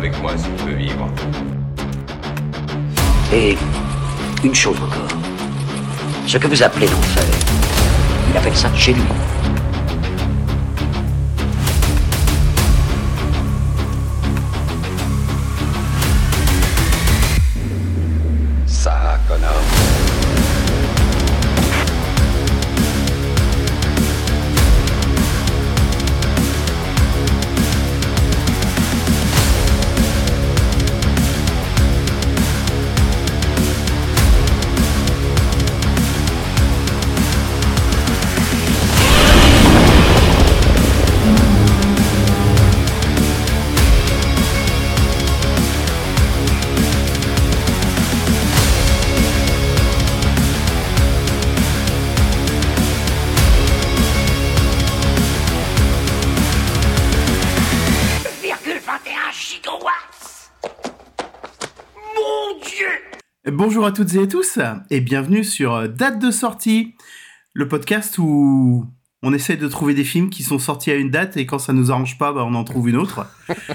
avec moi si tu veux vivre. Et une chose encore. Ce que vous appelez l'enfer, il appelle ça chez lui. Ça, connard. Bonjour à toutes et à tous, et bienvenue sur Date de sortie, le podcast où on essaie de trouver des films qui sont sortis à une date, et quand ça nous arrange pas, on en trouve une autre.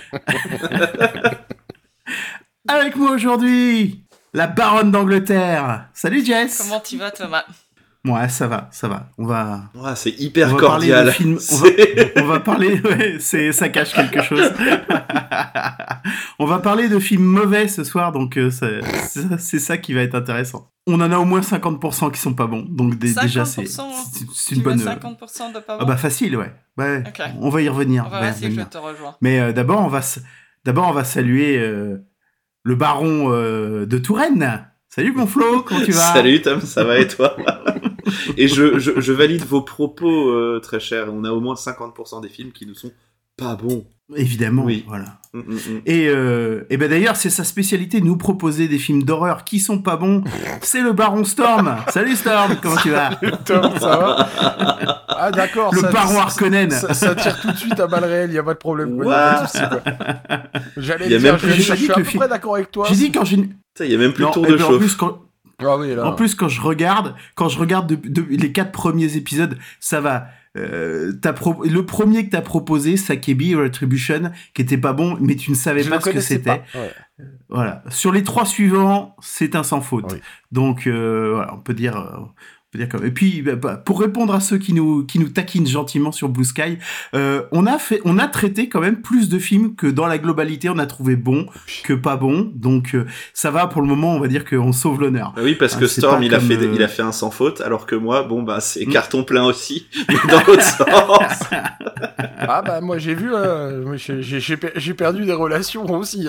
Avec moi aujourd'hui, la baronne d'Angleterre. Salut Jess. Comment tu vas, Thomas ? Ouais, ça va. On va c'est hyper parler cordial. de films. On va parler, ça cache quelque chose. On va parler de films mauvais ce soir, donc c'est ça qui va être intéressant. On en a au moins 50% qui sont pas bons, donc déjà c'est une bonne. 50% de pas bons. Ah bah facile, ouais. Okay. On va y revenir. On va voir si je te rejoins. Mais d'abord on va saluer le baron de Touraine. Salut mon Flo, comment tu vas ? Salut Tom, ça va et toi ? Et je valide vos propos, très cher. On a au moins 50% des films qui nous sont pas bons. Évidemment, oui. Voilà. Et ben d'ailleurs, c'est sa spécialité, nous proposer des films d'horreur qui sont pas bons. C'est le baron Storm. Salut Storm, comment tu vas ? Tom, ça va ? Ah d'accord. Le baron Harkonnen. Ça tire tout de suite à balles réelles, y a pas de problème. J'allais dire, je suis à peu près d'accord avec toi. J'ai dit quand j'ai... Il y a même plus de tour de chauffe. Ah oui, là. En plus, quand je regarde les 4 premiers épisodes, ça va. Le premier que t'as proposé, Sakebi Retribution, qui était pas bon, mais tu ne savais pas ce que c'était. Ouais. Voilà. Sur les 3 suivants, c'est un sans faute. Oui. Donc voilà, on peut dire comme. Et puis pour répondre à ceux qui nous taquinent gentiment sur Blue Sky, on a traité quand même plus de films que dans la globalité on a trouvé bons que pas bons. Donc ça va pour le moment, on va dire qu'on sauve l'honneur. Oui, parce que Storm il a fait un sans faute, alors que moi c'est carton plein aussi, mais dans l'autre sens. Ah bah moi j'ai vu, j'ai perdu des relations aussi.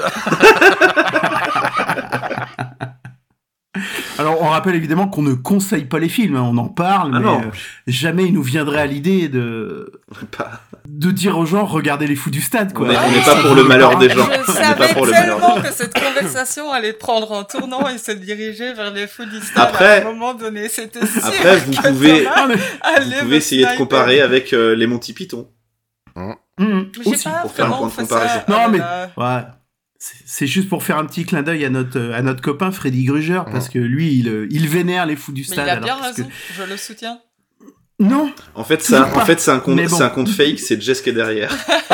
Alors, on rappelle évidemment qu'on ne conseille pas les films, on en parle, mais jamais il nous viendrait à l'idée de dire aux gens, regardez les fous du stade, quoi. On n'est pas pour le malheur des gens. Je savais tellement que cette conversation allait prendre un tournant et se diriger vers les fous du stade à un moment donné. C'était sûr. Après, vous pouvez essayer de comparer avec les Monty Python. Aussi, pour faire un point de comparaison. Non, mais ouais. C'est juste pour faire un petit clin d'œil à notre copain Freddy Gruger, parce que lui, il vénère les fous du stade. Mais il a bien raison, je le soutiens. Non. En fait, c'est un compte fake, c'est Jess qui est derrière.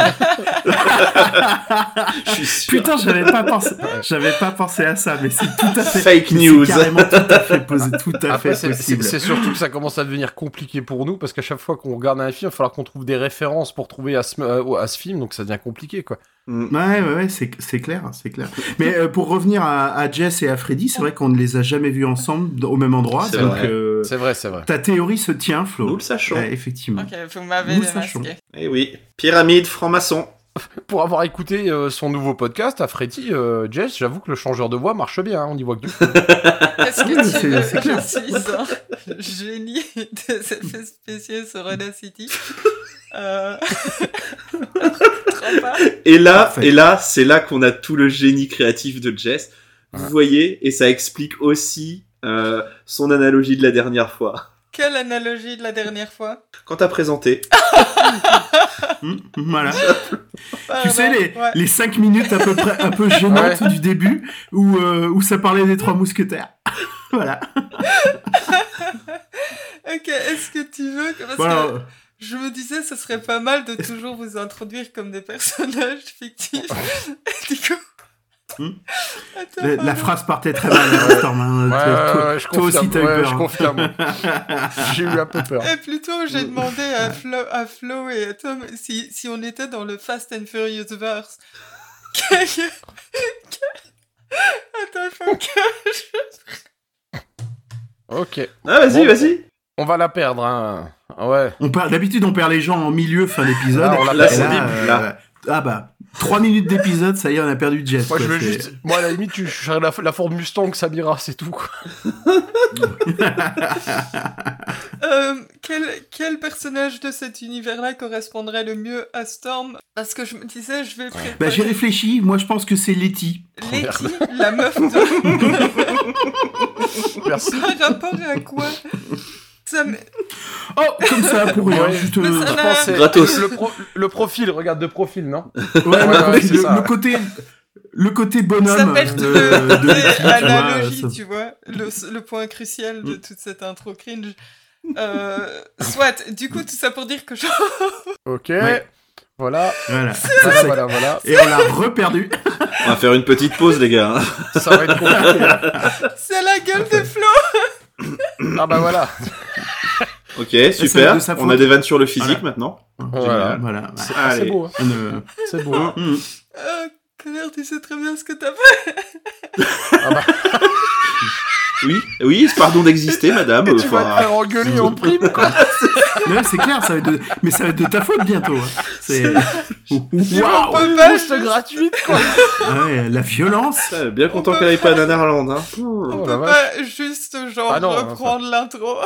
Je suis sûr. Putain, j'avais pas pensé à ça, mais c'est tout à fait fake news. C'est carrément tout à fait possible. C'est surtout que ça commence à devenir compliqué pour nous, parce qu'à chaque fois qu'on regarde un film, il va falloir qu'on trouve des références pour trouver à ce film, donc ça devient compliqué, quoi. Ouais, c'est clair. Mais pour revenir à Jess et à Freddy, c'est vrai qu'on ne les a jamais vus ensemble au même endroit. C'est vrai. Ta théorie se tient, Flo. Nous le sachons. Effectivement. Ok, vous m'avez démasqué. Eh oui, pyramide, franc-maçon. Pour avoir écouté son nouveau podcast à Freddy, Jess, j'avoue que le changeur de voix marche bien, on y voit que du Qu'est-ce que tu veux c'est clair. Je suis un génie des effets spéciaux sur Audacity. Et là, c'est là qu'on a tout le génie créatif de Jess. Vous voyez, et ça explique aussi son analogie de la dernière fois. Quelle analogie de la dernière fois ? Quand t'as présenté. Voilà. Tu sais, les 5 minutes à peu près un peu gênantes du début où ça parlait des 3 mousquetaires. Voilà. Ok, est-ce que tu veux... Parce que je me disais, ce serait pas mal de toujours vous introduire comme des personnages fictifs. Et du coup... La phrase partait très mal, hein, Storm. Hein. Ouais, toi aussi, t'as eu peur. Je confirme. J'ai eu un peu peur. Et plutôt, j'ai demandé à Flo et à Tom si on était dans le Fast and Furious verse. Attends, il faut que Ok. Ah, vas-y. On va la perdre, hein. Ouais. D'habitude, on perd les gens en milieu, fin d'épisode. Là, c'est bim, là. Ah bah, 3 minutes d'épisode, ça y est, on a perdu Jess. Moi, moi, à la limite, je serais la Ford Mustang Samira, c'est tout, quoi. Quel personnage de cet univers-là correspondrait le mieux à Storm? Parce que je me disais, je vais préparer... Bah, j'ai réfléchi, moi, je pense que c'est Letty. Letty, la meuf de... Merci. Par rapport à quoi? Oh, comme ça, pour rien. Ouais, juste, je pense c'est gratos. Le profil, regarde de profil, non? Ouais, c'est ça. Le côté bonhomme Ça s'appelle de Letty, l'analogie, tu vois, le point crucial de toute cette intro cringe. Soit, du coup, tout ça pour dire que je... Ok, Ouais. Voilà. Voilà. Et on l'a reperdu. On va faire une petite pause, les gars. Ça va être compliqué. C'est la gueule de Flo. Ah bah voilà. Ok, super. de sa faute. On a des vannes sur le physique maintenant. Voilà. Voilà. C'est Allez. beau, hein. C'est beau. Connard, tu sais très bien ce que t'as fait. Ah bah, Oui, pardon d'exister, madame. tu vas te faire engueuler en prime, quoi. Ouais, c'est clair, mais ça va être de ta faute bientôt. Hein. C'est... On Waouh. peut pas Boost gratuite, quoi. Ouais, la violence. Bien content qu'elle aille pas à Nanarland. Hein. On la peut vache. pas juste, genre, Ah non, reprendre l'intro.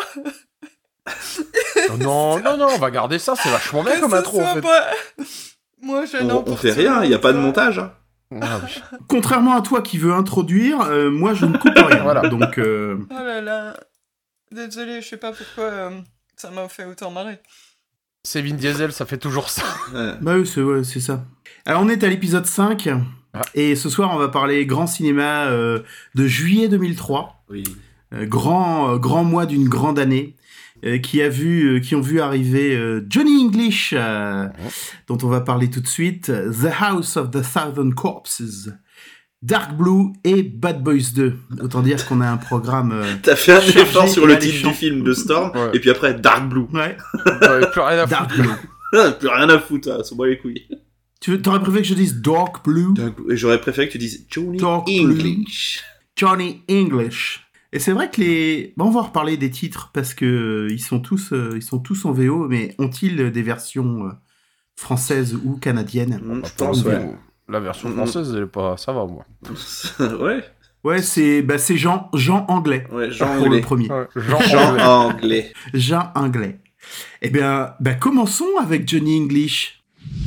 Non, on va garder ça, c'est vachement bien comme Que ce intro, en soit fait. pas- Moi, je n'en On fait rien, il y a pas de montage. Hein. Ah oui. Contrairement à toi qui veux introduire, moi je ne coupe rien. Voilà. Donc, Oh là là. Désolé, je sais pas pourquoi ça m'a fait autant marrer. C'est Vin Diesel, ça fait toujours ça. Ouais. bah oui, c'est ça. Alors on est à l'épisode 5, et ce soir on va parler grand cinéma de juillet 2003. Oui. Grand mois d'une grande année. Qui ont vu arriver Johnny English, dont on va parler tout de suite, The House of the Thousand Corpses, Dark Blue et Bad Boys 2. Autant dire qu'on a un programme... T'as fait un chargé effort sur et le alléchant. titre du film de Storm, Ouais. et puis après Dark Blue. Ouais, J'avais plus rien à Dark foutre. Blue. Plus rien à foutre, hein, c'est moi les couilles. T'aurais préféré que je dise Dark Blue? Et j'aurais préféré que tu dises Johnny Dark Blue. English. Johnny English. Et c'est vrai que on va reparler des titres parce que ils sont tous en VO, mais ont-ils des versions françaises ou canadiennes? Je pense, ouais. La version française, elle est pas... ça va, moi. Ouais. Ouais, c'est Jean Anglais Ouais, Jean pour Anglais. le premier. Ouais, Jean Anglais. Jean Anglais. Eh bien, commençons avec Johnny English.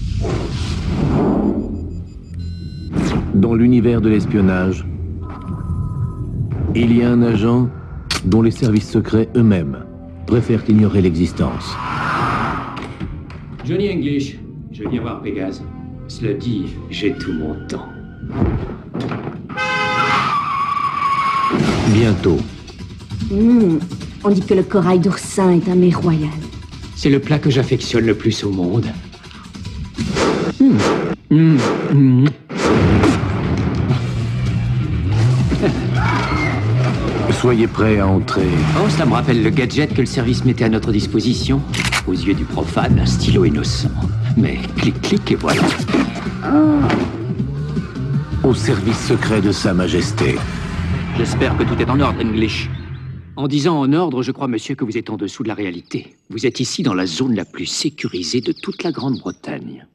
Dans l'univers de l'espionnage, il y a un agent dont les services secrets eux-mêmes préfèrent ignorer l'existence. Johnny English, je viens voir Pégase. Cela dit, j'ai tout mon temps. Bientôt, On dit que le corail d'oursin est un mets royal. C'est le plat que j'affectionne le plus au monde. soyez prêts à entrer. Oh, ça me rappelle le gadget que le service mettait à notre disposition. Aux yeux du profane, un stylo innocent. Mais clic et voilà. Au service secret de Sa Majesté. J'espère que tout est en ordre, English. En disant en ordre, je crois, monsieur, que vous êtes en dessous de la réalité. Vous êtes ici dans la zone la plus sécurisée de toute la Grande-Bretagne.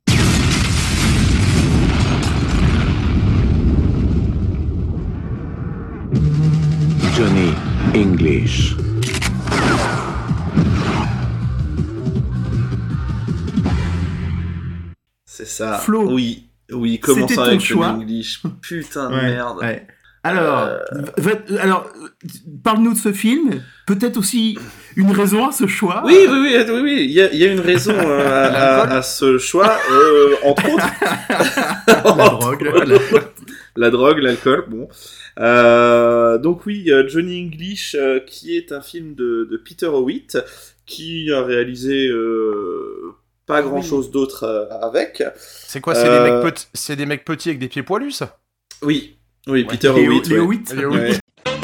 Johnny English. C'est ça. Flo, Oui, commençons c'était avec ton choix. Johnny English. Putain de Ouais, merde. ouais. Alors, parle-nous de ce film. Peut-être aussi une raison à ce choix. Oui. Il y a une raison à ce choix, entre autres. La drogue. La drogue, l'alcool, bon. Donc oui, Johnny English, qui est un film de Peter Howitt, qui a réalisé pas grand-chose d'autre avec. C'est quoi, c'est des mecs petits avec des pieds poilus, ça? Oui, Peter Howitt. Léo Witt. Ouais.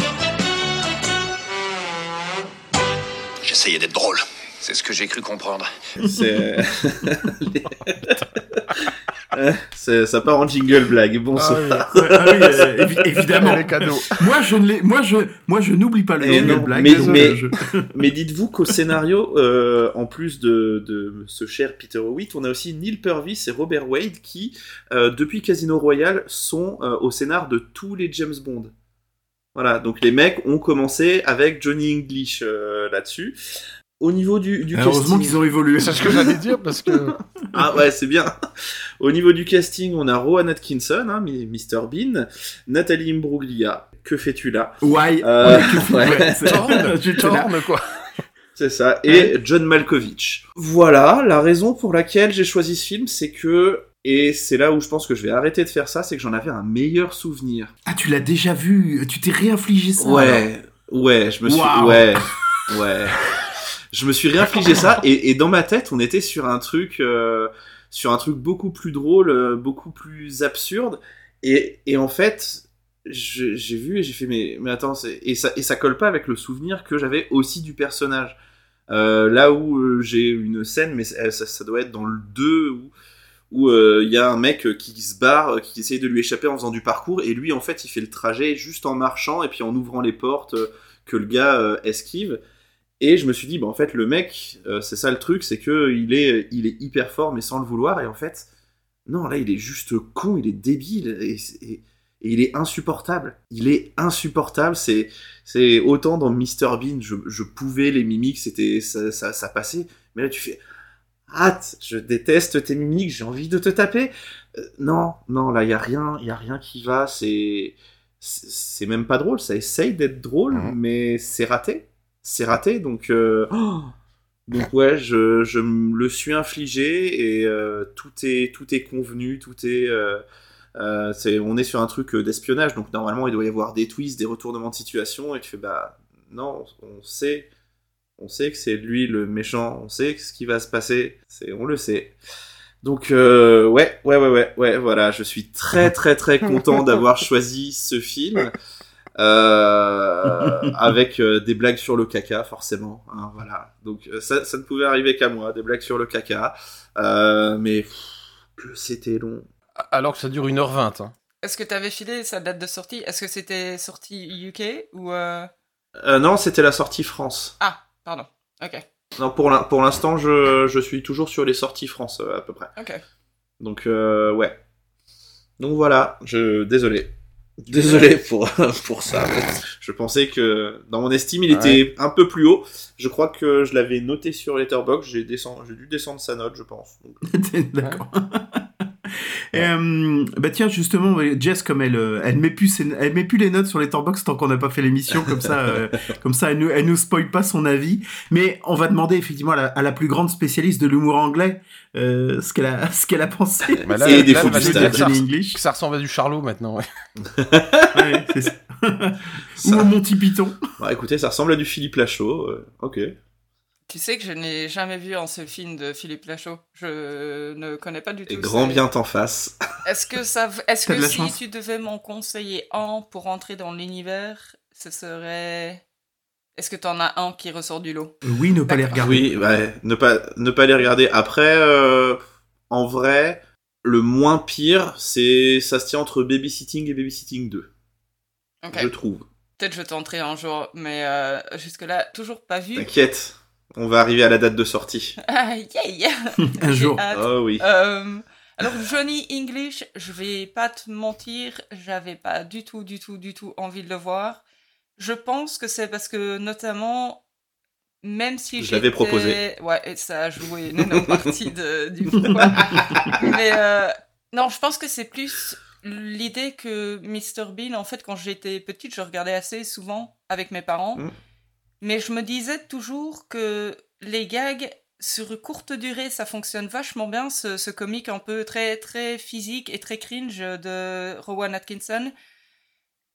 J'essayais d'être drôle. C'est ce que j'ai cru comprendre. Ça part en jingle blague. Bonsoir. Évidemment. Les cadeaux. Moi, je n'oublie pas le jingle blague. Mais dites-vous qu'au scénario, en plus de ce cher Peter Howitt, on a aussi Neil Purvis et Robert Wade qui, depuis Casino Royale, sont au scénar de tous les James Bond. Voilà, donc les mecs ont commencé avec Johnny English là-dessus. Au niveau du heureusement casting... qu'ils ont évolué. C'est ce que j'allais dire parce que... Ah ouais, c'est bien. Au niveau du casting, on a Rowan Atkinson, Mr Bean, Nathalie Imbruglia, que fais-tu là? Ouais. Torne, quoi. C'est ça. Et John Malkovich. Voilà, la raison pour laquelle j'ai choisi ce film, c'est que... Et c'est là où je pense que je vais arrêter de faire ça, c'est que j'en avais un meilleur souvenir. Ah, tu l'as déjà vu? Tu t'es réinfligé ça? Ouais, je me suis... Wow. Ouais. Je me suis réinfligé ça, et dans ma tête, on était sur un truc beaucoup plus drôle, beaucoup plus absurde, et en fait, j'ai vu et j'ai fait, mais attends, et ça colle pas avec le souvenir que j'avais aussi du personnage. Là où j'ai une scène, mais ça doit être dans le 2, où y a un mec qui se barre, qui essaye de lui échapper en faisant du parcours, et lui en fait il fait le trajet juste en marchant et puis en ouvrant les portes que le gars esquive. Et je me suis dit, en fait le mec, c'est ça le truc, c'est que il est hyper fort mais sans le vouloir, et en fait non, là il est juste con, il est débile, et il est insupportable. C'est autant dans Mr Bean, je pouvais les mimiques, ça passait, mais là tu fais... Hâte, je déteste tes mimiques, j'ai envie de te taper. Non, là, y a rien qui va, c'est même pas drôle, ça essaye d'être drôle, mais c'est raté, donc ouais, je me le suis infligé, et tout est convenu, on est sur un truc d'espionnage, donc normalement il doit y avoir des twists, des retournements de situation, et tu fais, non, on sait que c'est lui le méchant, on sait ce qui va se passer, on le sait. Donc ouais, voilà, je suis très très très content d'avoir choisi ce film, avec des blagues sur le caca, forcément, voilà. Donc ça ne pouvait arriver qu'à moi, des blagues sur le caca, mais que c'était long. Alors que ça dure 1h20. Est-ce que t'avais filé sa date de sortie? Est-ce que c'était sortie UK ou Non, c'était la sortie France. Ah, pardon. Ok. Non, pour l'instant, je suis toujours sur les sorties France, à peu près. Ok. Donc, ouais. Donc voilà, désolé pour ça. Je pensais que, dans mon estime, il était un peu plus haut. Je crois que je l'avais noté sur Letterboxd, j'ai dû descendre sa note, je pense. Donc... D'accord. Tiens, justement, Jess, comme elle met plus les notes sur Letterboxd tant qu'on n'a pas fait l'émission, comme ça elle nous spoil pas son avis, mais on va demander effectivement à la plus grande spécialiste de l'humour anglais ce qu'elle a pensé. Là, et des faux que English. Ça ressemble à du Charlot maintenant, ouais. Ouais, c'est ça. Ou au Monty Python. Écoutez, ça ressemble à du Philippe Lachaud, ok. Tu sais que je n'ai jamais vu un seul film de Philippe Lachaud. Je ne connais pas du tout. Et grand bien t'en fasse. Est-ce que si tu devais m'en conseiller un pour entrer dans l'univers, ce serait... Est-ce que t'en as un qui ressort du lot? Oui, ne pas les regarder. Oui, ne pas les regarder. Après, en vrai, le moins pire, ça se tient entre Babysitting et Babysitting 2. Okay. Je trouve. Peut-être je tenterai un jour, mais jusque-là, toujours pas vu. T'inquiète. On va arriver à la date de sortie. Un jour. Oh oui. Alors, Johnny English, je vais pas te mentir, j'avais pas du tout envie de le voir. Je pense que c'est parce que, notamment, même si je l'avais proposé. Ouais, et ça a joué une énorme partie du pourquoi. Mais non, je pense que c'est plus l'idée que Mr Bean, en fait, quand j'étais petite, je regardais assez souvent avec mes parents. Mais je me disais toujours que les gags, sur courte durée, ça fonctionne vachement bien, ce comique un peu très, très physique et très cringe de Rowan Atkinson.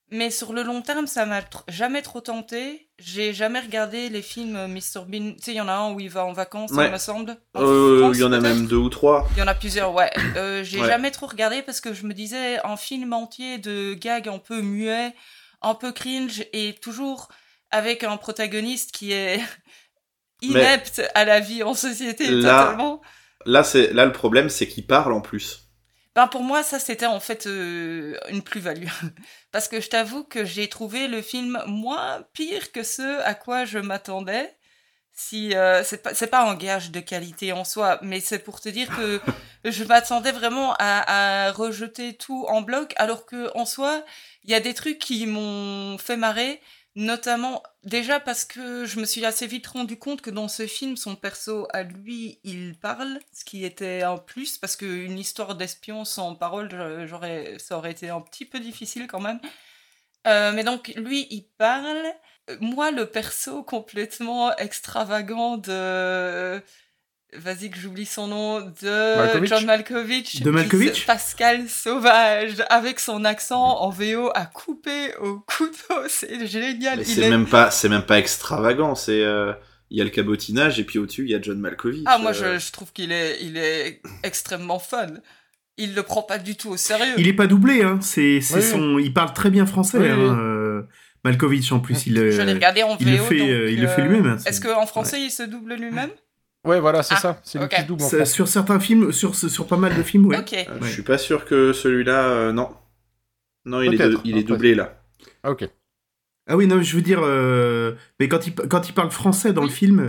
Mais sur le long terme, ça m'a jamais trop tenté. J'ai jamais regardé les films Mr Bean. Tu sais, il y en a un où il va en vacances, il me semble. Il y en a même 2 ou 3. Il y en a plusieurs, ouais. J'ai jamais trop regardé parce que je me disais, un film entier de gags un peu muets, un peu cringe, et toujours avec un protagoniste qui est inepte à la vie en société, totalement. Là, le problème, c'est qu'il parle en plus. Pour moi, ça, c'était en fait une plus-value. Parce que je t'avoue que j'ai trouvé le film moins pire que ce à quoi je m'attendais. Si c'est pas un gage de qualité en soi, mais c'est pour te dire que je m'attendais vraiment à rejeter tout en bloc, alors que en soi, il y a des trucs qui m'ont fait marrer. Notamment, déjà parce que je me suis assez vite rendu compte que dans ce film, son perso, à lui, il parle, ce qui était un plus, parce qu'une histoire d'espion sans parole, ça aurait été un petit peu difficile quand même. Mais donc, lui, il parle. Moi, le perso complètement extravagant de... Vas-y que j'oublie son nom, de John Malkovich. De Malkovich ? Pascal Sauvage, avec son accent en VO à couper au couteau, c'est génial. Mais c'est même pas extravagant, c'est... Il y a le cabotinage et puis au-dessus, il y a John Malkovich. Ah, moi, je trouve qu'il est extrêmement fun. Il le prend pas du tout au sérieux. Il est pas doublé, hein. Il parle très bien français, Malkovich, en plus. Je l'ai regardé en VO, il le fait lui-même. Est-ce qu'en français, il se double lui-même ? Ouais, voilà, c'est ça. C'est lui qui se double en France. Sur certains films, sur pas mal de films, ouais. Okay. Je suis pas sûr que celui-là, non. Non, il est doublé, là. Ah, ok. Ah oui, non, je veux dire, mais quand il parle français dans le film,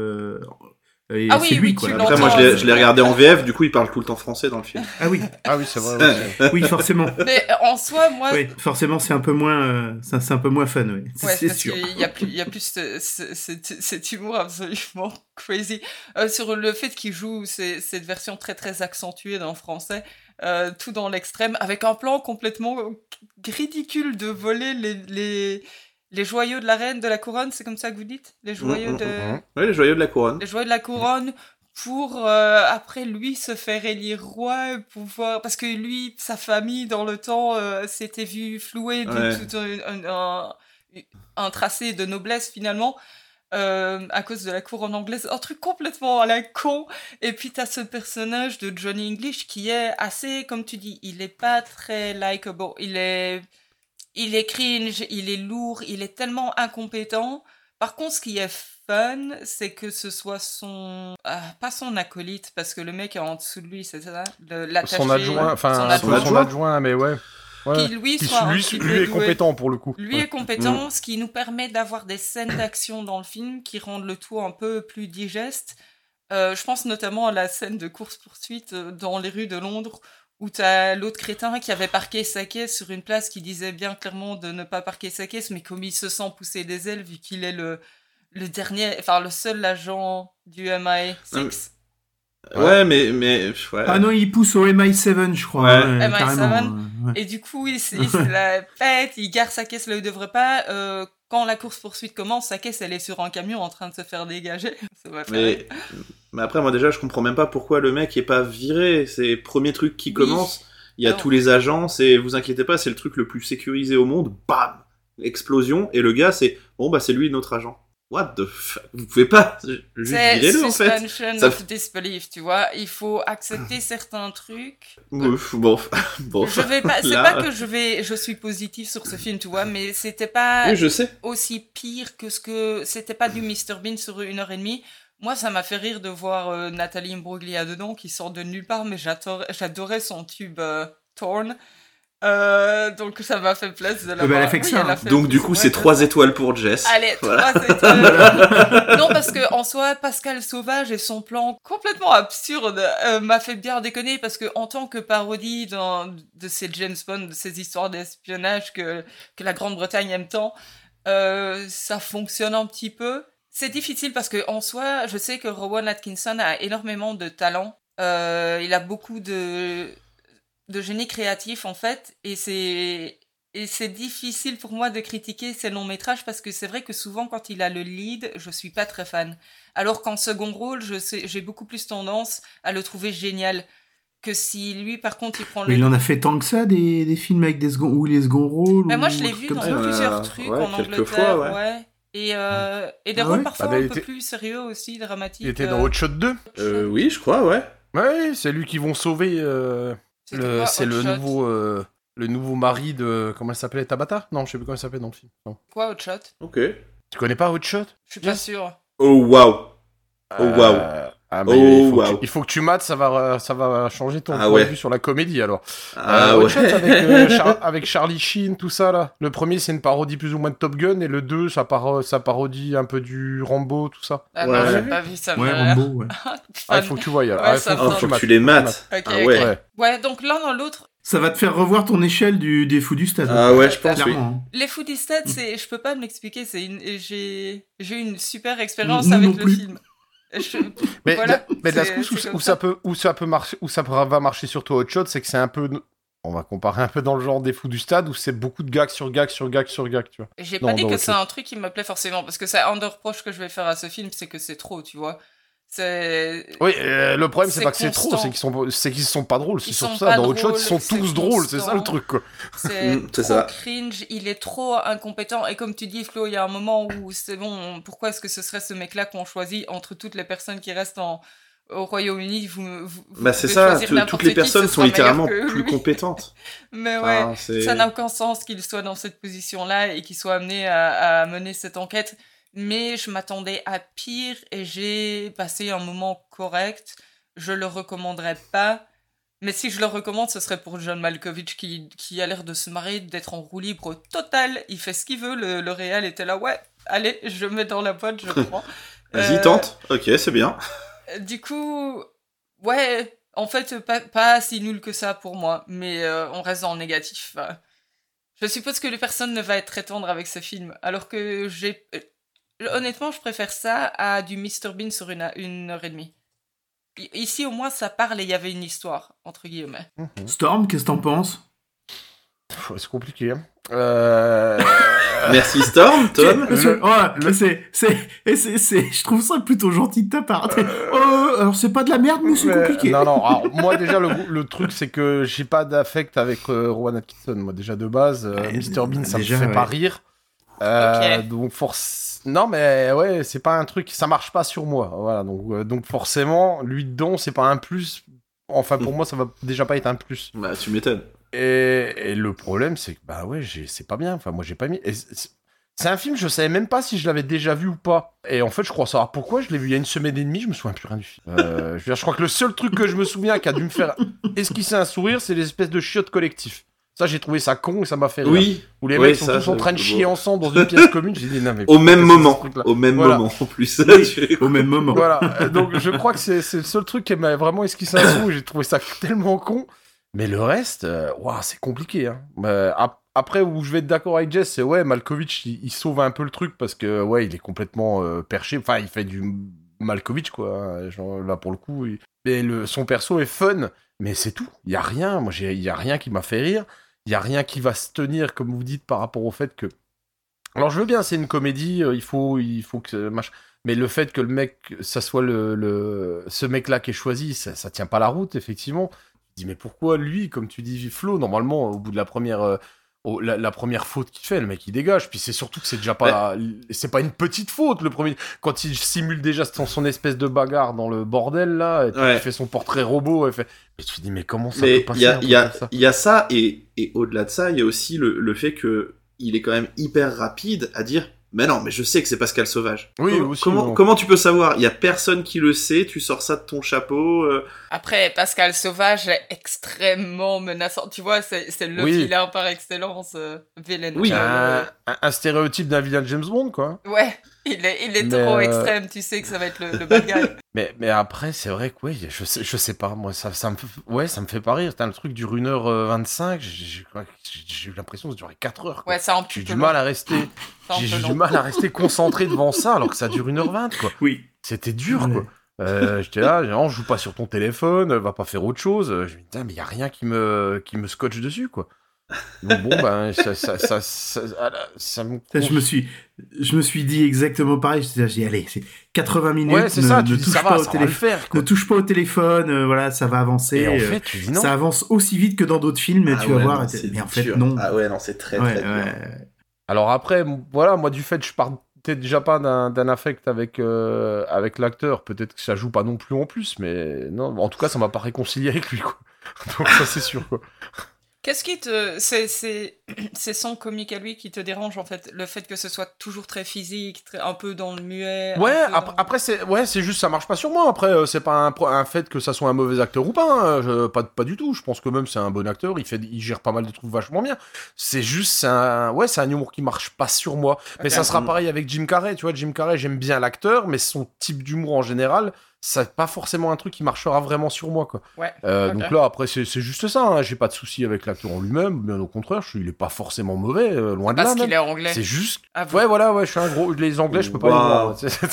c'est lui, quoi. Après, moi, je l'ai regardé en VF, du coup, il parle tout le temps français dans le film. Ah oui. Ah oui, c'est vrai. Oui, forcément. Mais en soi, moi... Oui, forcément, c'est un peu moins fun, oui. Ouais, c'est parce sûr. qu'il y a plus cet humour absolument crazy. Sur le fait qu'il joue cette version très très accentuée d'un français, tout dans l'extrême, avec un plan complètement ridicule de voler les joyaux de la reine de la couronne, c'est comme ça que vous dites ? Les joyaux de... Oui, les joyaux de la couronne. Les joyaux de la couronne pour, après lui, se faire élire roi, pouvoir... Parce que lui, sa famille, dans le temps, s'était vu flouer de tout un tracé de noblesse, finalement, à cause de la couronne anglaise. Un truc complètement à la con. Et puis, t'as ce personnage de Johnny English qui est assez, comme tu dis, il est pas très likable. Il est cringe, il est lourd, il est tellement incompétent. Par contre, ce qui est fun, c'est que ce soit pas son acolyte, parce que le mec est en dessous de lui, c'est ça, l'attaché. Son adjoint, mais ouais. Qui lui est compétent pour le coup. Lui est compétent, ce qui nous permet d'avoir des scènes d'action dans le film qui rendent le tout un peu plus digeste. Je pense notamment à la scène de course-poursuite dans les rues de Londres, où t'as l'autre crétin qui avait parqué sa caisse sur une place qui disait bien clairement de ne pas parquer sa caisse, mais comme il se sent pousser des ailes, vu qu'il est le seul agent du MI6. Ouais, mais... Ouais. Ah non, il pousse au MI7, je crois. Ouais. MI7. Et du coup, il se la pète, il gare sa caisse là où il devrait pas. Quand la course-poursuite commence, sa caisse, elle est sur un camion en train de se faire dégager. Ça va faire... Mais après, moi déjà, je comprends même pas pourquoi le mec est pas viré. C'est le premier truc qui commence. Il y a tous les agents, vous inquiétez pas, c'est le truc le plus sécurisé au monde. Bam! Explosion. Et le gars, c'est lui notre agent. What the fuck? Vous pouvez pas juste virer-le, en fait. Suspension of disbelief, tu vois. Il faut accepter certains trucs. Bon. C'est pas que je suis positif sur ce film, tu vois, mais c'était pas aussi pire que c'était pas du Mr Bean sur 1h30. Moi, ça m'a fait rire de voir Nathalie Imbruglia dedans, qui sort de nulle part, mais j'adorais son tube Torn. Donc ça m'a fait plaisir de la voir. Elle a fait que ça. Donc du coup, c'est 3 étoiles pour Jess. Allez, 3 étoiles. Non, parce que en soi, Pascal Sauvage et son plan complètement absurde m'a fait bien déconner, parce que en tant que parodie de ces James Bond, de ces histoires d'espionnage que la Grande-Bretagne aime tant, ça fonctionne un petit peu. C'est difficile parce que en soi, je sais que Rowan Atkinson a énormément de talent. Il a beaucoup de génie créatif en fait, et c'est difficile pour moi de critiquer ses longs métrages, parce que c'est vrai que souvent quand il a le lead, je suis pas très fan. Alors qu'en second rôle, j'ai beaucoup plus tendance à le trouver génial. que si lui, par contre, il prend Mais il en a fait tant que ça, des films avec des seconds, ou les seconds rôles. Mais ou moi, je l'ai des trucs vu comme dans ça. plusieurs trucs ouais, en quelques Angleterre, fois, ouais. Et des Ah rôles ouais parfois Bah, un il peu était- plus sérieux aussi, dramatiques. Il était dans Hot Shot 2. Oui, je crois, ouais. Ouais, c'est lui qui vont sauver. C'était quoi, C'est Hot Shot le nouveau mari de. Comment elle s'appelait, Tabata? Non, je sais plus comment elle s'appelle dans le film. Non. Quoi, Hot Shot? Ok. Tu connais pas Hot Shot? Je suis pas sûre. Oh, waouh. Oh, waouh. Ah, Oh, waouh. il faut que tu mates, ça va changer ton Ah, point ouais. de vue sur la comédie alors. Ah, Hot ouais. Shot avec Charlie Sheen, tout ça là. Le premier, c'est une parodie plus ou moins de Top Gun, et le 2, ça parodie un peu du Rambo, tout ça. Ah Ouais. non, j'ai pas vu ça. Ouais, mais- Rambo, ouais. Ah, il faut que tu voyes. Ouais, Ah, ça faut me Oh, que faut tu que tu mates. les mates. Ok, Ah, ok. ouais. Ouais. Ouais, donc l'un dans l'autre, Ça va te faire revoir ton échelle des fous du stade. Ah, ouais, je pense, oui. Clairement. les fous du stade, je peux pas m'expliquer, j'ai eu une super expérience Nous avec non le plus. film. Mais, Voilà, mais de la c'est- secousse c'est où comme ça peut marcher, où ça va marcher surtout Hot Shot, c'est que c'est un peu. On va comparer un peu dans le genre des fous du stade où c'est beaucoup de gags sur gags sur gags sur gags, tu vois. J'ai Non, pas dit dans que Hot c'est Shot. un truc qui me plaît forcément, parce que c'est un des reproches que je vais faire à ce film, c'est que c'est trop, tu vois. C'est... Oui, le problème c'est C'est pas que c'est trop, constant. c'est qu'ils sont pas drôles. C'est Ils sur sont ça. pas Dans Hot Shot, drôles, ils sont c'est tous drôles, c'est ça constant. le truc, quoi. C'est C'est trop ça. cringe, il est trop incompétent. Et comme tu dis, Flo, il y a un moment où c'est bon, pourquoi est-ce que ce serait ce mec-là qu'on choisit entre toutes les personnes qui restent au Royaume-Uni vous Bah, c'est pouvez ça, choisir n'importe toutes les qui, personnes ce sont sera littéralement meilleur que plus lui. compétentes. Mais ouais, Enfin, c'est- ça n'a aucun sens qu'il soit dans cette position-là et qu'il soit amené à mener cette enquête. Mais je m'attendais à pire et j'ai passé un moment correct. Je le recommanderais pas. Mais si je le recommande, ce serait pour John Malkovich qui a l'air de se marrer, d'être en roue libre totale. Il fait ce qu'il veut. Le réal était là, ouais, allez, je mets dans la boîte, je prends. Vas-y, tente. Ok, c'est bien. Du coup, ouais, en fait, pas si nul que ça pour moi, mais on reste dans le négatif. Je suppose que les personnes ne va être très tendre avec ce film, alors que honnêtement, je préfère ça à du Mr. Bean sur une heure et demie. Ici, au moins, ça parle et il y avait une histoire, entre guillemets. Storm, qu'est-ce que t'en penses? C'est compliqué. Hein. Merci Storm, Tom. Je trouve ça plutôt gentil de ta part. Alors c'est pas de la merde, mais c'est compliqué. Non, non. Alors, moi déjà le truc c'est que j'ai pas d'affect avec Rowan Atkinson. Moi déjà de base, Mr Bean ça déjà, me fait ouais. pas rire. Ok. Donc non mais ouais c'est pas un truc, ça marche pas sur moi. Voilà donc forcément lui dedans c'est pas un plus. Enfin pour moi ça va déjà pas être un plus. Bah, tu m'étonnes. Et le problème, c'est que, bah ouais, c'est pas bien. Enfin, moi, j'ai pas mis. C'est un film, je savais même pas si je l'avais déjà vu ou pas. Et en fait, je crois savoir pourquoi. Je l'ai vu il y a une semaine et demie, je me souviens plus rien du film. Je veux dire, je crois que le seul truc que je me souviens qui a dû me faire esquisser un sourire, c'est les espèces de chiottes collectifs. Ça, j'ai trouvé ça con et ça m'a fait rire. Oui. Où les Oui, mecs sont ça, tous en ça, train de c'est chier beau. ensemble dans une pièce commune. J'ai dit, non, mais. Au même qu'est-ce que c'est, moment. ce truc-là Au même Voilà. moment, en plus. Oui, au même moment. Voilà, donc je crois que c'est le seul truc qui m'a vraiment esquissé un sourire. J'ai trouvé ça tellement con. Mais le reste, ouah, c'est compliqué. Hein. Après, où je vais être d'accord avec Jess, c'est ouais, Malkovich, il sauve un peu le truc parce que ouais, il est complètement perché. Enfin, il fait du Malkovich, quoi. Hein. Genre, là, pour le coup, mais son perso est fun, mais c'est tout. Il y a rien. Moi, il y a rien qui m'a fait rire. Il y a rien qui va se tenir, comme vous dites, par rapport au fait que. Alors, je veux bien, c'est une comédie. Il faut que machin. Mais le fait que le mec, ça soit ce mec-là qui est choisi, ça tient pas la route, effectivement. Je dis, mais pourquoi lui, comme tu dis, Flo, normalement, au bout de la première, la première faute qu'il fait, le mec il dégage. Puis c'est surtout que c'est déjà pas, c'est pas une petite faute, le premier. Quand il simule déjà son espèce de bagarre dans le bordel là, et puis il fait son portrait robot, et fait. Mais tu te dis, mais comment ça peut passer il y a ça, et au-delà de ça, il y a aussi le fait que il est quand même hyper rapide à dire. Mais non, mais je sais que c'est Pascal Sauvage. Oui, aussi, comment tu peux savoir? Il y a personne qui le sait, tu sors ça de ton chapeau. Après, Pascal Sauvage est extrêmement menaçant. Tu vois, c'est le vilain par excellence, vilain. Oui, un stéréotype d'un vilain James Bond, quoi. Ouais, il est trop extrême, tu sais que ça va être le bad guy. Mais après, c'est vrai que oui, je sais pas, moi, ça me fait pas rire. T'as le truc dure 1h25, j'ai eu l'impression que ça durait 4 heures. Quoi. Ouais, c'est un petit peu J'ai du mal à rester. J'ai du mal à rester concentré devant ça alors que ça dure 1h20, quoi. Oui. C'était dur, quoi. J'étais là, non, joue pas sur ton téléphone, va pas faire autre chose. Je me dis, mais y a rien qui me scotche dessus, quoi. Donc bon, ben, ça me... Je me suis dit exactement pareil. Je me suis dit, allez, c'est 80 minutes. Ouais, c'est ça, tu ne dis, touche ça pas va, au ça va le téléphone. faire, quoi. Ne touche pas au téléphone, voilà, ça va avancer. Et en fait, tu dis non. Ça avance aussi vite que dans d'autres films, tu vas voir. Non, Mais en dur. fait, non. Ah ouais, non, c'est très très dur. Alors après, voilà, moi du fait, je partais déjà pas d'un affect avec l'acteur. Peut-être que ça joue pas non plus en plus, mais non, en tout cas, ça m'a pas réconcilié avec lui, quoi. Donc ça, c'est sûr, quoi. Qu'est-ce qui te... C'est son comique à lui qui te dérange, en fait. Le fait que ce soit toujours très physique, un peu dans le muet. Ouais, après, c'est juste, ça marche pas sur moi. Après, c'est pas un fait que ça soit un mauvais acteur ou pas. Hein. Pas du tout. Je pense que même c'est un bon acteur. Il gère pas mal de trucs vachement bien. C'est juste, c'est un humour qui marche pas sur moi. Mais Okay. ça sera pareil avec Jim Carrey. Tu vois, Jim Carrey, j'aime bien l'acteur, mais son type d'humour en général, c'est pas forcément un truc qui marchera vraiment sur moi, quoi. Ouais. Donc là, après, c'est juste ça. Hein. J'ai pas de souci avec l'acteur en lui-même. Bien au contraire, il est pas forcément mauvais. Loin de là. Parce qu'il même. est anglais. C'est juste. Ah, ouais, voilà, ouais, je suis un gros. Les Anglais, je peux pas les voir.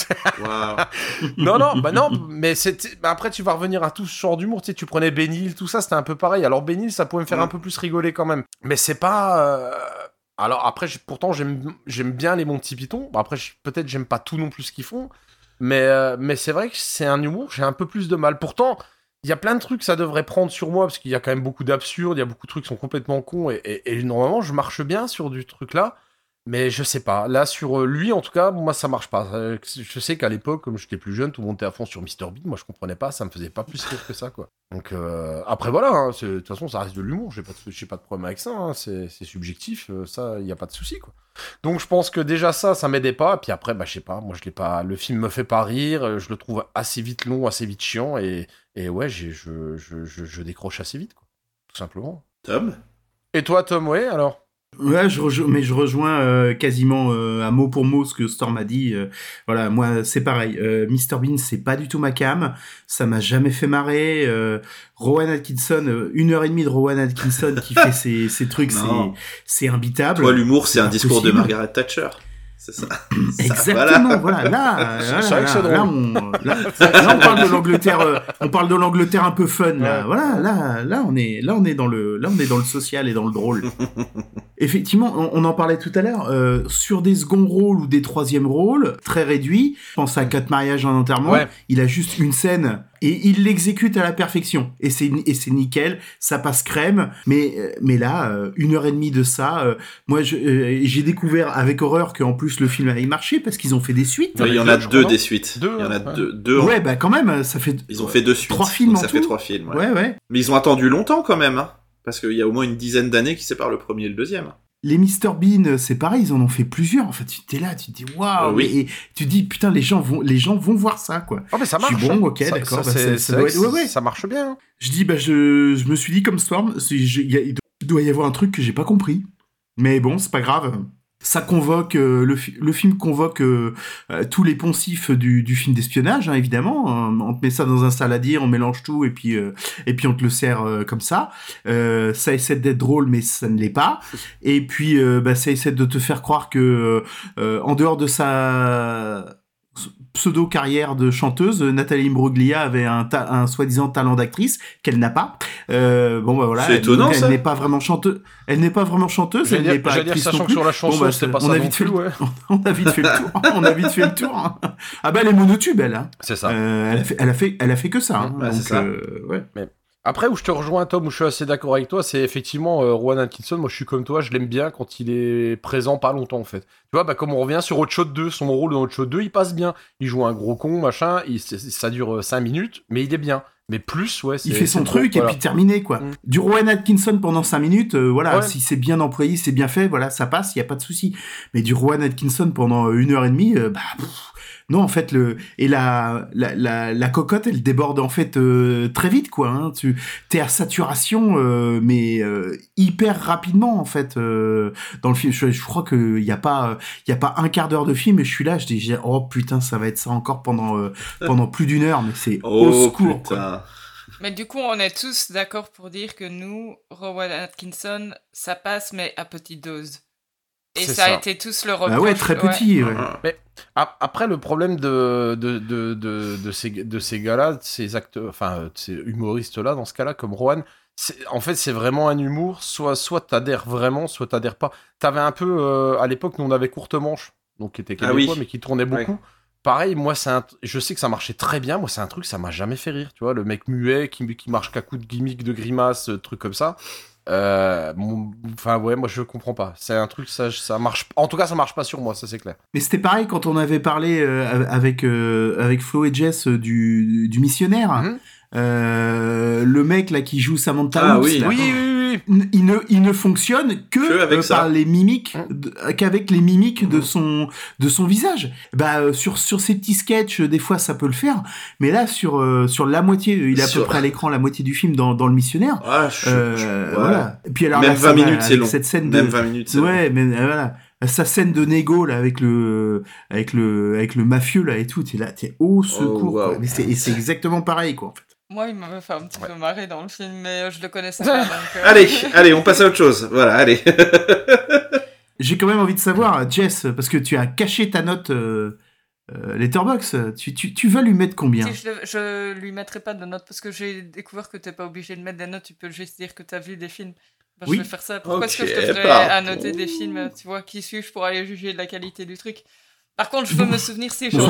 Non, mais après, tu vas revenir à tout ce genre d'humour. Tu sais, tu prenais Ben Hill, tout ça, c'était un peu pareil. Alors, Ben Hill, ça pouvait me faire un peu plus rigoler quand même. Mais c'est pas. Alors, après, pourtant, j'aime bien les Monty Python. Bon, après, peut-être, j'aime pas tout non plus ce qu'ils font. Mais c'est vrai que c'est un humour, j'ai un peu plus de mal. Pourtant, il y a plein de trucs que ça devrait prendre sur moi, parce qu'il y a quand même beaucoup d'absurdes, il y a beaucoup de trucs qui sont complètement cons, et normalement, je marche bien sur du truc là, mais je sais pas. Là, sur lui, en tout cas, moi, ça marche pas. Je sais qu'à l'époque, comme j'étais plus jeune, tout le monde était à fond sur Mr. Bean, moi, je comprenais pas, ça me faisait pas plus rire que ça, quoi. Donc, après, voilà, hein, de toute façon, ça reste de l'humour, j'ai pas de problème avec ça, hein, c'est subjectif, ça, il y a pas de souci, quoi. Donc je pense que déjà ça m'aidait pas. Et puis après, je sais pas, moi je l'ai pas. Le film me fait pas rire, je le trouve assez vite long, assez vite chiant, et ouais, je décroche assez vite, quoi. Tout simplement. Tom ? Et toi, Tom, ouais, alors ? Ouais, je rejoins quasiment à mot pour mot ce que Storm a dit. Voilà, moi c'est pareil. Mr. Bean, c'est pas du tout ma cam. Ça m'a jamais fait marrer. Rowan Atkinson, 1h30 de Rowan Atkinson qui fait ces trucs, c'est imbitable. Toi, l'humour, c'est un discours possible. de Margaret Thatcher. C'est ça. Exactement, voilà. Là, on parle de l'Angleterre, on parle de l'Angleterre un peu fun. Là, voilà, là, on est dans le social et dans le drôle. Effectivement, on en parlait tout à l'heure, sur des second rôles ou des troisième rôles très réduits. Je pense à 4 mariages, un enterrement. Ouais. Il a juste une scène et il l'exécute à la perfection. Et c'est nickel, ça passe crème. Mais là, 1h30 de ça, moi j'ai découvert avec horreur qu'en plus le film avait marché parce qu'ils ont fait des suites. Oui, il y en a deux des suites. Il y en a deux. Ouais, bah quand même, ça fait. Ils ont fait 2 suites. 3 films en ça tout. fait 3 films. Ouais. Mais ils ont attendu longtemps quand même, hein. Parce qu'il y a au moins une dizaine d'années qui séparent le premier et le deuxième. Les Mr. Bean, c'est pareil, ils en ont fait plusieurs. En fait, tu t'es là, tu te dis waouh, oui. Et tu te dis putain, les gens vont voir ça, quoi. Oh, mais ça marche. Je suis bon, ok, d'accord. Ça marche bien. Je dis, je me suis dit comme Storm, il doit y avoir un truc que j'ai pas compris. Mais bon, c'est pas grave. Ça convoque, le film convoque tous les poncifs du film d'espionnage, hein, évidemment. On te met ça dans un saladier, on mélange tout et puis on te le sert comme ça. Ça essaie d'être drôle, mais ça ne l'est pas. Et puis ça essaie de te faire croire que en dehors de sa pseudo-carrière de chanteuse, Nathalie Imbruglia avait un soi-disant talent d'actrice qu'elle n'a pas. Voilà. C'est étonnant, elle ça. n'est pas vraiment chanteuse. Elle n'est pas vraiment chanteuse. Elle n'est pas actrice non plus. Sur la chanson, c'est pas ça. On a vite fait le tour. Hein. Ah bah, elle est monotube, elle. Hein. C'est ça. Elle a fait que ça. Hein. Ouais, c'est ça. Ouais. Mais après, où je te rejoins, Tom, où je suis assez d'accord avec toi, c'est effectivement Rowan Atkinson. Moi, je suis comme toi, je l'aime bien quand il est présent pas longtemps, en fait. Tu vois, comme on revient sur Hot Shot 2, son rôle dans Hot Shot 2, il passe bien. Il joue un gros con, machin, ça dure 5 minutes, mais il est bien. Mais plus, ouais, il fait son truc et puis terminé, quoi. Du Rowan Atkinson pendant 5 minutes, voilà, si c'est bien employé, c'est bien fait, voilà, ça passe, il y a pas de souci. Mais du Rowan Atkinson pendant 1h30, non, en fait, la cocotte, elle déborde en fait très vite, quoi. Hein. T'es à saturation, mais hyper rapidement, en fait, dans le film. Je crois que y a pas un quart d'heure de film et je suis là, je dis oh putain, ça va être ça encore pendant plus d'1 heure, mais c'est au secours, quoi. Mais du coup, on est tous d'accord pour dire que nous, Rowan Atkinson, ça passe, mais à petite dose. Et C'est ça a ça. été tous le reproche. Ah ouais, très petit. Ouais. Mais après, le problème de ces gars-là, de ces acteurs, enfin, de ces humoristes-là, dans ce cas-là, comme Rohan, en fait, c'est vraiment un humour, soit t'adhères vraiment, soit t'adhères pas. T'avais un peu, à l'époque, nous, on avait Courte Manche, donc qui était québécois, mais qui tournait beaucoup. Ouais. Pareil, moi, je sais que ça marchait très bien, moi, c'est un truc, ça m'a jamais fait rire, tu vois, le mec muet, qui marche qu'à coups de gimmicks, de grimaces, trucs comme ça. Enfin ouais, moi je comprends pas. C'est un truc, ça marche. En tout cas, ça marche pas sur moi, ça c'est clair. Mais c'était pareil quand on avait parlé avec Flo et Jess du missionnaire. Le mec là qui joue Samantha Hoops, là, il ne fonctionne que par les mimiques, qu'avec les mimiques de son visage. Bah sur ces petits sketchs, des fois ça peut le faire, mais là sur la moitié, il est à peu près à l'écran la moitié du film dans le missionnaire. Voilà. Et puis alors même là, 20 minutes c'est long. Cette scène même 20 minutes c'est long. Mais voilà. Sa scène de négo là avec le mafieux là et tout, t'es au secours. Wow. Mais c'est exactement pareil quoi en fait. Moi, il m'avait fait un petit peu marrer dans le film, mais je le connaissais pas. Donc, Allez, on passe à autre chose. Voilà, allez. J'ai quand même envie de savoir, Jess, parce que tu as caché ta note Letterboxd. Tu vas lui mettre combien ? Si, je lui mettrai pas de note parce que j'ai découvert que t'es pas obligé de mettre des notes. Tu peux juste dire que t'as vu des films. Ben, oui. Je vais faire ça. Pourquoi est-ce que je te ferais annoter des films, tu vois, qui suis-je pour aller juger de la qualité du truc ? Par contre, je veux me souvenir si je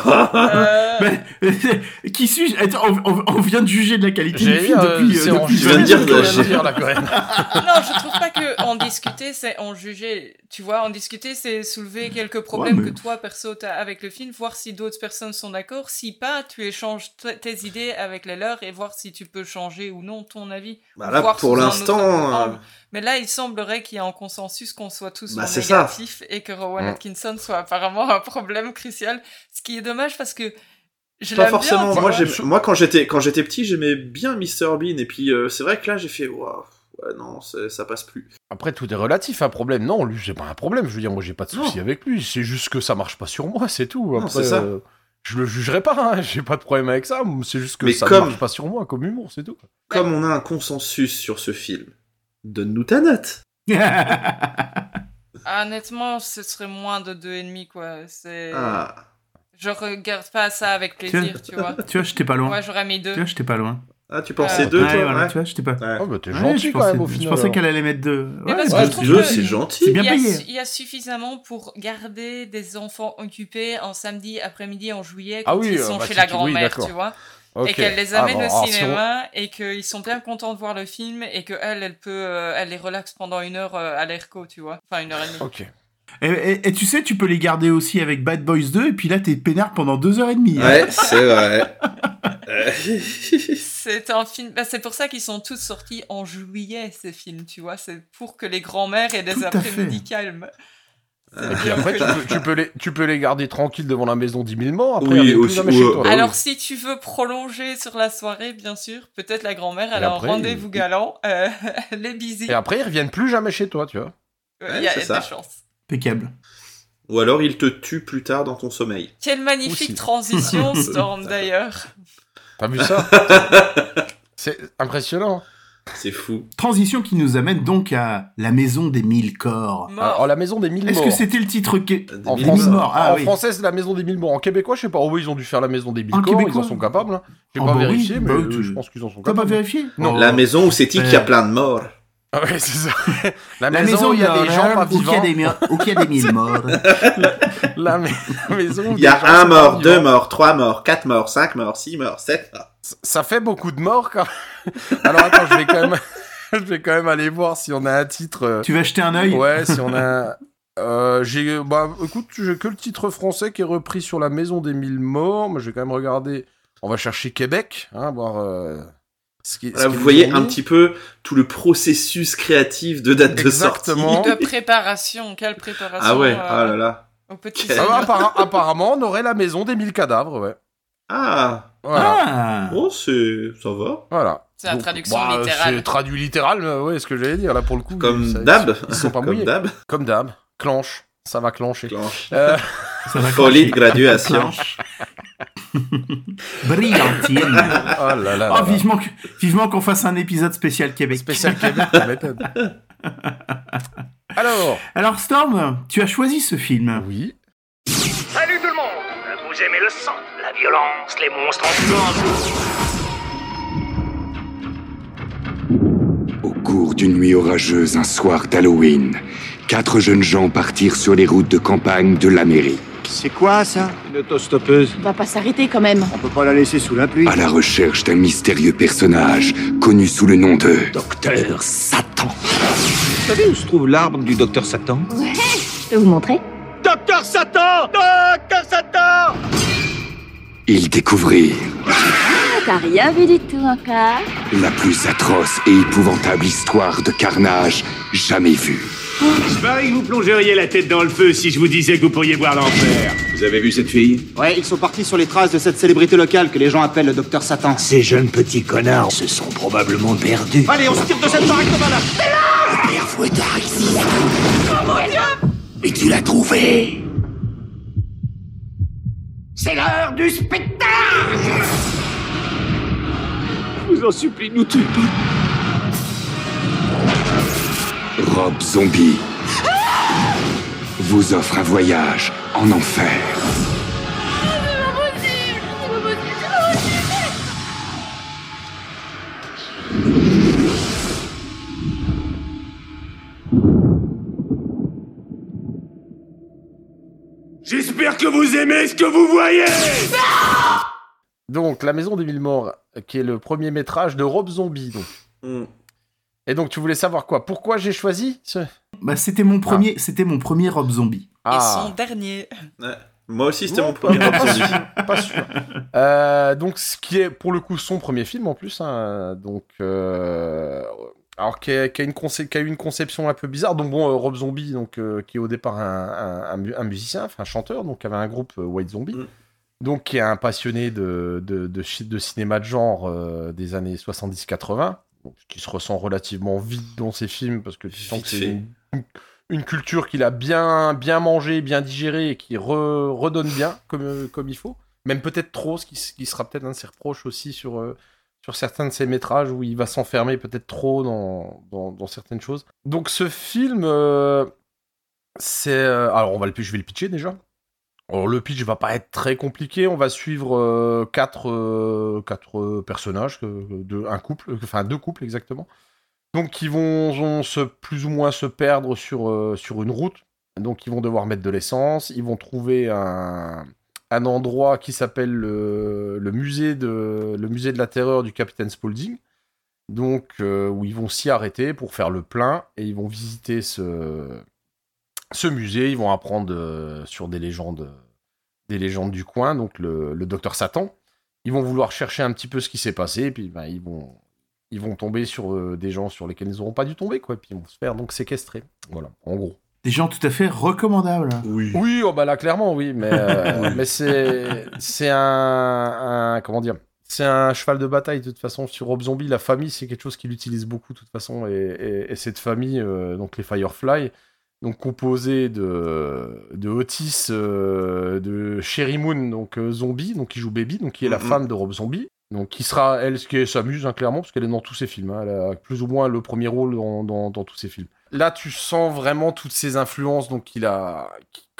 qui suis-je ? On vient de juger de la qualité du film depuis... Je viens de dire la Coréenne. Non, je trouve pas qu'en discuter, c'est en juger. Tu vois, en discuter, c'est soulever quelques problèmes que toi, perso, t'as avec le film, voir si d'autres personnes sont d'accord. Si pas, tu échanges tes idées avec les leurs et voir si tu peux changer ou non ton avis. Bah là, pour l'instant... Mais là, il semblerait qu'il y ait un consensus qu'on soit tous en négatif et que Rowan Atkinson soit apparemment un problème crucial. Ce qui est dommage parce que je pas forcément. Moi, quand j'étais petit, j'aimais bien Mr Bean et puis c'est vrai que là, j'ai fait waouh, ouais, non, ça passe plus. Après, tout est relatif. Un problème, non, lui, j'ai pas un problème. Je veux dire, moi, j'ai pas de souci avec lui. C'est juste que ça marche pas sur moi, c'est tout. Après, non, c'est ça. Je le jugerai pas. Hein. J'ai pas de problème avec ça. C'est juste que ça marche pas sur moi comme humour, c'est tout. Comme on a un consensus sur ce film. Donne-nous ta note. Honnêtement, ce serait moins de 2,5 quoi. Je regarde pas ça avec plaisir, tu vois. Tu vois, j'étais pas loin. Ouais, j'aurais mis 2. Tu vois, j'étais pas loin. Ah, tu pensais 2 toi, voilà, tu vois, j'étais pas. Oh, bah t'es gentil quand même au final. Je pensais qu'elle allait mettre 2. C'est gentil. C'est bien payé. Il y a suffisamment pour garder des enfants occupés un samedi après-midi en juillet quand ils sont chez la grand-mère, tu vois. Okay. Et qu'elle les amène au cinéma et qu'ils sont bien contents de voir le film et qu'elle elle les relaxe pendant 1 heure à l'ERCO, tu vois. Enfin, 1h30. Ok. Et tu sais, tu peux les garder aussi avec Bad Boys 2 et puis là, t'es peinard pendant 2h30. Ouais, c'est vrai. C'est un film... Bah, c'est pour ça qu'ils sont tous sortis en juillet, ces films, tu vois. C'est pour que les grands-mères aient des après-midi calmes. Et puis après, tu peux les garder tranquilles devant la maison 10 000 morts. Après, oui, aussi, chez toi. Alors, si tu veux prolonger sur la soirée, bien sûr, peut-être la grand-mère, elle a un rendez-vous galant, les busy. Et après, ils reviennent plus jamais chez toi, tu vois. Il y a des chances. Impeccable. Ou alors, ils te tuent plus tard dans ton sommeil. Quelle magnifique transition, Storm, d'ailleurs. T'as vu ça? C'est impressionnant. C'est fou. Transition qui nous amène donc à La Maison des 1000 corps. Alors, La Maison des 1000 morts. Est-ce que c'était le titre en français, en français, c'est La Maison des 1000 morts. En québécois, je sais pas. Oh, oui, ils ont dû faire La Maison des 1000 corps. Québécois. Ils en sont capables. Hein. J'ai pas vérifié, mais je pense qu'ils en sont capables. T'as pas vérifié? Non. La maison où c'est dit qu'il y a plein de morts. Ah ouais, c'est ça. La maison où il y a des gens pas vivants. Où il y a des 1000 morts. La maison où il y a 1 mort, 2 morts, 3 morts, 4 morts, 5 morts, 6 morts, 7 morts. Ça fait beaucoup de morts quand même. Alors attends, je vais quand même aller voir si on a un titre. Tu vas jeter un œil? Ouais, si on a. Écoute, j'ai que le titre français qui est repris sur La Maison des 1000 morts, mais je vais quand même regarder. On va chercher Québec, hein, voir. Vous voyez un petit peu tout le processus créatif de date de sortie. De préparation, quelle préparation. Ah ouais, ah là là. Au petit apparemment, on aurait La Maison des 1000 cadavres, ouais. Ah. Voilà. Ah. Oh, ça va. Voilà. C'est la traduction littérale. C'est traduit littéral, ouais, ce que j'allais dire, là, pour le coup. Comme d'hab. Ils sont pas mouillés. Comme d'hab. Clenche. Ça va clencher. Folie de graduation. Brillantine. Oh là là. Oh, vivement qu'on fasse un épisode spécial Québec. Spécial Québec, tu m'étonnes. Alors Storm, tu as choisi ce film. Oui. Salut tout le monde! Vous aimez le sang, la violence, les monstres ambulants? Au cours d'une nuit orageuse un soir d'Halloween, 4 jeunes gens partirent sur les routes de campagne de l'Amérique. C'est quoi ça? Une autostoppeuse. On va pas s'arrêter quand même. On peut pas la laisser sous la pluie. À la recherche d'un mystérieux personnage connu sous le nom de Docteur Satan. Vous savez où se trouve l'arbre du Docteur Satan? Ouais, je peux vous montrer. Docteur Satan! Docteur Satan! Ils découvrirent T'as rien vu du tout encore. la plus atroce et épouvantable histoire de carnage jamais vue. Je parie que vous plongeriez la tête dans le feu si je vous disais que vous pourriez voir l'enfer. Vous avez vu cette fille? Ouais, ils sont partis sur les traces de cette célébrité locale que les gens appellent le Docteur Satan. Ces jeunes petits connards se sont probablement perdus. Allez, on se tire de cette baraque de malade. Le père Fouettard existe. Oh mon Dieu! Et tu l'as trouvé. C'est l'heure du spectacle! Je vous en supplie, nous tuez pas. Rob Zombie vous offre un voyage en enfer. J'espère que vous aimez ce que vous voyez! Donc, La Maison des Mille Morts, qui est le premier métrage de Rob Zombie. Donc. Et donc, tu voulais savoir quoi? Pourquoi j'ai choisi ce... Bah, c'était mon premier Rob Zombie. Et son dernier. Ouais. Moi aussi, c'était mon premier Rob Zombie. Pas sûr. Donc, ce qui est, pour le coup, son premier film, en plus. Hein, donc... Alors, qui a eu une conception un peu bizarre. Donc, bon, Rob Zombie, donc, qui est au départ un musicien, enfin, un chanteur, donc, avait un groupe White Zombie. Donc, qui est un passionné de cinéma de genre des années 70-80. Donc, qui se ressent relativement vide dans ses films, parce que tu sens que c'est une culture qu'il a bien mangée, bien digérée, et qui redonne bien, comme il faut. Même peut-être trop, ce qui sera peut-être un de ses reproches aussi sur certains de ses métrages, où il va s'enfermer peut-être trop dans certaines choses. Donc ce film, c'est... alors je vais le pitcher déjà. Alors le pitch va pas être très compliqué, on va suivre quatre personnages, deux couples exactement, donc qui vont plus ou moins se perdre sur une route, donc ils vont devoir mettre de l'essence, ils vont trouver un endroit qui s'appelle le musée de la terreur du capitaine Spaulding, donc où ils vont s'y arrêter pour faire le plein, et ils vont visiter ce musée, ils vont apprendre sur des légendes du coin, donc le docteur Satan. Ils vont vouloir chercher un petit peu ce qui s'est passé, et puis ils vont tomber sur des gens sur lesquels ils n'auront pas dû tomber, quoi, et puis ils vont se faire donc séquestrer. Voilà, en gros. Des gens tout à fait recommandables. Oui, oh bah là, clairement, oui, mais, mais c'est un comment dire, c'est un cheval de bataille, de toute façon, sur Rob Zombie. La famille, c'est quelque chose qu'il utilise beaucoup, de toute façon, et cette famille, donc les Firefly, donc composée de Otis, de Sherry Moon, donc Zombie, donc qui joue Baby, donc qui est la femme de Rob Zombie, donc qui sera, elle, ce qui s'amuse, hein, clairement, parce qu'elle est dans tous ses films, hein, elle a plus ou moins le premier rôle dans tous ses films. Là, tu sens vraiment toutes ces influences, donc qu'il a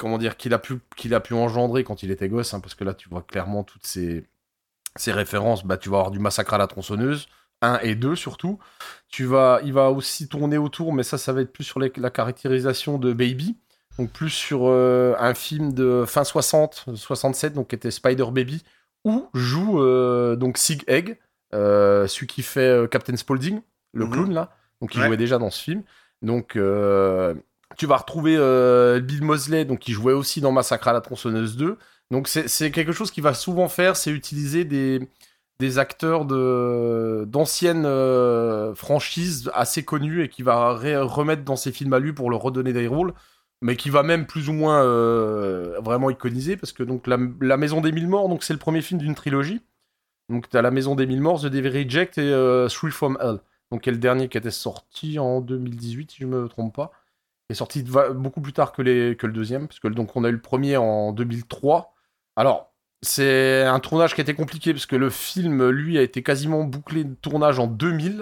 pu engendrer quand il était gosse, hein, parce que là, tu vois clairement toutes ces références. Bah, tu vas avoir du Massacre à la tronçonneuse, 1 et 2 surtout. Il va aussi tourner autour, mais ça va être plus sur la caractérisation de Baby, donc plus sur un film de fin 67, donc qui était Spider Baby, où joue donc Sig Egg, celui qui fait Captain Spaulding, le clown là, donc il jouait déjà dans ce film. Donc, tu vas retrouver Bill Moseley, donc qui jouait aussi dans Massacre à la tronçonneuse 2. Donc, c'est quelque chose qu'il va souvent faire, c'est utiliser des acteurs d'anciennes franchises assez connus et qui va remettre dans ses films à lui pour leur redonner des rôles, mais qui va même plus ou moins vraiment iconiser, parce que donc la Maison des Mille Morts, donc c'est le premier film d'une trilogie. Donc, tu as La Maison des Mille Morts, The Devil Reject et Three from Hell. Donc, qui est le dernier qui était sorti en 2018, si je ne me trompe pas. Il est sorti beaucoup plus tard que le deuxième, parce que donc on a eu le premier en 2003. Alors, c'est un tournage qui a été compliqué, parce que le film, lui, a été quasiment bouclé de tournage en 2000,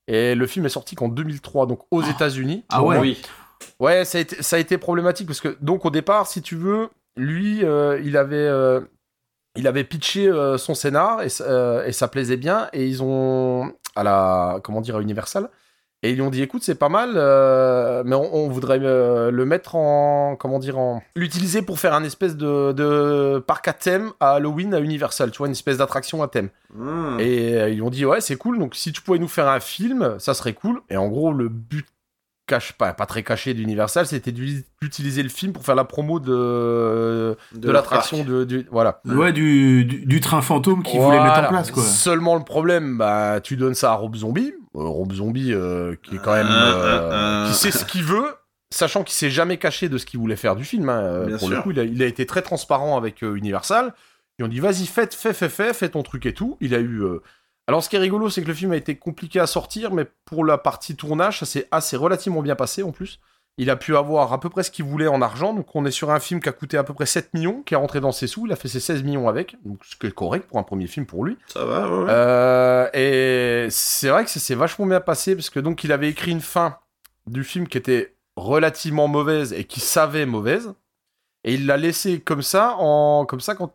Et le film est sorti qu'en 2003, donc aux États-Unis. Ah ouais. Oui. Ouais, ça a été problématique parce que, donc, au départ, si tu veux, lui, il avait pitché son scénar et ça plaisait bien. Et ils ont, à Universal, et ils lui ont dit, écoute, c'est pas mal, mais on voudrait le mettre l'utiliser pour faire un espèce de parc à thème à Halloween à Universal, tu vois, une espèce d'attraction à thème. Et ils lui ont dit, ouais, c'est cool, donc si tu pouvais nous faire un film, ça serait cool. Et en gros, le but pas très caché d'Universal, c'était d'utiliser le film pour faire la promo de l'attraction voilà. Ouais, du train fantôme qu'ils voulaient mettre en place, quoi. Seulement le problème, bah, tu donnes ça à Rob Zombie. Rob Zombie, qui est quand même, qui sait ce qu'il veut, sachant qu'il s'est jamais caché de ce qu'il voulait faire du film, hein. Pour sûr. Le coup, il a été très transparent avec Universal. Ils ont dit, vas-y, fais ton truc et tout. Il a eu, alors, ce qui est rigolo, c'est que le film a été compliqué à sortir, mais pour la partie tournage, ça s'est relativement bien passé, en plus. Il a pu avoir à peu près ce qu'il voulait en argent, donc on est sur un film qui a coûté à peu près 7 millions, qui est rentré dans ses sous, il a fait ses 16 millions avec, donc ce qui est correct pour un premier film pour lui. Ça va, ouais. Et c'est vrai que ça s'est vachement bien passé, parce que donc il avait écrit une fin du film qui était relativement mauvaise, et qui savait mauvaise, et il l'a laissé comme ça quand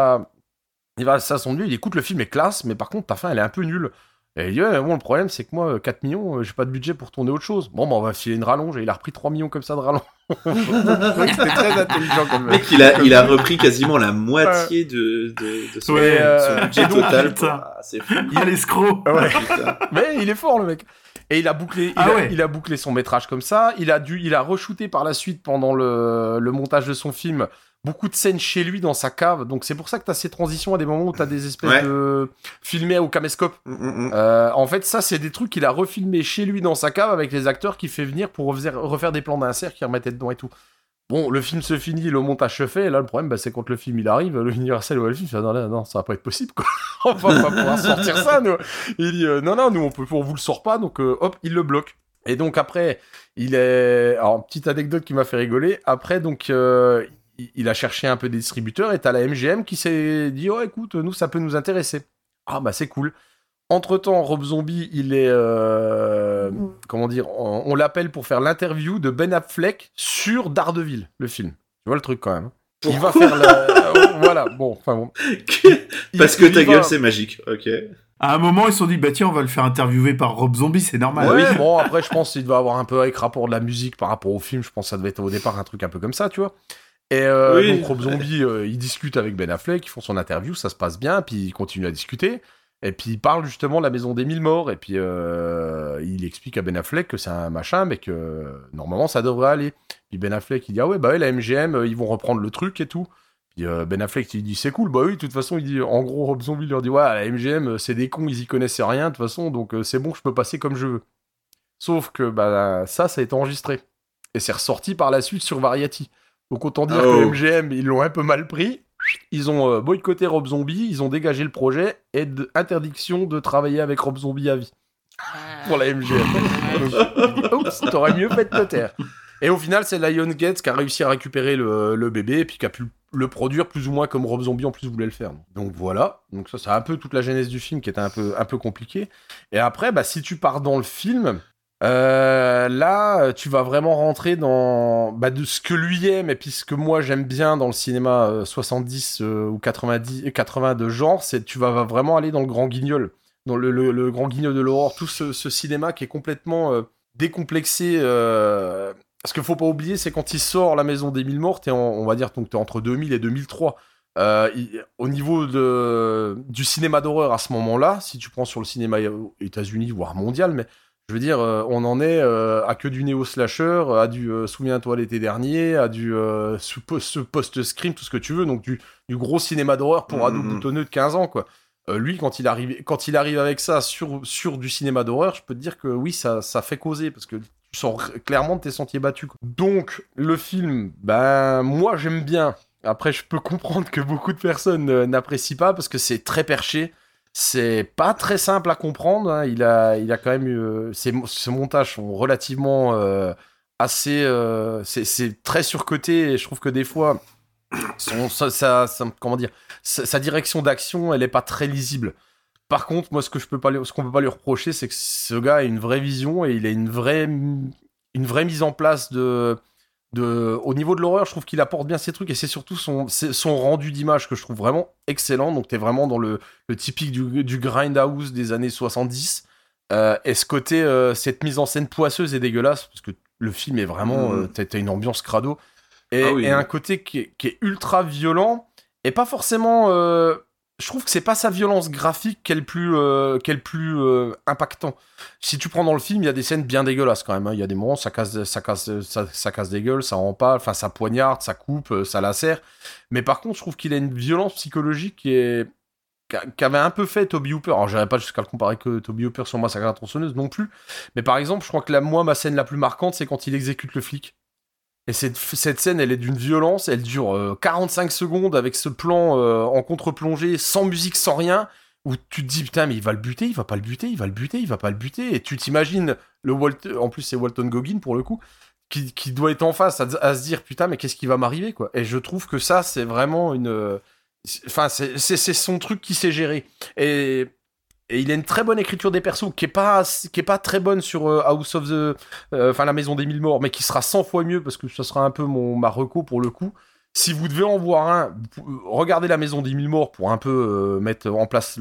il va à son lieu, il écoute, le film est classe, mais par contre, ta fin, elle est un peu nulle. Et il dit, ouais, bon, le problème, c'est que moi, 4 millions, j'ai pas de budget pour tourner autre chose. Bon, bah, on va filer une rallonge, et il a repris 3 millions comme ça de rallonge. C'était très intelligent, quand même. Mec, il a repris quasiment la moitié de son budget total. C'est fou. L'escroc. Ouais. Mais il est fort, le mec. Et il a bouclé son métrage comme ça. Il a re-shooté par la suite, pendant le montage de son film, beaucoup de scènes chez lui dans sa cave, donc c'est pour ça que t'as ces transitions à des moments où t'as des espèces de filmés au caméscope. En fait, ça, c'est des trucs qu'il a refilmé chez lui dans sa cave avec les acteurs qu'il fait venir pour refaire des plans d'insert qu'il remettait dedans et tout. Bon, le film se finit, le montage se fait, et là, le problème, bah, c'est quand le film il arrive, le Universal ou le film fait non, ça va pas être possible, quoi. On va pas pouvoir sortir ça, nous. Il dit non, nous, on vous le sort pas, donc hop, il le bloque. Et donc après, alors, petite anecdote qui m'a fait rigoler. Après, donc, il a cherché un peu des distributeurs, et t'as la MGM qui s'est dit, oh, écoute, nous, ça peut nous intéresser. Ah, bah, c'est cool. Entre-temps, Rob Zombie, il est... on l'appelle pour faire l'interview de Ben Affleck sur Daredevil, le film. Tu vois le truc, quand même. Il va faire voilà, bon, enfin bon. Parce que ta gueule, c'est magique, ok. À un moment, ils se sont dit, bah tiens, on va le faire interviewer par Rob Zombie, c'est normal. Ouais, oui, bon, après, je pense qu'il devait avoir un peu avec rapport de la musique par rapport au film. Je pense que ça devait être au départ un truc un peu comme ça, tu vois. Et donc Rob Zombie, il discute avec Ben Affleck, ils font son interview, ça se passe bien, puis il continue à discuter. Et puis il parle justement de la maison des 1000 morts, et puis il explique à Ben Affleck que c'est un machin, mais que normalement ça devrait aller. Puis Ben Affleck, il dit, ah ouais, bah ouais, la MGM, ils vont reprendre le truc et tout. Puis Ben Affleck, il dit, c'est cool, bah oui, de toute façon, il dit, en gros, Rob Zombie leur dit, ouais, la MGM, c'est des cons, ils y connaissent rien, de toute façon, donc c'est bon, je peux passer comme je veux. Sauf que bah ça a été enregistré. Et c'est ressorti par la suite sur Variety. Donc autant dire que MGM, ils l'ont un peu mal pris. Ils ont boycotté Rob Zombie, ils ont dégagé le projet, et interdiction de travailler avec Rob Zombie à vie. Pour la MGM. Donc, oups, t'aurais mieux fait de te taire. Et au final, c'est Lionsgate qui a réussi à récupérer le bébé, et puis qui a pu le produire plus ou moins comme Rob Zombie en plus voulait le faire. Donc voilà. Donc ça, c'est un peu toute la genèse du film qui était un peu compliquée. Et après, bah, si tu pars dans le film... là, tu vas vraiment rentrer dans de ce que lui aime, et puis ce que moi j'aime bien dans le cinéma 70 ou 80 de genre, c'est tu vas vraiment aller dans le grand guignol, dans le grand guignol de l'horreur, tout ce cinéma qui est complètement décomplexé. Ce qu'il faut pas oublier, c'est quand il sort La Maison des 1000 morts, on va dire donc t'es entre 2000 et 2003. Au niveau du cinéma d'horreur à ce moment-là, si tu prends sur le cinéma États-Unis voire mondial, mais je veux dire, on en est à que du néo-slasher, à du Souviens-toi l'été dernier, à du post-scream, tout ce que tu veux, donc du gros cinéma d'horreur pour ados boutonneux de 15 ans, quoi. Lui, quand il arrive avec ça sur du cinéma d'horreur, je peux te dire que oui, ça fait causer, parce que tu sors clairement de tes sentiers battus, quoi. Donc, le film, moi, j'aime bien. Après, je peux comprendre que beaucoup de personnes n'apprécient pas, parce que c'est très perché. C'est pas très simple à comprendre, hein. Il a quand même eu... Ces montages sont relativement assez... c'est très surcoté, et je trouve que des fois, sa direction d'action, elle est pas très lisible. Par contre, moi, ce qu'on peut pas lui reprocher, c'est que ce gars a une vraie vision et il a une vraie mise en place au niveau de l'horreur. Je trouve qu'il apporte bien ses trucs et c'est surtout son rendu d'image que je trouve vraiment excellent. Donc, t'es vraiment dans le typique du grindhouse des années 70. Et ce côté, cette mise en scène poisseuse et dégueulasse, parce que le film est vraiment, t'as une ambiance crado et un côté qui est ultra violent et pas forcément. Je trouve que c'est pas sa violence graphique qui est le plus impactant. Si tu prends dans le film, il y a des scènes bien dégueulasses quand même. Il y a des moments, ça casse des gueules, ça empale, enfin ça poignarde, ça coupe, ça lacère. Mais par contre, je trouve qu'il a une violence psychologique qu'avait un peu fait Toby Hooper. Alors, j'irais pas jusqu'à le comparer que Toby Hooper sur Massacre à la tronçonneuse non plus. Mais par exemple, je crois que ma scène la plus marquante, c'est quand il exécute le flic. Et cette scène, elle est d'une violence, elle dure 45 secondes avec ce plan en contre-plongée, sans musique, sans rien, où tu te dis, putain, mais il va le buter, il va pas le buter, il va le buter, il va pas le buter. Et tu t'imagines, en plus c'est Walton Goggins pour le coup, qui doit être en face à se dire, putain, mais qu'est-ce qui va m'arriver, quoi. Et je trouve que ça, c'est vraiment Enfin, c'est son truc qui sait gérer. Et il a une très bonne écriture des persos qui est pas très bonne sur House of the la Maison des Mille Morts, mais qui sera 100 fois mieux parce que ça sera un peu ma reco pour le coup. Si vous devez en voir un, regardez La Maison des Mille Morts pour un peu mettre en place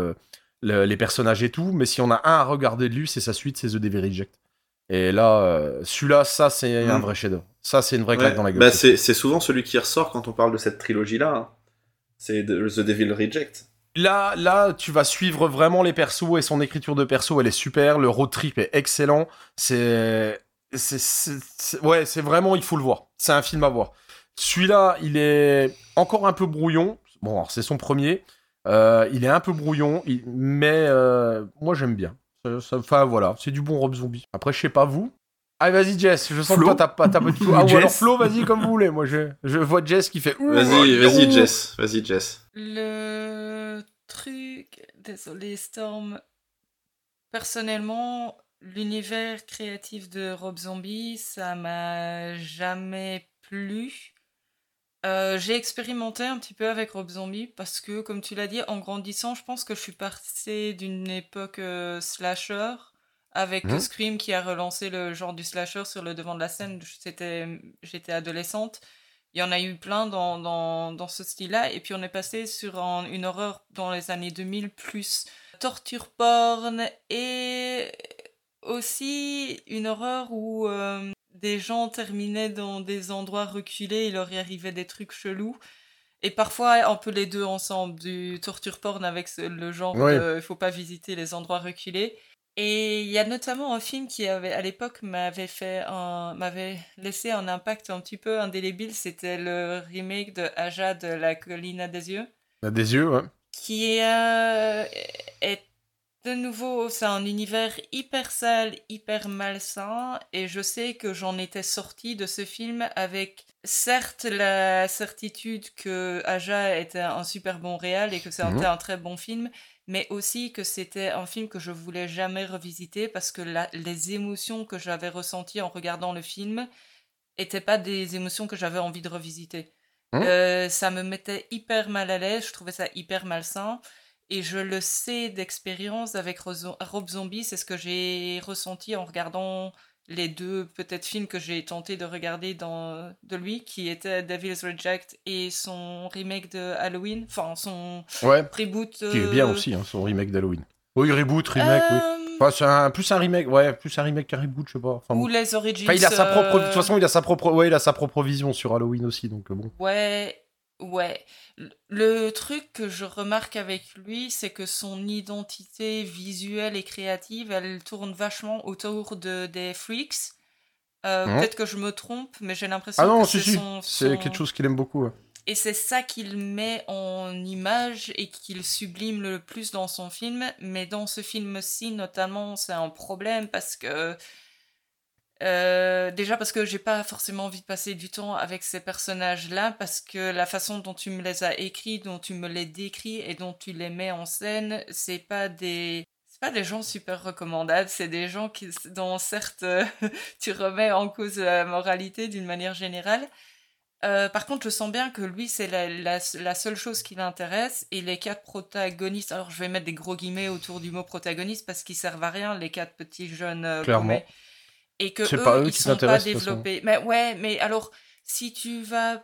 les personnages et tout, mais s'il y en a un à regarder de lui, c'est sa suite, c'est The Devil Reject. Et là, celui-là, ça c'est un vrai chef-d'œuvre. Ça c'est une vraie claque dans la gueule. Bah, c'est souvent celui qui ressort quand on parle de cette trilogie-là. Hein. C'est The Devil Reject. Là, tu vas suivre vraiment les persos et son écriture de perso, elle est super. Le road trip est excellent. C'est vraiment, il faut le voir. C'est un film à voir. Celui-là, il est encore un peu brouillon. Bon, alors, c'est son premier. Il est un peu brouillon, mais moi j'aime bien. Enfin voilà, c'est du bon Rob Zombie. Après, je sais pas vous. Allez, vas-y Jess, je sens Flo. que toi t'as pas de tout. Ah, ou alors Flo, vas-y comme vous voulez. Moi je vois Jess qui fait. Vas-y Jess. Le truc, désolé Storm, personnellement, l'univers créatif de Rob Zombie, ça m'a jamais plu. J'ai expérimenté un petit peu avec Rob Zombie parce que, comme tu l'as dit, en grandissant, je pense que je suis passée d'une époque slasher avec Scream qui a relancé le genre du slasher sur le devant de la scène. J'étais adolescente. Il y en a eu plein dans ce style-là. Et puis on est passé sur une horreur dans les années 2000 plus torture porn et aussi une horreur où des gens terminaient dans des endroits reculés, il leur y arrivait des trucs chelous. Et parfois, un peu les deux ensemble, du torture porn avec le genre de « il faut pas visiter les endroits reculés ». Et il y a notamment un film qui, à l'époque, m'avait laissé un impact un petit peu indélébile. C'était le remake de Aja de La Colline à des yeux. À des yeux, ouais. Qui est de nouveau, c'est un univers hyper sale, hyper malsain. Et je sais que j'en étais sortie de ce film avec, certes, la certitude que Aja était un super bon réal et que c'était un très bon film, mais aussi que c'était un film que je voulais jamais revisiter parce que les émotions que j'avais ressenties en regardant le film étaient pas des émotions que j'avais envie de revisiter. Ça me mettait hyper mal à l'aise, je trouvais ça hyper malsain, et je le sais d'expérience avec Rob Zombie, c'est ce que j'ai ressenti en regardant les deux peut-être films que j'ai tenté de regarder de lui, qui étaient Devil's Reject et son remake de Halloween, enfin son reboot. Qui est bien aussi, son remake d'Halloween. Oui, reboot, remake, oui. Enfin, plus un remake qu'un reboot, je sais pas. Enfin, ou les Origins. Enfin, il a sa propre, de toute façon, il a sa propre vision sur Halloween aussi, donc bon. Ouais. Le truc que je remarque avec lui, c'est que son identité visuelle et créative, elle tourne vachement autour des freaks. Peut-être que je me trompe, mais j'ai l'impression que c'est quelque chose qu'il aime beaucoup. Ouais. Et c'est ça qu'il met en image et qu'il sublime le plus dans son film. Mais dans ce film-ci, notamment, c'est un problème parce que... déjà parce que j'ai pas forcément envie de passer du temps avec ces personnages-là, parce que la façon dont tu me les as écrits, dont tu me les décris et dont tu les mets en scène, c'est pas des gens super recommandables, c'est des gens dont certes tu remets en cause la moralité d'une manière générale. Par contre, je sens bien que lui, c'est la seule chose qui l'intéresse. Et les 4 protagonistes, alors je vais mettre des gros guillemets autour du mot protagoniste parce qu'ils servent à rien, les 4 petits jeunes Clairement. et que C'est eux, pas eux ils qui sont pas t'intéressent, de toute développés. Mais ouais, mais alors, si tu vas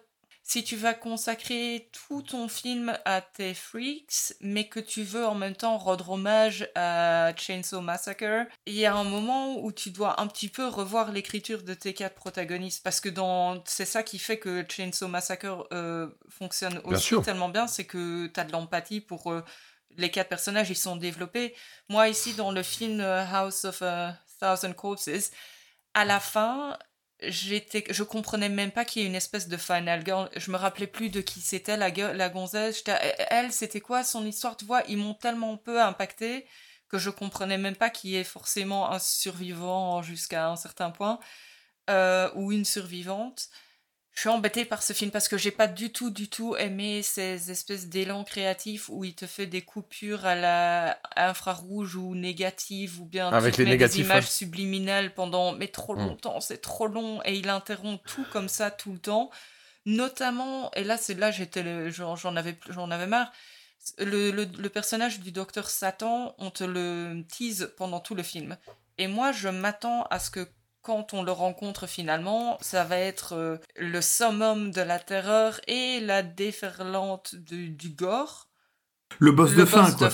consacrer tout ton film à tes freaks, mais que tu veux en même temps rendre hommage à Chainsaw Massacre, il y a un moment où tu dois un petit peu revoir l'écriture de tes 4 protagonistes, parce que c'est ça qui fait que Chainsaw Massacre fonctionne aussi tellement bien, c'est que t'as de l'empathie pour les 4 personnages, ils sont développés. Moi ici, dans le film House of a Thousand Corpses, à la fin... je comprenais même pas qu'il y ait une espèce de final girl. Je me rappelais plus de qui c'était la gonzesse. Elle, c'était quoi son histoire? Tu vois, ils m'ont tellement peu impacté que je comprenais même pas qu'il y ait forcément un survivant jusqu'à un certain point ou une survivante. Je suis embêtée par ce film parce que j'ai pas du tout aimé ces espèces d'élans créatifs où il te fait des coupures à la infrarouge ou négatives ou bien avec tu les mets négatifs, des images ouais. subliminales pendant trop longtemps, c'est trop long et il interrompt tout comme ça tout le temps. Notamment, et là j'en avais marre. Le personnage du docteur Satan, on te le tease pendant tout le film. Et moi, je m'attends à ce que quand on le rencontre finalement, ça va être le summum de la terreur et la déferlante du gore. Le boss de fin, quoi.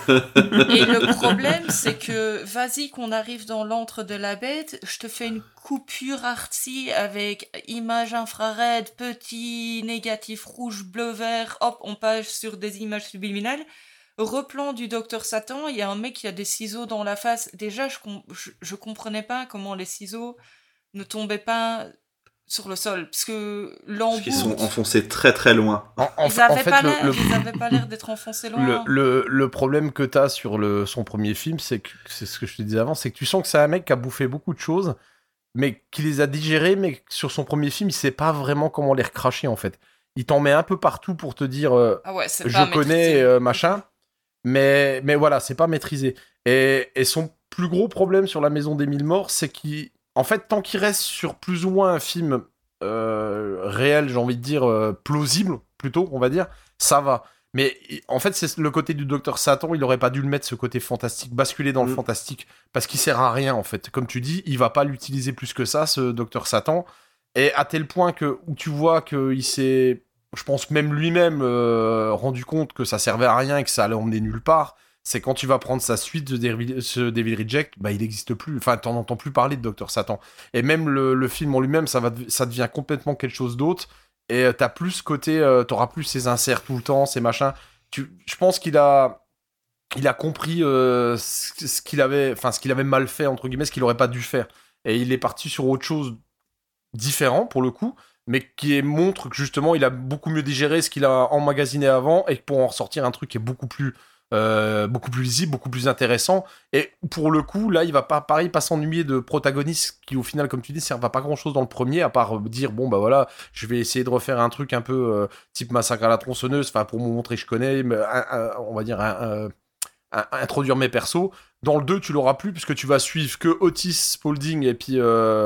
Et le problème, c'est que, vas-y, qu'on arrive dans l'antre de la bête, je te fais une coupure artsy avec images infrared, petit négatif rouge, bleu, vert, hop, on passe sur des images subliminales. Replan du docteur Satan, il y a un mec qui a des ciseaux dans la face. Déjà, je comprenais pas comment les ciseaux ne tombaient pas sur le sol, parce que l'embout... Ils sont enfoncés très très loin. Ils avaient pas l'air d'être enfoncés loin. Le problème que t'as sur son premier film, c'est ce que je te disais avant, c'est que tu sens que c'est un mec qui a bouffé beaucoup de choses, mais qui les a digérées, mais sur son premier film, il sait pas vraiment comment les recracher, en fait. Il t'en met un peu partout pour te dire je connais, machin. Mais voilà, c'est pas maîtrisé. Et son plus gros problème sur La Maison des Mille Morts, c'est qu'en fait, tant qu'il reste sur plus ou moins un film réel, j'ai envie de dire, plausible, plutôt, on va dire, ça va. Mais en fait, c'est le côté du Docteur Satan, il aurait pas dû le mettre, ce côté fantastique, basculer dans le fantastique, parce qu'il sert à rien, en fait. Comme tu dis, il va pas l'utiliser plus que ça, ce Docteur Satan. Et à tel point où tu vois qu'il s'est... Je pense même lui-même rendu compte que ça servait à rien et que ça allait emmener nulle part. C'est quand tu vas prendre sa suite, ce Devil Reject, bah il n'existe plus. Enfin, t'en entends plus parler de Dr Satan. Et même le film en lui-même, ça devient complètement quelque chose d'autre. Et t'as plus ce côté, t'auras plus ces inserts tout le temps, ces machins. Je pense qu'il a compris ce qu'il avait mal fait, entre guillemets, ce qu'il aurait pas dû faire. Et il est parti sur autre chose différent, pour le coup, mais qui montre que justement il a beaucoup mieux digéré ce qu'il a emmagasiné avant et pour en ressortir un truc qui est beaucoup plus lisible, beaucoup plus intéressant. Et pour le coup, là, il va pas s'ennuyer de protagonistes qui, au final, comme tu dis, servent à pas grand chose dans le premier, à part dire bon bah voilà, je vais essayer de refaire un truc un peu type Massacre à la tronçonneuse, enfin pour me montrer que je connais, on va dire introduire mes persos. Dans le 2, tu l'auras plus puisque tu vas suivre que Otis Spaulding et puis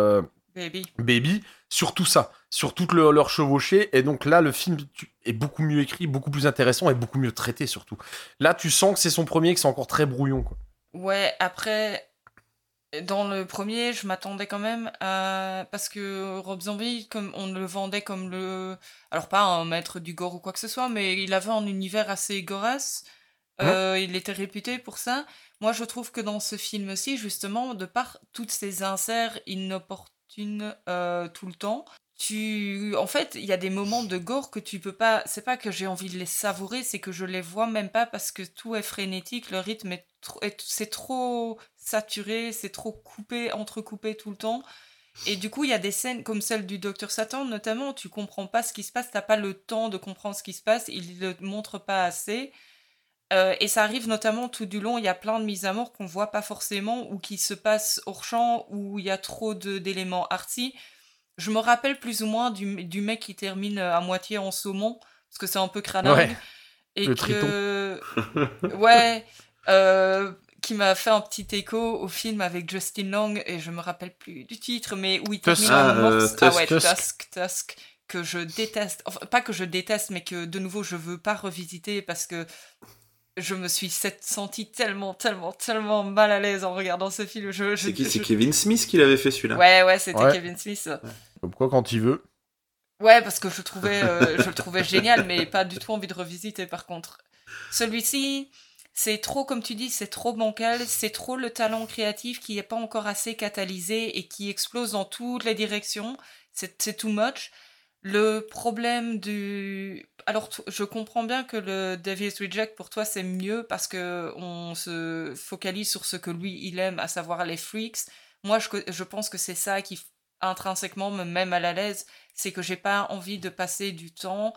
Baby sur tout ça, sur toute leur chevauchée. Et donc là, le film est beaucoup mieux écrit, beaucoup plus intéressant et beaucoup mieux traité surtout. Là, tu sens que c'est son premier, que c'est encore très brouillon, quoi. Ouais, après, dans le premier, je m'attendais quand même à... Parce que Rob Zombie, comme on le vendait comme le... Alors pas un maître du gore ou quoi que ce soit, mais il avait un univers assez gorasse. Il était réputé pour ça. Moi, je trouve que dans ce film-ci, justement, de par toutes ces inserts inopportunes tout le temps, en fait, il y a des moments de gore que tu peux pas... C'est pas que j'ai envie de les savourer, c'est que je les vois même pas parce que tout est frénétique, le rythme c'est trop saturé, c'est trop entrecoupé tout le temps. Et du coup, il y a des scènes comme celle du Docteur Satan, notamment, tu comprends pas ce qui se passe, t'as pas le temps de comprendre ce qui se passe, il le montre pas assez. Et ça arrive notamment tout du long, il y a plein de mises à mort qu'on voit pas forcément ou qui se passent hors champ, où il y a trop d'éléments arty. Je me rappelle plus ou moins du mec qui termine à moitié en saumon, parce que c'est un peu crâneux. Ouais, et le que... Ouais, qui m'a fait un petit écho au film avec Justin Long, et je me rappelle plus du titre, mais où il termine en morse. Tusk. Tusk. que je déteste, enfin pas que je déteste, mais que de nouveau je veux pas revisiter parce que je me suis sentie tellement mal à l'aise en regardant ce film. C'est Kevin Smith qui l'avait fait celui-là. Ouais, c'était Kevin Smith. Ouais. Comme quoi, quand il veut. Ouais, parce que je le trouvais génial, mais pas du tout envie de revisiter par contre. Celui-ci, c'est trop, comme tu dis, c'est trop bancal, c'est trop le talent créatif qui n'est pas encore assez catalysé et qui explose dans toutes les directions. C'est too much. Le problème du... Alors, je comprends bien que le Devil's Reject, pour toi, c'est mieux parce qu'on se focalise sur ce que lui, il aime, à savoir les freaks. Moi, je pense que c'est ça qui, intrinsèquement, me met mal à l'aise. C'est que j'ai pas envie de passer du temps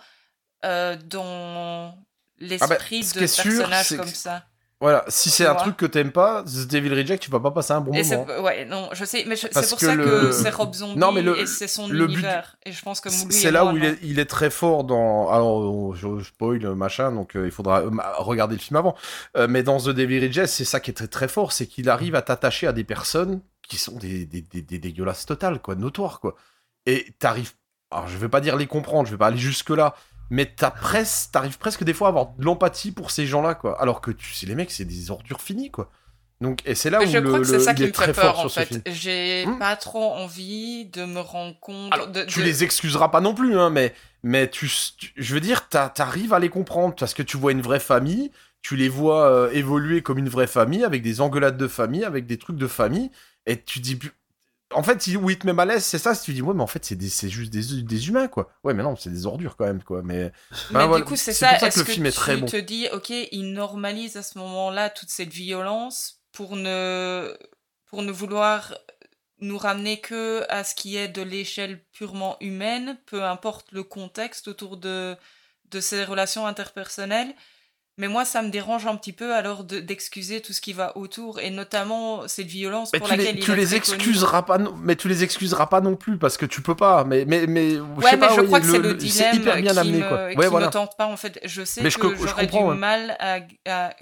dans l'esprit de personnages comme ça. Voilà, si c'est un truc que t'aimes pas, The Devil Reject, tu vas pas passer un bon moment. Ouais, non, je sais, mais c'est pour ça que c'est Rob Zombie et c'est son univers. Et je pense que lui c'est là où il est très fort dans... Alors, je spoil, machin, donc il faudra regarder le film avant. Mais dans The Devil Reject, c'est ça qui est très très fort, c'est qu'il arrive à t'attacher à des personnes qui sont des dégueulasses totales, quoi, notoires, quoi. Et t'arrives... Alors, je vais pas dire les comprendre, je vais pas aller jusque-là, mais t'arrives presque des fois à avoir de l'empathie pour ces gens-là, quoi. Alors que les mecs, c'est des ordures finies, quoi. Donc, et c'est là où je crois que c'est ça qui me fait peur, en fait. Film. J'ai pas trop envie de me rendre compte... Alors, tu les excuseras pas non plus, hein, mais je veux dire, t'arrives à les comprendre, parce que tu vois une vraie famille, tu les vois évoluer comme une vraie famille, avec des engueulades de famille, avec des trucs de famille, et tu dis... En fait, où il te met mal à l'aise, c'est ça, si tu dis, ouais, mais en fait, c'est juste des humains, quoi. Ouais, mais non, c'est des ordures, quand même, quoi. Mais voilà, du coup, c'est ça, est-ce que le film est très bon. Tu te dis, ok, il normalise à ce moment-là toute cette violence pour ne vouloir nous ramener que à ce qui est de l'échelle purement humaine, peu importe le contexte autour de ces relations interpersonnelles. Mais moi, ça me dérange un petit peu alors d'excuser tout ce qui va autour, et notamment cette violence pour laquelle tu les excuseras pas, mais tu les excuseras pas non plus parce que tu peux pas. Mais je crois que c'est le dilemme hyper bien amené, quoi. Qui me tente pas en fait. Je sais que j'aurais du mal à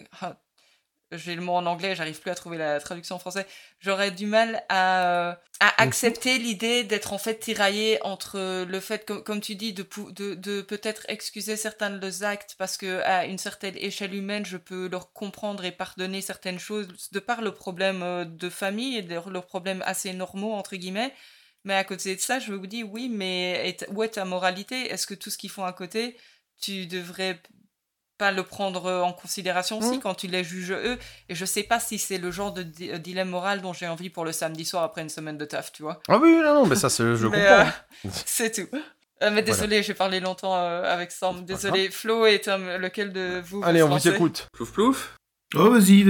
j'ai le mot en anglais, j'arrive plus à trouver la traduction en français. J'aurais du mal à accepter l'idée d'être en fait tiraillé entre le fait, comme tu dis, de peut-être excuser certains de leurs actes parce que à une certaine échelle humaine, je peux leur comprendre et pardonner certaines choses de par le problème de famille et leurs problèmes assez normaux entre guillemets. Mais à côté de ça, je me dis oui, mais où est ta moralité ? Est-ce que tout ce qu'ils font à côté, tu devrais pas le prendre en considération aussi quand tu les juges eux, et je sais pas si c'est le genre de dilemme moral dont j'ai envie pour le samedi soir après une semaine de taf, tu vois. Ah oui, non, mais ça je comprends. C'est tout. Mais désolé, j'ai parlé longtemps avec Sam. Désolé, Flo et Tom, lequel de vous Allez, on vous écoute. Plouf. Oh, vas-y.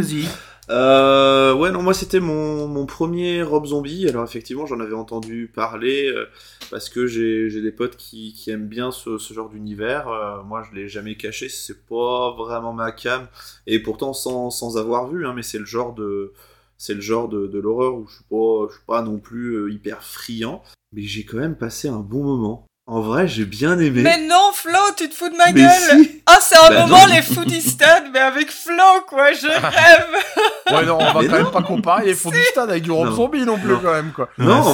Ouais, non, moi c'était mon premier Rob Zombie. Alors effectivement, j'en avais entendu parler parce que j'ai des potes qui aiment bien ce genre d'univers. Moi, je l'ai jamais caché, c'est pas vraiment ma came. Et pourtant, sans avoir vu, hein, mais c'est le genre de l'horreur où je suis pas non plus hyper friand. Mais j'ai quand même passé un bon moment. En vrai, j'ai bien aimé. Mais non, Flo, tu te fous de ma gueule. Si. Ah, c'est un moment, les foodie-stades, mais avec Flo, quoi, je rêve. Ouais, non, on va quand même pas comparer les foodie-stades avec du Rob Zombie non plus, quand même, quoi. Non,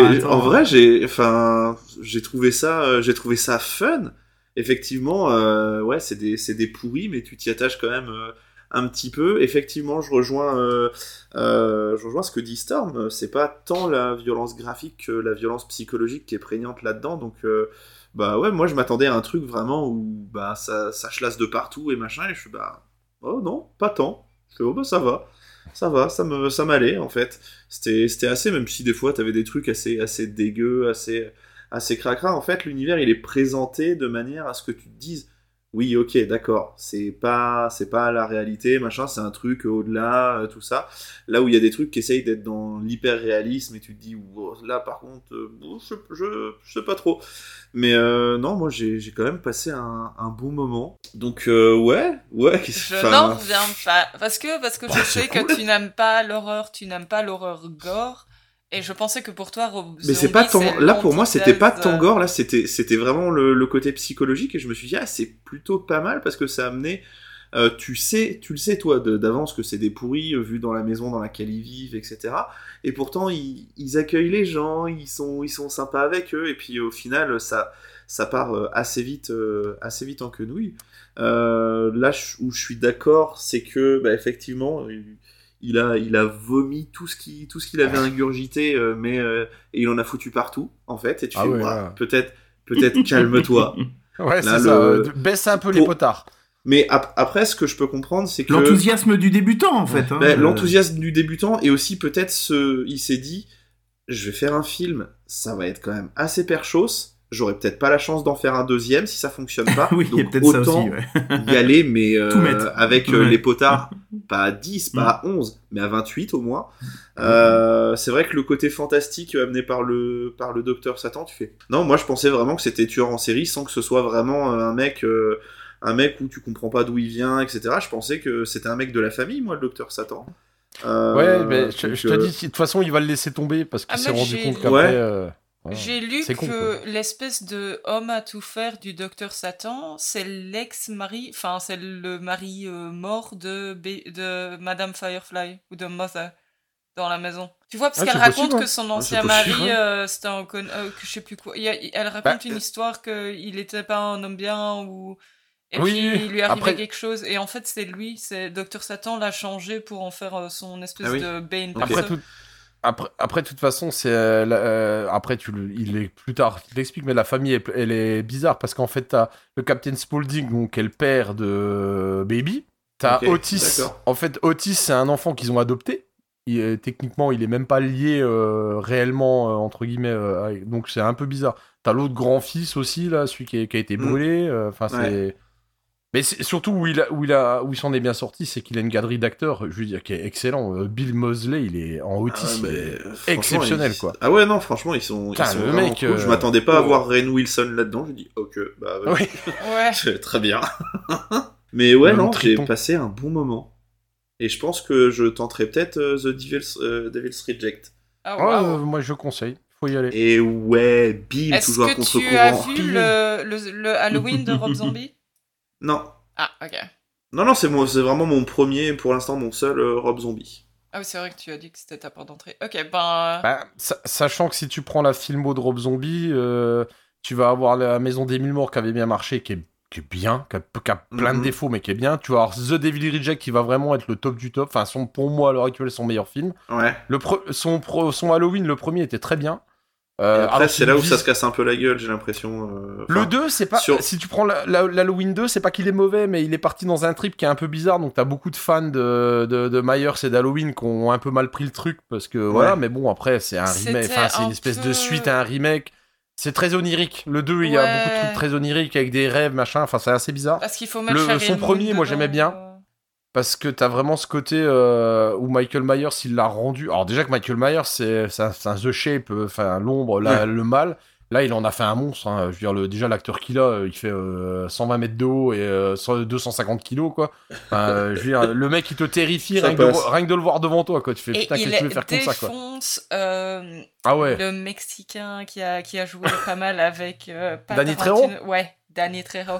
j'ai trouvé ça fun. Effectivement, ouais, c'est des pourris, mais tu t'y attaches quand même un petit peu. Effectivement, je rejoins ce que dit Storm. C'est pas tant la violence graphique que la violence psychologique qui est prégnante là-dedans. Donc, bah ouais, moi je m'attendais à un truc vraiment où bah ça chlasse de partout et machin. Et je suis oh non, pas tant. Je fais oh bah ça va, ça m'allait en fait. C'était assez, même si des fois t'avais des trucs assez dégueux, assez cracra. En fait, l'univers il est présenté de manière à ce que tu te dises. Oui, ok, d'accord, c'est pas la réalité, machin, c'est un truc au-delà, tout ça. Là où il y a des trucs qui essayent d'être dans l'hyper-réalisme et tu te dis, oh, là par contre, je sais pas trop. Mais non, moi j'ai quand même passé un bon moment. Donc ouais. Je n'en reviens pas, parce que je sais que tu n'aimes pas l'horreur gore. Et je pensais que pour toi, Rob Zombie, mais c'est pas tant. Là, pour moi, c'était pas tant gore. Là, c'était vraiment le côté psychologique. Et je me suis dit, c'est plutôt pas mal parce que ça amenait. Tu le sais, toi, d'avance que c'est des pourris vus dans la maison dans laquelle ils vivent, etc. Et pourtant, ils accueillent les gens, ils sont sympas avec eux. Et puis, au final, ça ça part assez vite en quenouille. Là où je suis d'accord, c'est que effectivement il a vomi tout ce qu'il avait ingurgité, et il en a foutu partout en fait, et tu fais peut-être calme-toi. Ouais, là, c'est ça, baisse un peu les potards. Mais après, ce que je peux comprendre, c'est que... L'enthousiasme du débutant, en fait. L'enthousiasme du débutant, et aussi peut-être il s'est dit, je vais faire un film, ça va être quand même assez perchos, j'aurai peut-être pas la chance d'en faire un deuxième si ça fonctionne pas, oui, donc peut-être autant ça aussi, y aller, mais avec Ouais. les potards, pas à 10, pas à 11, mais à 28 au moins. C'est vrai que le côté fantastique amené par le Docteur Satan, tu fais... Non, moi je pensais vraiment que c'était tueur en série, sans que ce soit vraiment un mec où tu comprends pas d'où il vient, etc. Je pensais que c'était un mec de la famille, moi, le Docteur Satan. Ouais, mais je te dis, de toute façon, il va le laisser tomber parce qu'il s'est rendu compte qu'après... J'ai lu que l'espèce de homme à tout faire du Docteur Satan, c'est l'ex-mari, enfin, c'est le mari mort de Madame Firefly, ou de Mother, dans la maison. Tu vois, parce qu'elle raconte que son ancien mari, c'était un que je sais plus quoi. Elle raconte une histoire qu'il était pas un homme bien, ou... Et puis il lui arrivait quelque chose, et en fait c'est lui, Dr Satan l'a changé pour en faire son espèce de Bane. Après, de toute façon, c'est après il est plus tard, il l'explique, mais la famille elle est bizarre parce qu'en fait t'as le Captain Spaulding, donc qui est le père de Baby. T'as Otis. D'accord. En fait, Otis c'est un enfant qu'ils ont adopté. Techniquement, il est même pas lié réellement entre guillemets, donc c'est un peu bizarre. T'as l'autre grand-fils aussi là, celui qui a été brûlé. Enfin c'est. Mais surtout où il s'en est bien sorti, c'est qu'il a une galerie d'acteurs, je veux dire, qui est excellent. Bill Moseley, il est en autisme, exceptionnel, quoi. Ah ouais, non, franchement, ils sont le mec. Cool. Je m'attendais pas à voir Rainn Wilson là-dedans. Je dis, ok, bah oui. Ouais. Très bien. Mais ouais, non, j'ai passé un bon moment. Et je pense que je tenterai peut-être The Devil's Reject. Moi, je conseille. Faut y aller. Et ouais, bim, toujours à contre-courant. Est-ce que tu as vu le Halloween de Rob Zombie? Non. Ah, ok. Non, c'est vraiment mon premier, pour l'instant, mon seul Rob Zombie. Ah oui, c'est vrai que tu as dit que c'était ta porte d'entrée. Ok, sachant que si tu prends la filmo de Rob Zombie, tu vas avoir la Maison des Mille Morts qui avait bien marché, qui est bien, qui a plein de défauts, mais qui est bien. Tu vas avoir The Devil Reject qui va vraiment être le top du top. Enfin, pour moi, à l'heure actuelle, son meilleur film. Ouais. Son Halloween, le premier, était très bien. Après, c'est là où ça se casse un peu la gueule, j'ai l'impression. Le 2, c'est pas... Si tu prends l'Halloween 2, c'est pas qu'il est mauvais, mais il est parti dans un trip qui est un peu bizarre, donc t'as beaucoup de fans de Myers et d'Halloween qui ont un peu mal pris le truc, parce que voilà, mais bon, après, c'est un remake, enfin, c'est une espèce de suite à un remake. C'est très onirique. Le 2, il y a beaucoup de trucs très oniriques, avec des rêves, machin, enfin, c'est assez bizarre. Parce qu'il faut mettre son premier, moi, j'aimais bien. Parce que t'as vraiment ce côté où Michael Myers, il l'a rendu... Alors déjà que Michael Myers, c'est un The Shape, enfin l'ombre, le mal. Là, il en a fait un monstre. Hein. Je veux dire, déjà, l'acteur qu'il a, il fait 120 mètres de haut et 250 kilos, quoi. Enfin, je veux dire, le mec, il te terrifie rien que de le voir devant toi, quoi. Tu fais, putain, qu'est-ce que tu veux faire comme ça, quoi. Le Mexicain qui a joué pas mal avec... Danny Trejo. Ouais, Danny Trejo.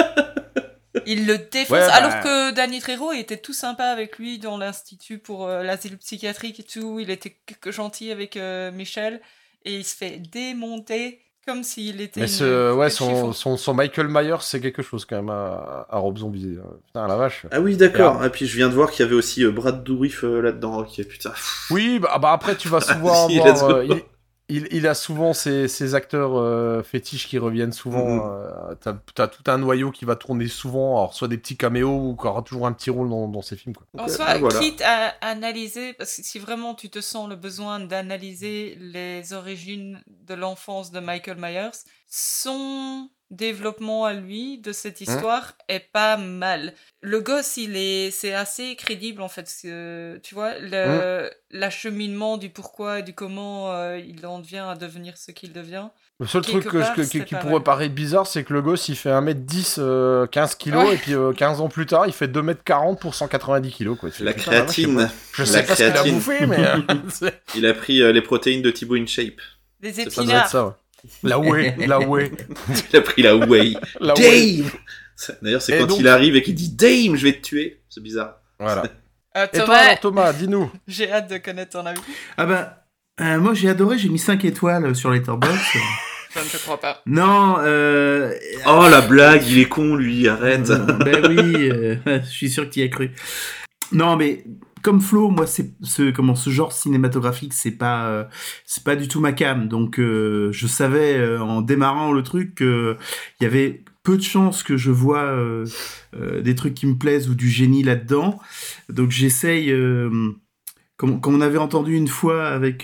Il le défonce, alors que Danny Trejo était tout sympa avec lui dans l'institut pour l'asile psychiatrique et tout. Il était gentil avec Michel et il se fait démonter comme s'il était. Mais son Michael Myers, c'est quelque chose quand même à Rob Zombie. Putain, la vache. Ah oui, d'accord. Et puis je viens de voir qu'il y avait aussi Brad Dourif là-dedans. Ok, putain. Oui, bah après tu vas souvent voir. Il a souvent ces acteurs fétiches qui reviennent souvent. T'as tout un noyau qui va tourner souvent, alors soit des petits caméos ou qui aura toujours un petit rôle dans ces films. Quoi. En soi, quitte à analyser, parce que si vraiment tu te sens le besoin d'analyser les origines de l'enfance de Michael Myers, son développement à lui de cette histoire est pas mal. Le gosse, c'est assez crédible en fait, tu vois, l'acheminement du pourquoi et du comment il en vient à devenir ce qu'il devient. Le seul truc qui pourrait paraître bizarre, c'est que le gosse il fait 1m10, 15 kilos, et puis 15 ans plus tard, il fait 2m40 pour 190 kilos. Quoi. La créatine. Je sais pas ce qu'il a bouffé, mais. Il a pris les protéines de Thibaut InShape. Les épinards. Ça, ouais. La whey. Il a pris la whey. Dame. D'ailleurs, c'est quand il arrive et qu'il dit Dame, je vais te tuer. C'est bizarre. Voilà. Et toi, Thomas, dis-nous. J'ai hâte de connaître ton avis. Ah moi j'ai adoré, j'ai mis 5 étoiles sur Letterboxd. Je ne te crois pas. Non, Oh, la blague, il est con, lui, arrête. Ben oui, je suis sûr que tu y as cru. Non, mais comme Flo, moi, ce genre cinématographique, c'est pas du tout ma came. Donc, je savais en démarrant le truc qu'il y avait peu de chances que je vois des trucs qui me plaisent ou du génie là-dedans. Donc, j'essaye. Comme on avait entendu une fois avec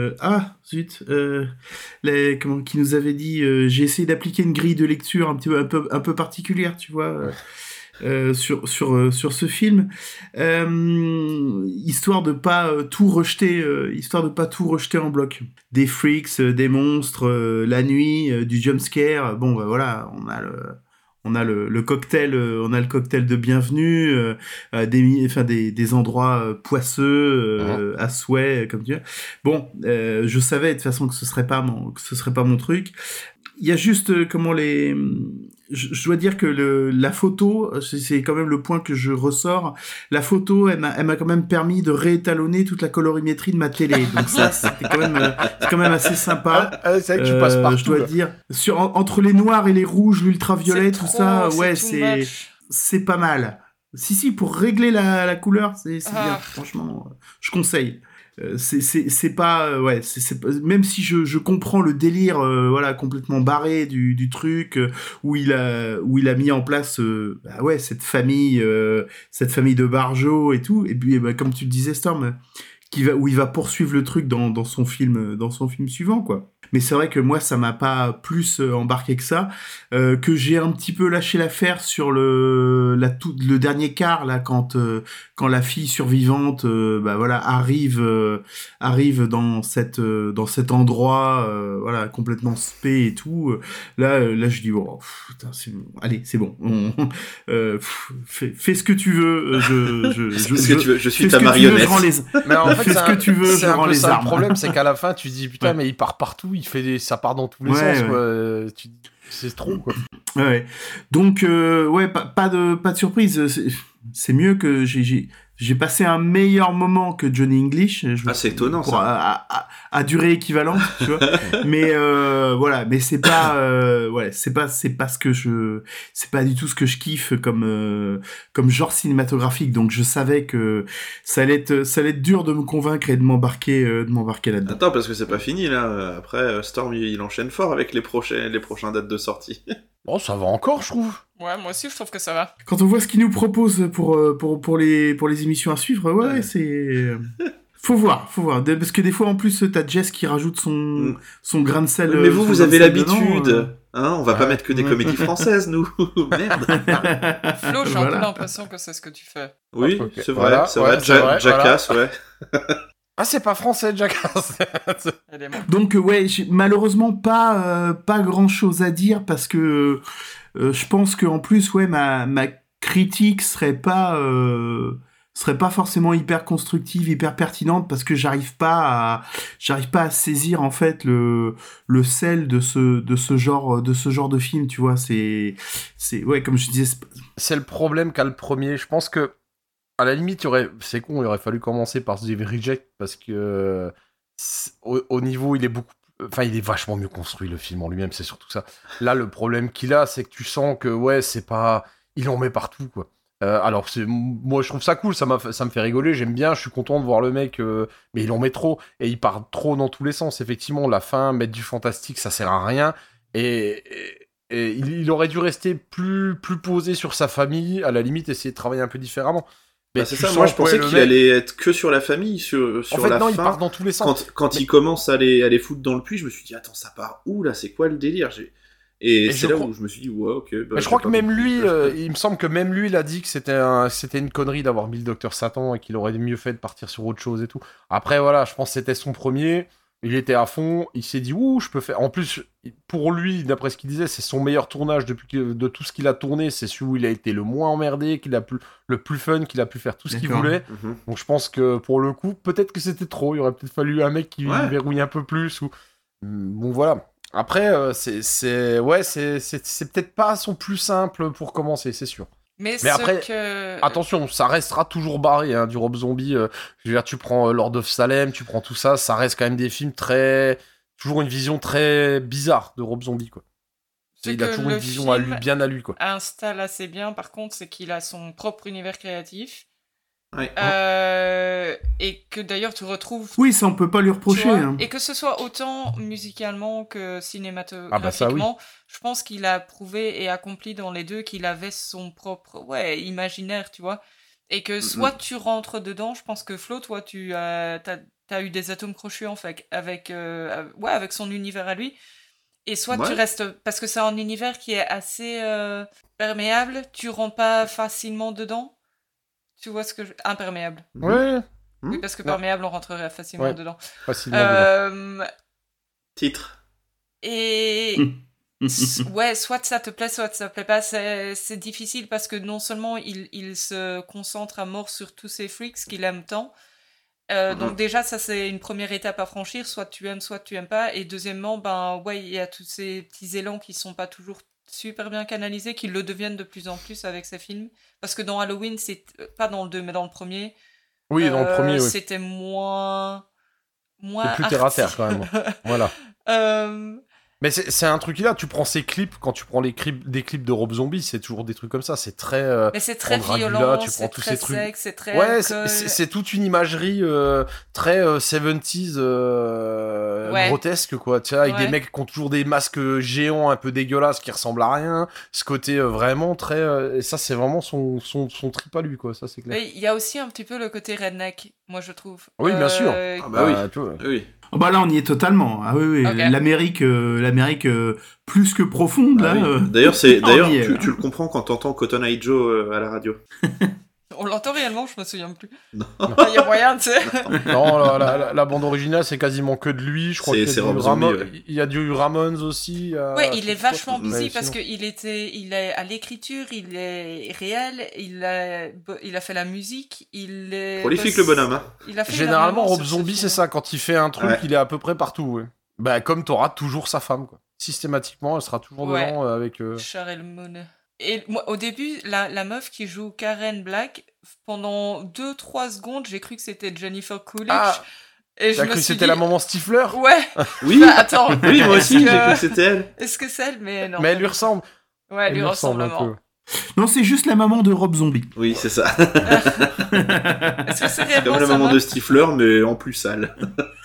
qui nous avait dit j'ai essayé d'appliquer une grille de lecture un peu particulière, tu vois. Sur ce film, histoire de pas tout rejeter en bloc. Des freaks, des monstres, la nuit, du jumpscare. Bon, bah, voilà, on a le cocktail, de bienvenue, des endroits poisseux à souhait, comme tu dis. Bon, je savais de toute façon que ce serait pas mon truc. Il y a juste je dois dire que la photo, c'est quand même le point que je ressors. La photo, elle m'a quand même permis de réétalonner toute la colorimétrie de ma télé. Donc ça, c'est quand même assez sympa. C'est vrai que tu passes partout. Je dois dire, entre les noirs et les rouges, l'ultraviolet, tout ça, ouais, c'est pas mal. Si, pour régler la couleur, c'est bien. Franchement, je conseille. C'est pas même si je comprends le délire complètement barré du truc où il a mis en place cette famille de barjots et tout, et puis comme tu le disais, Storm, où il va poursuivre le truc dans son film suivant, quoi. Mais c'est vrai que moi, ça m'a pas plus embarqué que ça, que j'ai un petit peu lâché l'affaire sur le dernier quart, là, quand la fille survivante, arrive dans cet endroit, complètement spé et tout. Là, je dis, oh, putain, allez, c'est bon. Fais ce que tu veux. Je suis ta marionnette. Mais en fait, fais ce que tu veux, je rends les armes. Le problème, c'est qu'à la fin, tu dis, putain, mais il part partout. Ça part dans tous les sens, quoi. C'est trop, quoi. Ouais. Donc, pas de surprise. C'est mieux que j'ai passé un meilleur moment que Johnny English. C'est étonnant, ça. À durée équivalente, tu vois. Mais mais c'est pas c'est pas du tout ce que je kiffe comme genre cinématographique. Donc je savais que ça allait être dur de me convaincre et de m'embarquer là-dedans. Attends, parce que c'est pas fini là. Après, Storm il enchaîne fort avec les prochains dates de sortie. Bon, ça va encore, je trouve. Ouais, moi aussi, je trouve que ça va. Quand on voit ce qu'il nous propose pour les émissions à suivre, c'est... Faut voir. Parce que des fois, en plus, t'as Jess qui rajoute son grain de sel. Mais vous avez l'habitude. On va pas mettre que des comédies françaises, nous. Merde. Flo, j'ai un peu l'impression que c'est ce que tu fais. Oui, c'est vrai. Jackass, ouais. Ah, c'est pas français, Jackass. Donc, j'ai malheureusement pas grand-chose à dire parce que je pense qu'en plus, ma critique serait pas forcément hyper constructive, hyper pertinente, parce que j'arrive pas à saisir en fait le sel de ce genre de film, tu vois. C'est comme je disais. C'est le problème qu'a le premier. Je pense que à la limite, il aurait fallu commencer par The Reject, parce que au niveau, il est vachement mieux construit, le film en lui-même, c'est surtout ça. Là, le problème qu'il a, c'est que tu sens que, c'est pas... Il en met partout, quoi. Alors, moi, je trouve ça cool, ça me fait rigoler, j'aime bien, je suis content de voir le mec, mais il en met trop, et il part trop dans tous les sens. Effectivement, la fin, mettre du fantastique, ça sert à rien, et il aurait dû rester plus posé sur sa famille, à la limite, essayer de travailler un peu différemment. C'est ça, moi je pensais qu'il allait être que sur la famille, sur en fait, la non, fin. il part dans tous les sens. Quand il commence à les foutre dans le puits, je me suis dit, attends, ça part où là? C'est quoi le délire? Et c'est là où je me suis dit, ouais, ok. Mais je crois que même lui, il me semble que même lui, il a dit que c'était une connerie d'avoir mis le Docteur Satan et qu'il aurait mieux fait de partir sur autre chose et tout. Après, voilà, je pense que c'était son premier. Il était à fond, il s'est dit, je peux faire... En plus, pour lui, d'après ce qu'il disait, c'est son meilleur tournage de tout ce qu'il a tourné, c'est celui où il a été le moins emmerdé, le plus fun, qu'il a pu faire tout ce qu'il voulait. Donc je pense que, pour le coup, peut-être que c'était trop, il aurait peut-être fallu un mec qui verrouille un peu plus, ou... Bon, voilà. Après, c'est peut-être pas son plus simple pour commencer, c'est sûr. Mais après, attention, ça restera toujours barré, du Rob Zombie. Je veux dire, tu prends Lord of Salem, tu prends tout ça, ça reste quand même des films très, toujours une vision très bizarre de Rob Zombie, quoi. Il a que toujours le une vision à lui, film bien à lui, quoi. installe assez bien, par contre, c'est qu'il a son propre univers créatif. Ouais. Et que d'ailleurs tu retrouves. Oui, ça on peut pas lui reprocher. Hein. Et que ce soit autant musicalement que cinématographiquement, Ah bah ça, oui. je pense qu'il a prouvé et accompli dans les deux qu'il avait son propre imaginaire, tu vois. Et que soit tu rentres dedans, je pense que Flo, toi, t'as eu des atomes crochus en fait, avec son univers à lui. Et soit tu restes, parce que c'est un univers qui est assez perméable, tu rentres pas facilement dedans. Tu vois ce que imperméable. Ouais. Oui, parce que perméable, on rentrerait facilement dedans. Facilement dedans. Titre. Et soit ça te plaît, soit ça te plaît pas. C'est difficile parce que non seulement il se concentre à mort sur tous ces freaks qu'il aime tant. Donc déjà, ça c'est une première étape à franchir. Soit tu aimes pas. Et deuxièmement, il y a tous ces petits élans qui sont pas toujours super bien canalisés, qui le deviennent de plus en plus avec ces films. Parce que dans Halloween, c'est pas dans le 2, mais dans le premier. Oui, dans le premier, oui. C'était moins c'est plus terre à terre quand même. Voilà. Mais c'est un truc là, tu prends ces clips, quand tu prends des clips de Rob Zombie, c'est toujours des trucs comme ça, c'est très mais c'est très violent, tu prends tous ces trucs. C'est très c'est toute une imagerie très 70s grotesque quoi, tu vois, avec des mecs qui ont toujours des masques géants un peu dégueulasses qui ressemblent à rien, ce côté vraiment très et ça c'est vraiment son trip à lui quoi, ça c'est clair. Il y a aussi un petit peu le côté redneck, moi je trouve. Oui, bien sûr. Oui. Oh bah là on y est totalement. Ah oui. Okay. L'Amérique plus que profonde là. Oui. D'ailleurs tu le comprends quand t'entends Cotton Eye Joe à la radio. On l'entend réellement, je me souviens plus. Non. Il y a moyen, tu sais. Non, la bande originale c'est quasiment que de lui, je crois qu'il y a du Ramones aussi. Ouais, il est vachement busy parce que il est à l'écriture, il est réel, il a fait la musique, il est prolifique le bonhomme. Hein. Il a fait généralement Rob Zombie c'est ça, quand il fait un truc, il est à peu près partout. Bah comme t'auras toujours sa femme quoi. Systématiquement, elle sera toujours devant avec Cheryl Moon. Et moi, au début, la meuf qui joue Karen Black, pendant 2-3 secondes, j'ai cru que c'était Jennifer Coolidge. Ah, et t'as cru que c'était la maman Stifler ? Ouais. Oui. Attends. Oui, moi aussi, j'ai cru que c'était elle. Est-ce que c'est elle ? Mais non. Mais elle lui ressemble. Ouais, elle lui ressemble un peu. Non, c'est juste la maman de Rob Zombie. Oui, c'est ça. Est-ce que c'est réellement comme la maman de Stifler, mais en plus sale.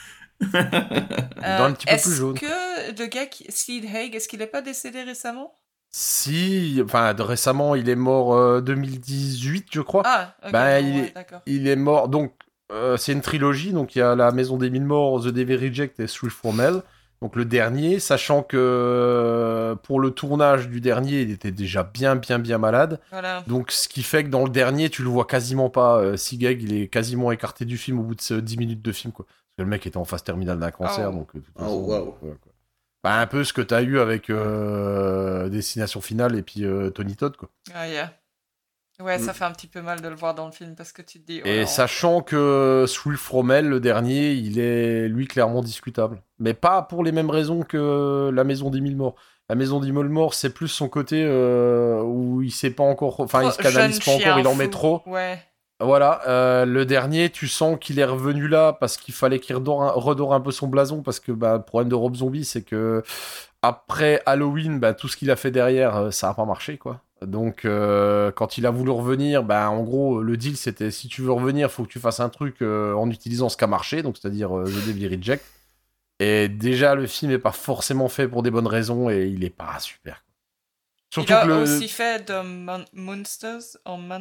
Dans un petit peu plus jaune. Est-ce que le gars, Sid Haig, est-ce qu'il est pas décédé récemment ? Si, enfin récemment il est mort 2018 je crois. Ah, okay, d'accord. Il est mort, donc c'est une trilogie, donc il y a La Maison des Mille Morts, The Devil Reject et Three from Hell, donc le dernier, sachant que pour le tournage du dernier il était déjà bien malade, voilà. Donc ce qui fait que dans le dernier tu le vois quasiment pas, Sigeg il est quasiment écarté du film au bout de 10 minutes de film quoi, parce que le mec était en phase terminale d'un cancer, donc voilà, quoi. Bah, un peu ce que t'as eu avec Destination Finale et puis Tony Todd, quoi. Ah, yeah. Ouais, ça fait un petit peu mal de le voir dans le film parce que tu te dis... Et sachant que Three from Hell, le dernier, il est, lui, clairement discutable. Mais pas pour les mêmes raisons que La Maison des Mille Morts. La Maison des Mille Morts, c'est plus son côté où il sait pas encore... Enfin, il se canalise pas encore, il en met trop. Ouais. Voilà, le dernier, tu sens qu'il est revenu là parce qu'il fallait qu'il redore un peu son blason, parce que le problème de Rob Zombie, c'est que après Halloween, tout ce qu'il a fait derrière, ça a pas marché, quoi. Donc, quand il a voulu revenir, en gros, le deal, c'était si tu veux revenir, faut que tu fasses un truc en utilisant ce qui a marché, donc c'est-à-dire The Devil Reject. Et déjà, le film est pas forcément fait pour des bonnes raisons et il est pas super. Surtout il a aussi fait de Monsters.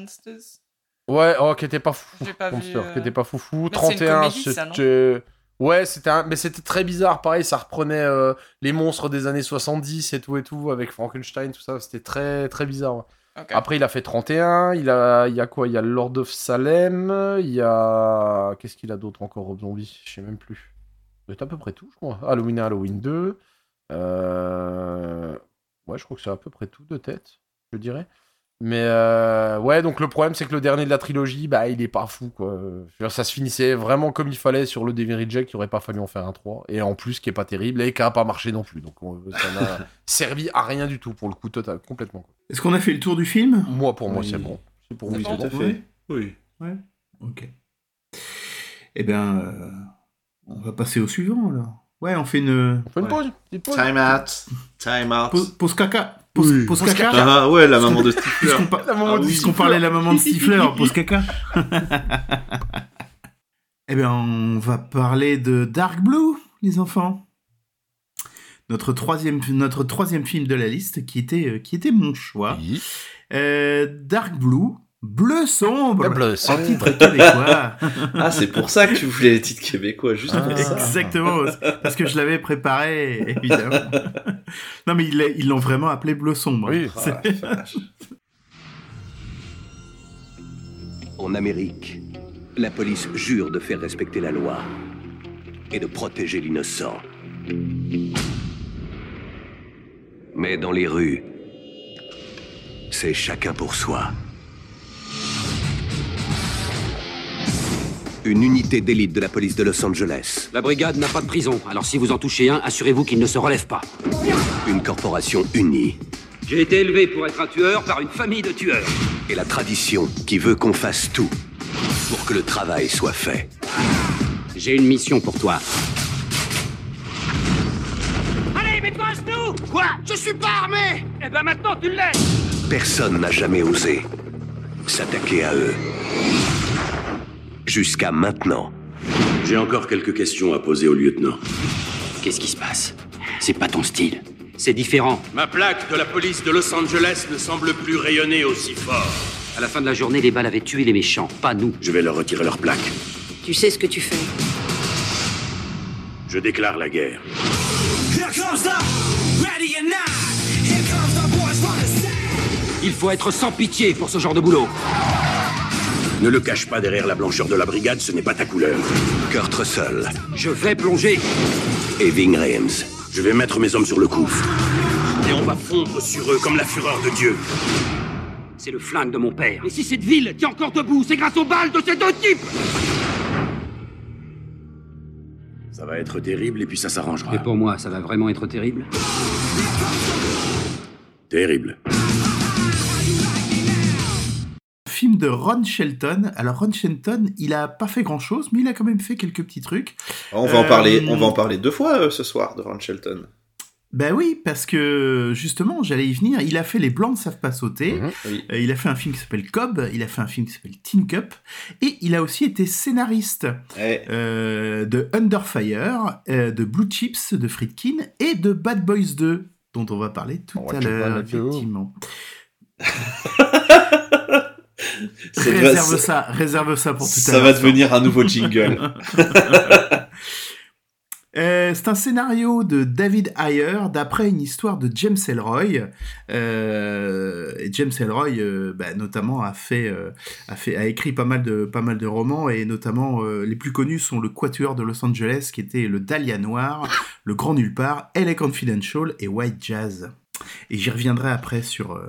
Ouais, qui était pas fou. J'ai pas vu. Qui était pas foufou. Mais 31, c'est une comédie, ça, non ? Ouais, mais c'était très bizarre. Pareil, ça reprenait les monstres des années 70 et tout, avec Frankenstein, tout ça. C'était très, très bizarre. Ouais. Okay. Après, il a fait 31. Il y a quoi ? Il y a Lord of Salem. Il y a... Qu'est-ce qu'il a d'autre encore, Rob Zombie ? Je sais même plus. C'est à peu près tout, je crois. Halloween 1, Halloween 2. Ouais, je crois que c'est à peu près tout de tête, je dirais. Mais ouais, donc le problème c'est que le dernier de la trilogie, il est pas fou quoi. Ça se finissait vraiment comme il fallait sur le Devil Reject, il aurait pas fallu en faire un 3. Et en plus, qui est pas terrible et qui a pas marché non plus. Donc ça n'a servi à rien du tout pour le coup, total, complètement. Quoi. Est-ce qu'on a fait le tour du film ? Pour moi, c'est bon. C'est pour moi, tout à fait. Oui. Ouais. Ok. Eh bien, on va passer au suivant alors. Ouais, on fait une pause. Time out. Pause caca. Pause caca. Ah ouais, la maman de Stifler. Puisqu'on parlait de la maman de Stifler, pause caca. Eh bien, on va parler de Dark Blue, les enfants. Notre troisième film de la liste, qui était mon choix. Oui. Dark Blue, bleu sombre, en titre québécois. Ah, c'est pour ça que tu voulais les titres québécois, juste pour ça. Exactement, parce que je l'avais préparé, évidemment. Non, mais ils l'ont vraiment appelé bleu sombre. Oui. En Amérique, la police jure de faire respecter la loi et de protéger l'innocent. Mais dans les rues, c'est chacun pour soi. Une unité d'élite de la police de Los Angeles. La brigade n'a pas de prison, alors si vous en touchez un, assurez-vous qu'il ne se relève pas. Une corporation unie. J'ai été élevé pour être un tueur par une famille de tueurs. Et la tradition qui veut qu'on fasse tout pour que le travail soit fait. J'ai une mission pour toi. Allez, mets-toi à genoux! Quoi? Je suis pas armé! Eh ben maintenant tu l'es! Personne n'a jamais osé s'attaquer à eux. Jusqu'à maintenant. J'ai encore quelques questions à poser au lieutenant. Qu'est-ce qui se passe? C'est pas ton style. C'est différent. Ma plaque de la police de Los Angeles ne semble plus rayonner aussi fort. À la fin de la journée, les balles avaient tué les méchants, pas nous. Je vais leur retirer leur plaque. Tu sais ce que tu fais. Je déclare la guerre. Il faut être sans pitié pour ce genre de boulot. Ne le cache pas derrière la blancheur de la brigade, ce n'est pas ta couleur. Kurt Russell. Je vais plonger. Et Ving Rhames. Je vais mettre mes hommes sur le coup. Et on va fondre sur eux comme la fureur de Dieu. C'est le flingue de mon père. Et si cette ville tient encore debout, c'est grâce aux balles de ces deux types. Ça va être terrible et puis ça s'arrangera. Et pour moi, ça va vraiment être terrible. Terrible. Film de Ron Shelton. Alors Ron Shelton, il a pas fait grand chose, mais il a quand même fait quelques petits trucs. On va en parler 2 fois ce soir de Ron Shelton. Ben oui, parce que justement, j'allais y venir. Il a fait Les Blancs ne savent pas sauter. Oui. Il a fait un film qui s'appelle Cobb. Il a fait un film qui s'appelle Tin Cup. Et il a aussi été scénariste de Under Fire, de Blue Chips, de Friedkin et de Bad Boys 2, dont on va parler tout à l'heure, effectivement. Réserve ça pour tout à l'heure. Ça va devenir un nouveau jingle. C'est un scénario de David Ayer d'après une histoire de James Ellroy. Et James Ellroy, notamment, a écrit pas mal de romans, et notamment les plus connus sont le Quatuor de Los Angeles, qui était le Dahlia Noir, le Grand Nulle Part, LA Confidential et White Jazz. Et j'y reviendrai après sur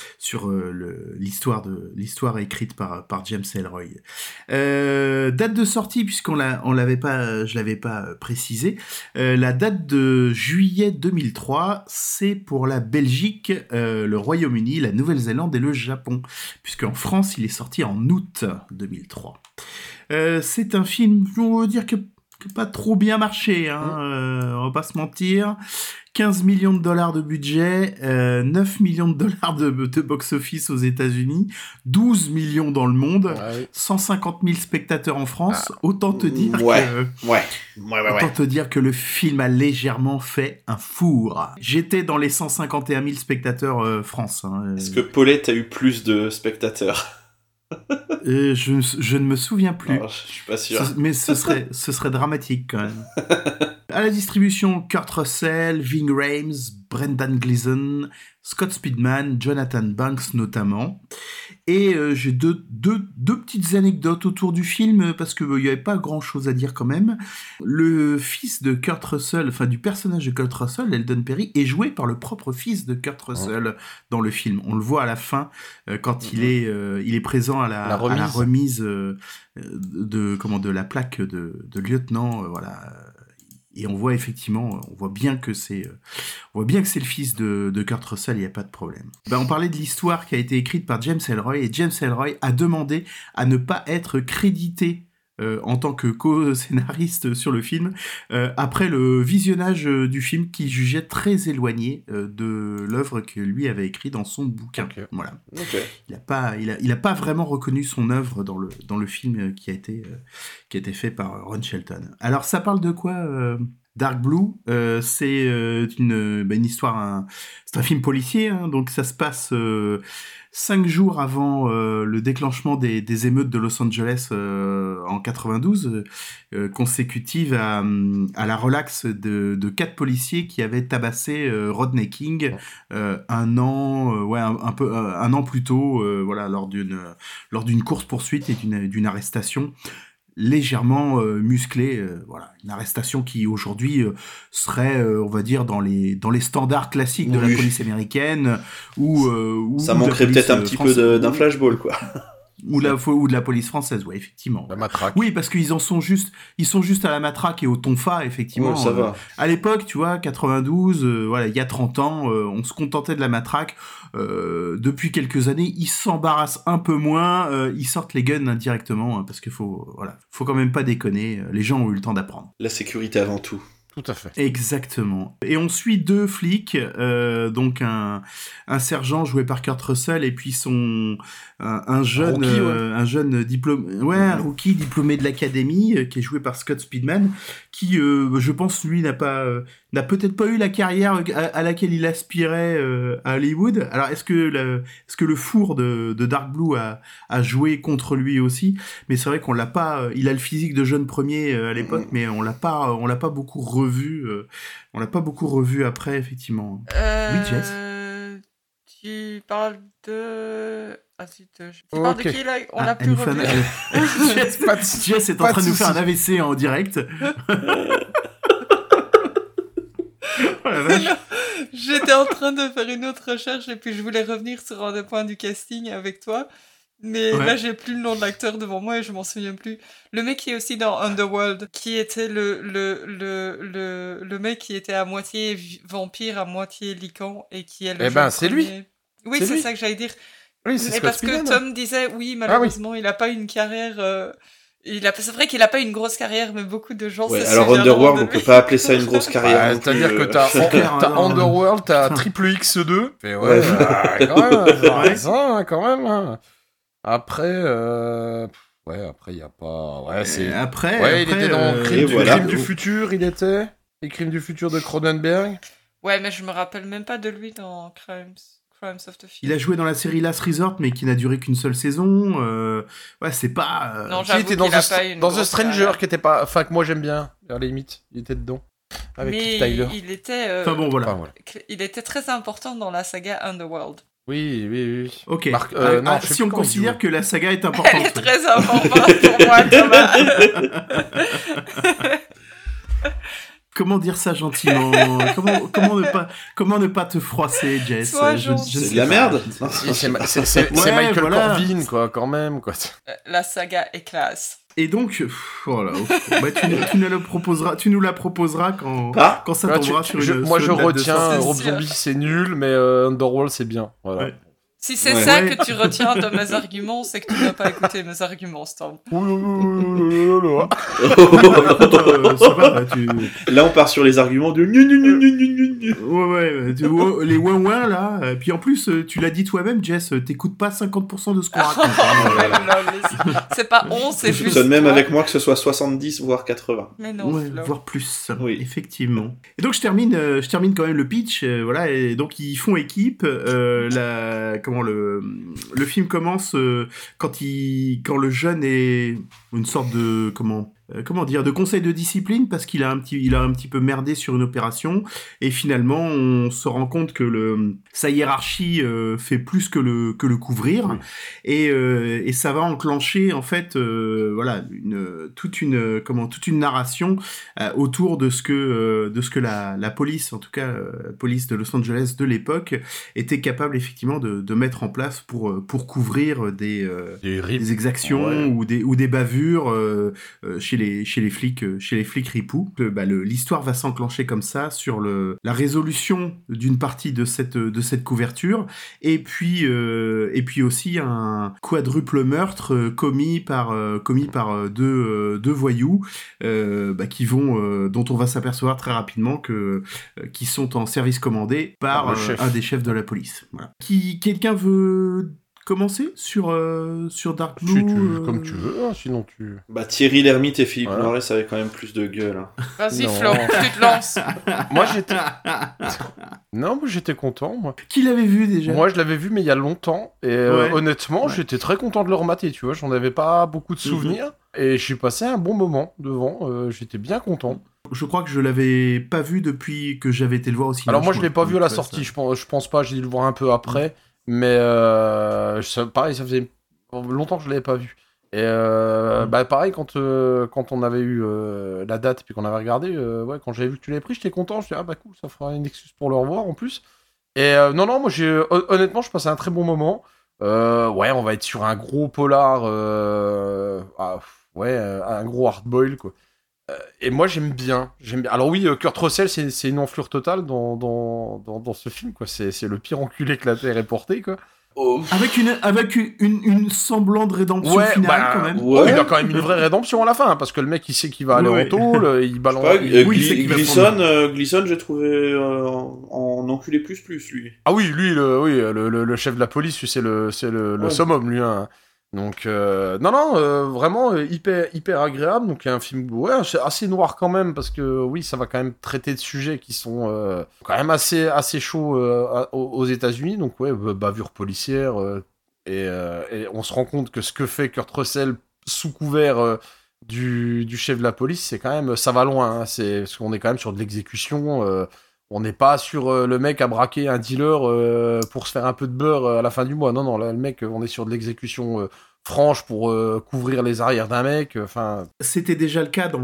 l'histoire écrite par James Ellroy. Date de sortie, puisqu'on l'avait pas, je l'avais pas précisé. La date de juillet 2003, c'est pour la Belgique, le Royaume-Uni, la Nouvelle-Zélande et le Japon, puisqu'en France, il est sorti en août 2003. C'est un film, on va dire que pas trop bien marché, on va pas se mentir. 15 millions de dollars de budget, 9 millions de dollars de box-office aux États-Unis, 12 millions dans le monde, 150 000 spectateurs en France. Autant te dire te dire que le film a légèrement fait un four. J'étais dans les 151 000 spectateurs France. Est-ce que Paulette a eu plus de spectateurs? Je ne me souviens plus. Non, je suis pas sûr. Mais ce serait dramatique quand même. À la distribution, Kurt Russell, Ving Rhames, Brendan Gleeson, Scott Speedman, Jonathan Banks notamment. Et j'ai deux petites anecdotes autour du film, parce qu'il n'y avait pas grand-chose à dire quand même. Le fils de Kurt Russell, enfin du personnage de Kurt Russell, Eldon Perry, est joué par le propre fils de Kurt Russell dans le film. On le voit à la fin, quand il est présent à la remise de la plaque de lieutenant, voilà. Et on voit bien que c'est le fils de Kurt Russell, il n'y a pas de problème. On parlait de l'histoire qui a été écrite par James Ellroy, et James Ellroy a demandé à ne pas être crédité en tant que co-scénariste sur le film, après le visionnage du film qu'il jugeait très éloigné de l'œuvre que lui avait écrit dans son bouquin. Okay. Voilà. Okay. Il a pas vraiment reconnu son œuvre dans le film qui a été fait par Ron Shelton. Alors ça parle de quoi Dark Blue, c'est une histoire, c'est un film policier, hein, donc ça se passe 5 jours avant le déclenchement des émeutes de Los Angeles en 92, consécutive à la relaxe de 4 policiers qui avaient tabassé Rodney King un an plus tôt, lors d'une course-poursuite et d'une arrestation légèrement musclée, une arrestation qui aujourd'hui serait, on va dire, dans les standards classiques de la police américaine, ou ça manquerait peut-être un petit peu d'un flashball, quoi. Ou de la police française, ouais, effectivement. La matraque. Oui, parce qu'ils sont juste à la matraque et au tonfa, effectivement. Ouais, ça va. À l'époque, tu vois, 92, il y a 30 ans, on se contentait de la matraque. Depuis quelques années, ils s'embarrassent un peu moins, ils sortent les guns indirectement, parce qu'il faut quand même pas déconner, les gens ont eu le temps d'apprendre. La sécurité avant tout. Tout à fait. Exactement. Et on suit 2 flics, donc un sergent joué par Kurt Russell et puis un jeune diplômé, un rookie diplômé de l'académie qui est joué par Scott Speedman, qui, je pense, lui n'a peut-être pas eu la carrière à laquelle il aspirait à Hollywood. Alors est-ce que le four de Dark Blue a joué contre lui aussi? Mais c'est vrai qu'on l'a pas. Il a le physique de jeune premier à l'époque, mais on l'a pas beaucoup revu. On l'a pas beaucoup revu après, effectivement. Oui, Jess. Tu parles de... Ah, tu parles de qui, là? On l'a plus revu. Jess est en train de nous faire un AVC en direct. Oh la vache. J'étais en train de faire une autre recherche et puis je voulais revenir sur un des points du casting avec toi. Mais là, j'ai plus le nom de l'acteur devant moi et je m'en souviens plus. Le mec qui est aussi dans Underworld, qui était le mec qui était à moitié vampire, à moitié lycan et qui est le c'est lui. Oui, c'est ça que j'allais dire. Oui, c'est parce que Tom disait, malheureusement, il a pas une carrière... C'est vrai qu'il a pas une grosse carrière, mais beaucoup de gens se souviennent. Alors Underworld, on peut pas appeler ça une grosse carrière. C'est-à-dire que t'as Underworld, t'as Triple X2. Quand même. Après, il y a pas. Il était dans Crime du futur, il était. Les Crimes du futur de Cronenberg. Ouais, mais je me rappelle même pas de lui dans Crimes of the Future. Il a joué dans la série Last Resort, mais qui n'a duré qu'une seule saison. C'est pas. Non, j'avoue qu'il a pas une. Dans The Stranger, qui était pas. Enfin, que moi j'aime bien, à la limite. Il était dedans. Avec Tyler. Il était. Il était très important dans la saga Underworld. Oui. Ok. Si on considère que la saga est importante. Elle est très importante pour moi, Thomas. Comment dire ça gentiment? Comment ne pas te froisser, Jess? C'est de la merde. C'est Michael Corvin, quoi, quand même, quoi. La saga est classe. Et donc, tu nous la proposeras quand ça tombera sur une. Moi, je retiens Rob Zombie, c'est nul, mais Underworld, c'est bien. Voilà. Ouais. Si c'est ça que tu retiens de mes arguments, c'est que tu n'as pas écouté mes arguments, Storm. Là, on part sur les arguments de les ouin-ouin, là. Puis en plus, tu l'as dit toi-même, Jess, t'écoutes pas 50% de ce qu'on raconte. C'est pas 11, c'est juste. Je soupçonne même avec moi que ce soit 70, voire 80. Mais non, voire plus. Oui. Effectivement. Et donc, je termine quand même le pitch. Et donc, ils font équipe. Le film commence quand le jeune est une sorte de de conseil de discipline parce qu'il a un petit peu merdé sur une opération et finalement on se rend compte que sa hiérarchie fait plus que le couvrir et ça va enclencher en fait toute une narration autour de ce que la police, en tout cas la police de Los Angeles de l'époque, était capable effectivement de mettre en place pour couvrir des exactions ou des bavures chez chez les flics ripoux. L'histoire va s'enclencher comme ça sur la résolution d'une partie de cette couverture, et puis aussi un quadruple meurtre commis par deux voyous dont on va s'apercevoir très rapidement qui sont en service commandé par un des chefs de la police. Voilà. Quelqu'un veut commencer sur Dark Blue comme tu veux, hein, sinon tu... Thierry Lhermitte et Philippe Noiret, ça avait quand même plus de gueule. Hein. Vas-y Flo, tu te lances. Moi j'étais content, moi. Qui l'avait vu déjà ? Moi je l'avais vu mais il y a longtemps, et honnêtement j'étais très content de le remater, tu vois, j'en avais pas beaucoup de souvenirs, et j'ai passé un bon moment devant, j'étais bien content. Je crois que je l'avais pas vu depuis que j'avais été le voir au cinéma. Alors moi je l'ai pas vu à la sortie, je pense pas, j'ai dû le voir un peu après. Mais pareil, ça faisait longtemps que je l'avais pas vu. Et pareil, quand on avait eu la date et puis qu'on avait regardé, quand j'avais vu que tu l'avais pris, j'étais content. Je me suis dit, cool, ça fera une excuse pour le revoir en plus. Et non, moi honnêtement, je passais un très bon moment. On va être sur un gros polar, un gros hard-boil, quoi. Et moi j'aime bien. Alors oui, Kurt Russell c'est une enflure totale dans ce film, quoi. C'est le pire enculé que la Terre ait porté, quoi. Avec une semblant de rédemption finale quand même. Ouais. Il a quand même une vraie rédemption à la fin, parce que le mec il sait qu'il va aller en tôle, il balance. Gleason, j'ai trouvé en enculé plus lui. Ah oui, lui le chef de la police, c'est le summum, lui, hein. Donc vraiment hyper agréable. Donc il y a un film c'est assez noir quand même, parce que oui, ça va quand même traiter de sujets qui sont quand même assez chauds aux États-Unis. Donc bavure policière, et on se rend compte que ce que fait Kurt Russell sous couvert du chef de la police, c'est quand même, ça va loin, hein. C'est parce qu'on est quand même sur de l'exécution. On n'est pas sur le mec à braquer un dealer pour se faire un peu de beurre à la fin du mois. Non, là, le mec, on est sur de l'exécution franche pour couvrir les arrières d'un mec. C'était déjà le cas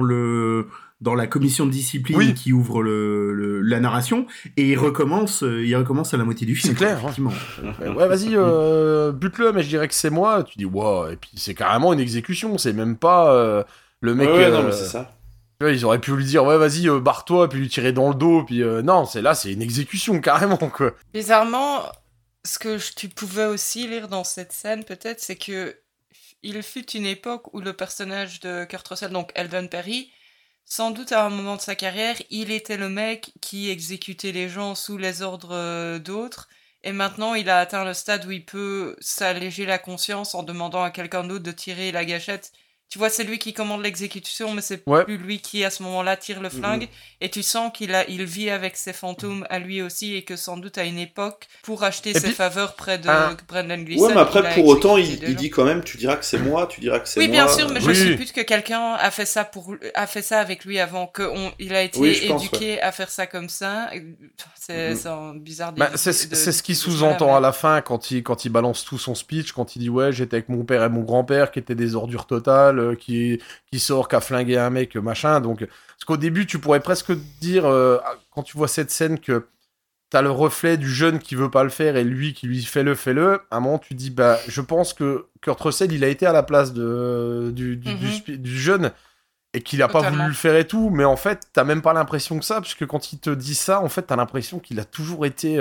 dans la commission de discipline qui ouvre la narration, et il recommence à la moitié du film. C'est clair, effectivement. Vas-y, bute-le, mais je dirais que c'est moi. Tu dis, et puis c'est carrément une exécution. C'est même pas le mec. Non, mais c'est ça. Ils auraient pu lui dire vas-y barre-toi, puis lui tirer dans le dos, puis non, c'est une exécution carrément, quoi. Bizarrement, ce que tu pouvais aussi lire dans cette scène peut-être, c'est que il fut une époque où le personnage de Kurt Russell, donc Eldon Perry, sans doute à un moment de sa carrière, il était le mec qui exécutait les gens sous les ordres d'autres, et maintenant il a atteint le stade où il peut s'alléger la conscience en demandant à quelqu'un d'autre de tirer la gâchette. Tu vois, c'est lui qui commande l'exécution, mais c'est plus lui qui, à ce moment-là, tire le flingue. Et tu sens qu'il vit avec ses fantômes à lui aussi, et que sans doute à une époque, pour acheter ses faveurs près de Brendan Gleeson. Ouais, mais après, pour autant, il dit quand même, tu diras que c'est moi, tu diras que c'est moi. Oui, bien sûr, mais je suppute que quelqu'un a fait ça avec lui avant, qu'il a été éduqué à faire ça comme ça. C'est bizarre. C'est ce qu'il sous-entend à la fin, quand il balance tout son speech, quand il dit j'étais avec mon père et mon grand-père qui étaient des ordures totales, qui sort, qui a flingué un mec, machin. Donc, parce qu'au début, tu pourrais presque dire, quand tu vois cette scène, que t'as le reflet du jeune qui veut pas le faire et lui qui lui fait fais-le. À un moment, tu dis, je pense que Kurt Russell, il a été à la place du jeune et qu'il a pas voulu le faire et tout. Mais en fait, t'as même pas l'impression que ça, parce que quand il te dit ça, en fait, t'as l'impression qu'il a toujours été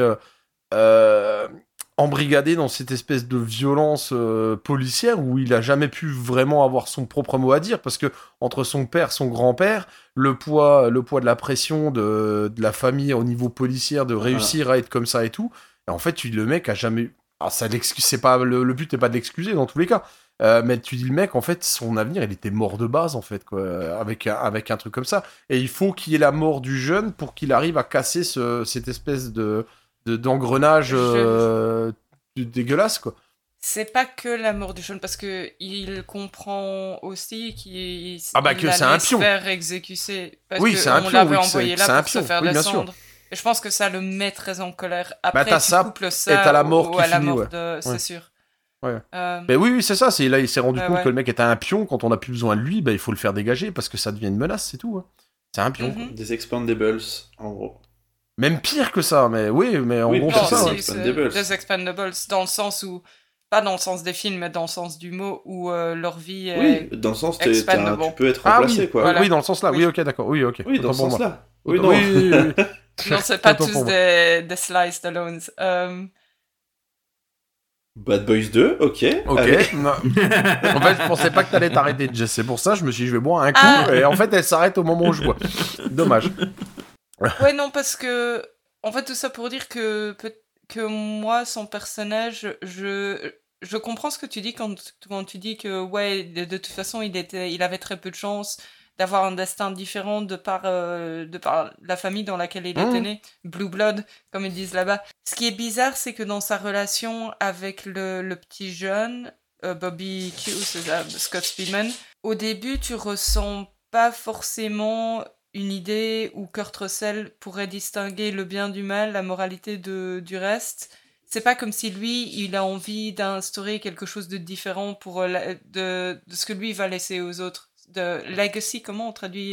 embrigadé dans cette espèce de violence policière où il a jamais pu vraiment avoir son propre mot à dire, parce que entre son père, son grand-père, le poids de la pression de la famille au niveau policier, de réussir à être comme ça et tout, et en fait le mec a jamais... Alors, ça l'excuse, c'est pas le but n'est pas de l'excuser dans tous les cas, mais tu dis le mec, en fait, son avenir, il était mort de base, en fait, quoi, avec un truc comme ça, et il faut qu'il y ait la mort du jeune pour qu'il arrive à casser cette espèce d'engrenage dégueulasse, quoi. C'est pas que la mort du jeune, parce que il comprend aussi qu'il que c'est un pion. Se faire exécuter. Parce oui, que c'est un pion. On l'avait oui, envoyé là pour se faire descendre. Et je pense que ça le met très en colère. Après, t'as ça, couples ça et t'as la mort à la finit, mort de... C'est sûr. Ouais. Mais oui, c'est ça. Là, il s'est rendu compte que le mec était un pion. Quand on n'a plus besoin de lui, il faut le faire dégager parce que ça devient une menace, c'est tout. Hein. C'est un pion. Des Expendables, en gros. Même pire que ça, mais en gros, c'est ça. Des Expendables, dans le sens où Pas dans le sens des films, mais dans le sens du mot où leur vie est Oui, dans le sens tu expendable. peux être remplacé, oui, quoi. voilà. Oui, dans le sens là. Oui, ok, d'accord. Oui, ok. Oui, dans ce sens-là. Oui, non. Oui. Non, c'est pas tous des sliced alones. Bad Boys 2, ok. En fait, je pensais pas que t'allais t'arrêter, Jess. C'est pour ça, je me suis dit, je vais boire un coup. Et en fait, elle s'arrête au moment où je bois. Dommage. Ouais, non, parce que... En fait, tout ça pour dire que moi, son personnage, je comprends ce que tu dis quand tu dis que, ouais, de toute façon, il avait très peu de chance d'avoir un destin différent de par la famille dans laquelle il était né, Blue Blood, comme ils disent là-bas. Ce qui est bizarre, c'est que dans sa relation avec le petit jeune, Bobby Q, c'est ça, Scott Speedman, au début, tu ressens pas forcément une idée où Kurt Russell pourrait distinguer le bien du mal, la moralité du reste. C'est pas comme si lui, il a envie d'instaurer quelque chose de différent pour de ce que lui va laisser aux autres. De legacy, comment on traduit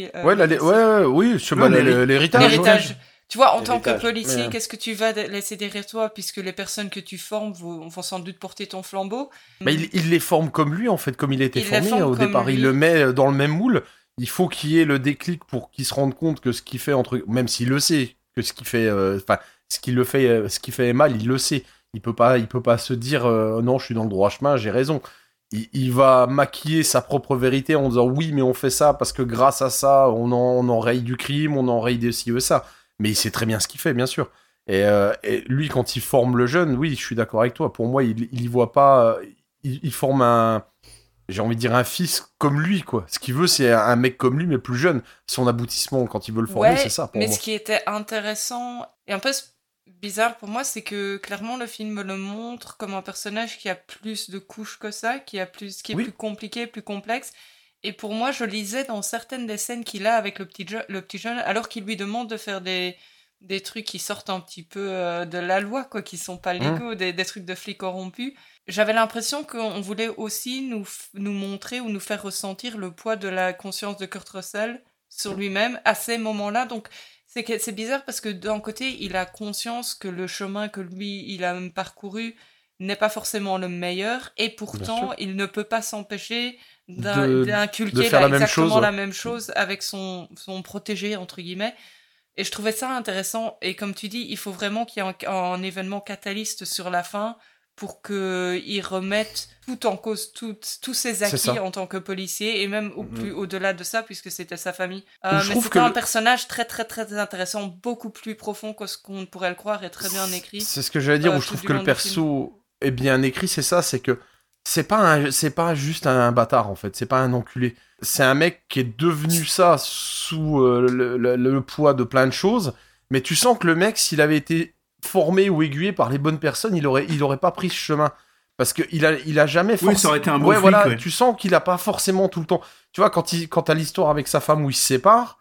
oui, l'héritage. Ouais. Tu vois, en tant que policier, qu'est-ce que tu vas laisser derrière toi, puisque les personnes que tu formes vont sans doute porter ton flambeau. Mais il les forme comme lui, en fait, comme il a été formé au départ. Lui. Il le met dans le même moule. Il faut qu'il y ait le déclic pour qu'il se rende compte que ce qu'il fait, même s'il le sait, que ce qu'il fait, ce qu'il fait est mal, il le sait. Il peut pas se dire non, je suis dans le droit chemin, j'ai raison. Il va maquiller sa propre vérité en disant oui, mais on fait ça parce que grâce à ça, on enraye du crime, on enraye des ci et ça. Mais il sait très bien ce qu'il fait, bien sûr. Et lui, quand il forme le jeune, oui, je suis d'accord avec toi. Pour moi, il y voit pas. Il forme j'ai envie de dire un fils comme lui, quoi. Ce qu'il veut, c'est un mec comme lui, mais plus jeune. Son aboutissement, quand il veut le former, c'est ça, pour moi. Mais ce qui était intéressant, et un peu bizarre pour moi, c'est que clairement, le film le montre comme un personnage qui a plus de couches que ça, qui est plus compliqué, plus complexe. Et pour moi, je lisais dans certaines des scènes qu'il a avec le petit jeune, alors qu'il lui demande de faire des trucs qui sortent un petit peu de la loi, quoi, qui sont pas légaux, des trucs de flics corrompus. J'avais l'impression qu'on voulait aussi nous montrer ou nous faire ressentir le poids de la conscience de Kurt Russell sur lui-même à ces moments-là. Donc, c'est bizarre parce que d'un côté, il a conscience que le chemin que lui, il a parcouru n'est pas forcément le meilleur, et pourtant, il ne peut pas s'empêcher d'inculquer la même chose avec son protégé, entre guillemets. Et je trouvais ça intéressant. Et comme tu dis, il faut vraiment qu'il y ait un événement catalyste sur la fin pour qu'ils remettent tout en cause, tous ses acquis en tant que policier, et même au-delà de ça, puisque c'était sa famille. Mais c'était un personnage très, très, très intéressant, beaucoup plus profond que ce qu'on pourrait le croire, et très bien écrit. C'est ce que j'allais dire, où je trouve que le perso est bien écrit, c'est ça, c'est que c'est pas juste un bâtard, en fait, c'est pas un enculé. C'est un mec qui est devenu ça sous le poids de plein de choses, mais tu sens que le mec, s'il avait été formé ou aiguillé par les bonnes personnes, il aurait pas pris ce chemin. Parce qu'il a jamais forcément... Oui, ça aurait été un bon flic, ouais. Tu sens qu'il a pas forcément tout le temps... Tu vois, quand t'as l'histoire avec sa femme où ils se séparent,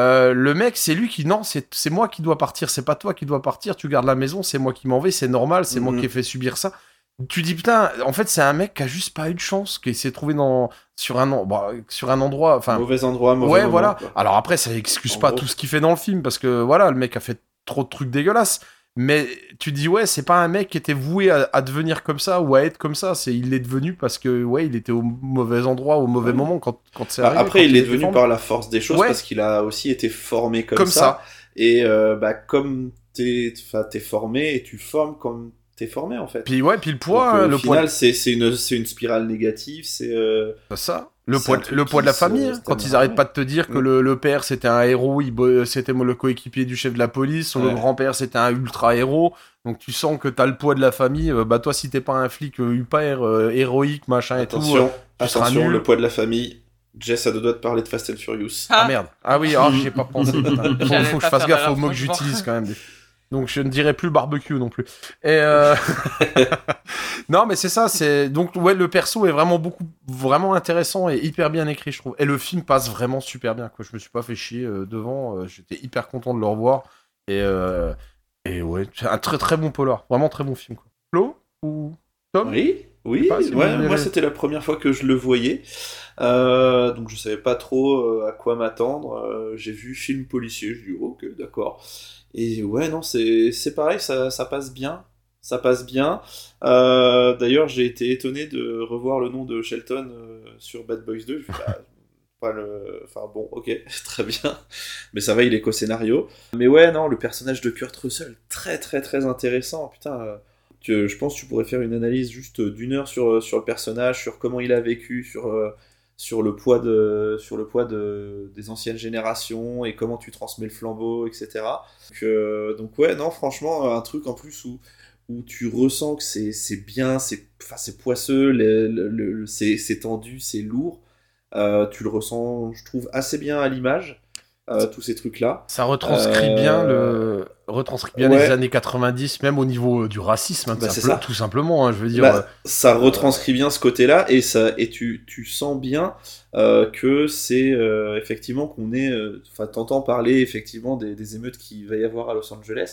le mec, c'est lui qui... Non, c'est moi qui dois partir, c'est pas toi qui dois partir, tu gardes la maison, c'est moi qui m'en vais, c'est normal, c'est moi qui ai fait subir ça. Tu dis, putain, en fait, c'est un mec qui a juste pas eu de chance, qui s'est trouvé sur un endroit... Mauvais endroit, mauvais moment, voilà. Quoi. Alors après, ça excuse pas tout ce qu'il fait dans le film, parce que, voilà, le mec a fait trop de trucs dégueulasses. Mais tu dis, ouais, c'est pas un mec qui était voué à devenir comme ça ou à être comme ça. Il l'est devenu parce que, ouais, il était au mauvais endroit, au mauvais moment quand c'est arrivé. Après, il est devenu par la force des choses parce qu'il a aussi été formé comme ça. Et comme t'es formé et tu formes comme t'es formé, en fait. Puis le poids... Donc, au final, c'est une spirale négative, c'est ça. Le poids de la famille, quand ils arrêtent pas de te dire que le père c'était un héros, c'était le coéquipier du chef de la police, le grand-père c'était un ultra-héros, donc tu sens que t'as le poids de la famille, toi si t'es pas un flic hyper héroïque, machin et tout, attention, le poids de la famille, Jess a deux doigts de parler de Fast and Furious. Ah merde, ah oui, j'ai pas pensé, faut que je fasse gaffe aux mots que j'utilise quand même. Donc je ne dirais plus barbecue non plus. Et non mais c'est ça, donc ouais, le perso est vraiment intéressant et hyper bien écrit, je trouve. Et le film passe vraiment super bien, quoi. Je me suis pas fait chier devant, j'étais hyper content de le revoir et ouais, c'est un très très bon polar, vraiment très bon film, quoi. Flo ou Tom? Oui, moi c'était la première fois que je le voyais, donc je savais pas trop à quoi m'attendre. J'ai vu film policier, je dis ok, d'accord. Et ouais, non, c'est pareil, ça passe bien. Ça passe bien. D'ailleurs, j'ai été étonné de revoir le nom de Shelton sur Bad Boys 2. Je fais, enfin bon, ok, très bien. Mais ça va, il est co-scénario. Mais ouais, non, le personnage de Kurt Russell, très très très intéressant. Putain, je pense que tu pourrais faire une analyse juste d'1 heure sur le personnage, sur comment il a vécu, sur le poids des anciennes générations et comment tu transmets le flambeau, etc. Donc ouais, non, franchement, un truc en plus où tu ressens que c'est bien, c'est poisseux, c'est tendu, c'est lourd. Tu le ressens, je trouve, assez bien à l'image, tous ces trucs-là. Ça retranscrit bien les années 90, même au niveau du racisme, hein, c'est ça. Tout simplement, hein, je veux dire. Ça retranscrit bien ce côté-là, et tu sens bien que c'est effectivement qu'on est... t'entends parler effectivement des émeutes qu'il va y avoir à Los Angeles,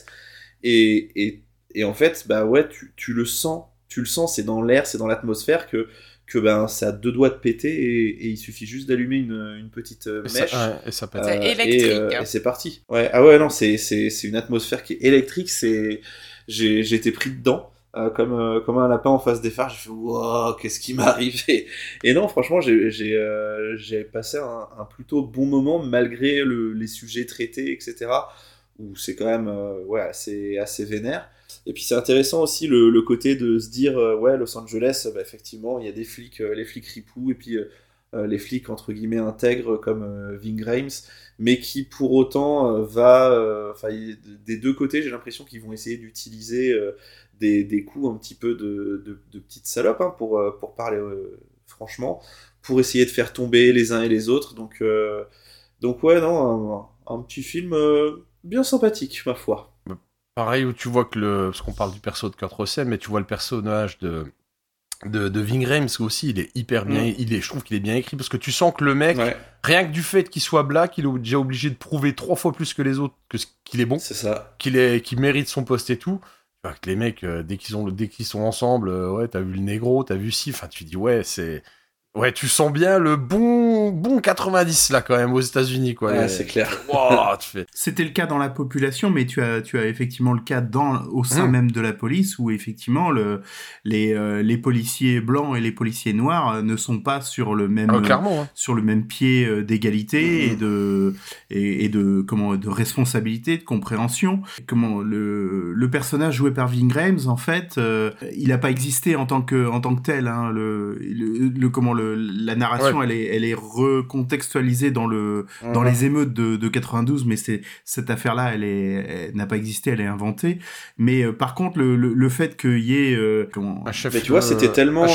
et en fait, bah ouais, tu le sens, c'est dans l'air, c'est dans l'atmosphère que ben ça a 2 doigts de péter, et il suffit juste d'allumer une petite mèche et ça pète. C'est électrique. Et c'est parti. Ouais, ah ouais, non, c'est une atmosphère qui est électrique. J'ai été pris dedans comme un lapin en face des phares. J'ai fait wow, qu'est-ce qui m'arrive, et non, franchement, j'ai passé un plutôt bon moment malgré les sujets traités, etc. Où c'est quand même assez vénère. Et puis c'est intéressant aussi le côté de se dire ouais, Los Angeles, bah, effectivement il y a des flics, les flics ripoux, et puis les flics entre guillemets intègres comme Ving Rhames, mais qui pour autant des 2 côtés, j'ai l'impression qu'ils vont essayer d'utiliser des coups un petit peu de petites salopes, hein, pour parler franchement, pour essayer de faire tomber les uns et les autres. Donc ouais, non, un petit film bien sympathique, ma foi. Pareil, où tu vois que parce qu'on parle du perso de Kurt Russell, mais tu vois le personnage de Ving Rhames aussi, il est hyper bien, je trouve qu'il est bien écrit, parce que tu sens que le mec, rien que du fait qu'il soit black, il est déjà obligé de prouver 3 fois plus que les autres qu'il est bon, c'est ça, qu'il mérite son poste et tout. Que les mecs, dès qu'ils sont ensemble, ouais, t'as vu le négro, t'as vu ci, enfin tu dis ouais, ouais, tu sens bien le bon 90 là quand même aux États-Unis, quoi. Ouais, c'est clair. Wow, C'était le cas dans la population, mais tu as effectivement le cas au sein même de la police, où effectivement les policiers blancs et les policiers noirs ne sont pas sur le même sur le même pied d'égalité et de responsabilité, de compréhension. Le personnage joué par Ving Rhames, en fait, il n'a pas existé en tant que tel, hein. La narration, elle est recontextualisée dans les émeutes de 92, mais cette affaire-là, elle n'a pas existé, elle est inventée. Mais par contre, le fait qu'il y ait un chef, mais tu vois, c'était tellement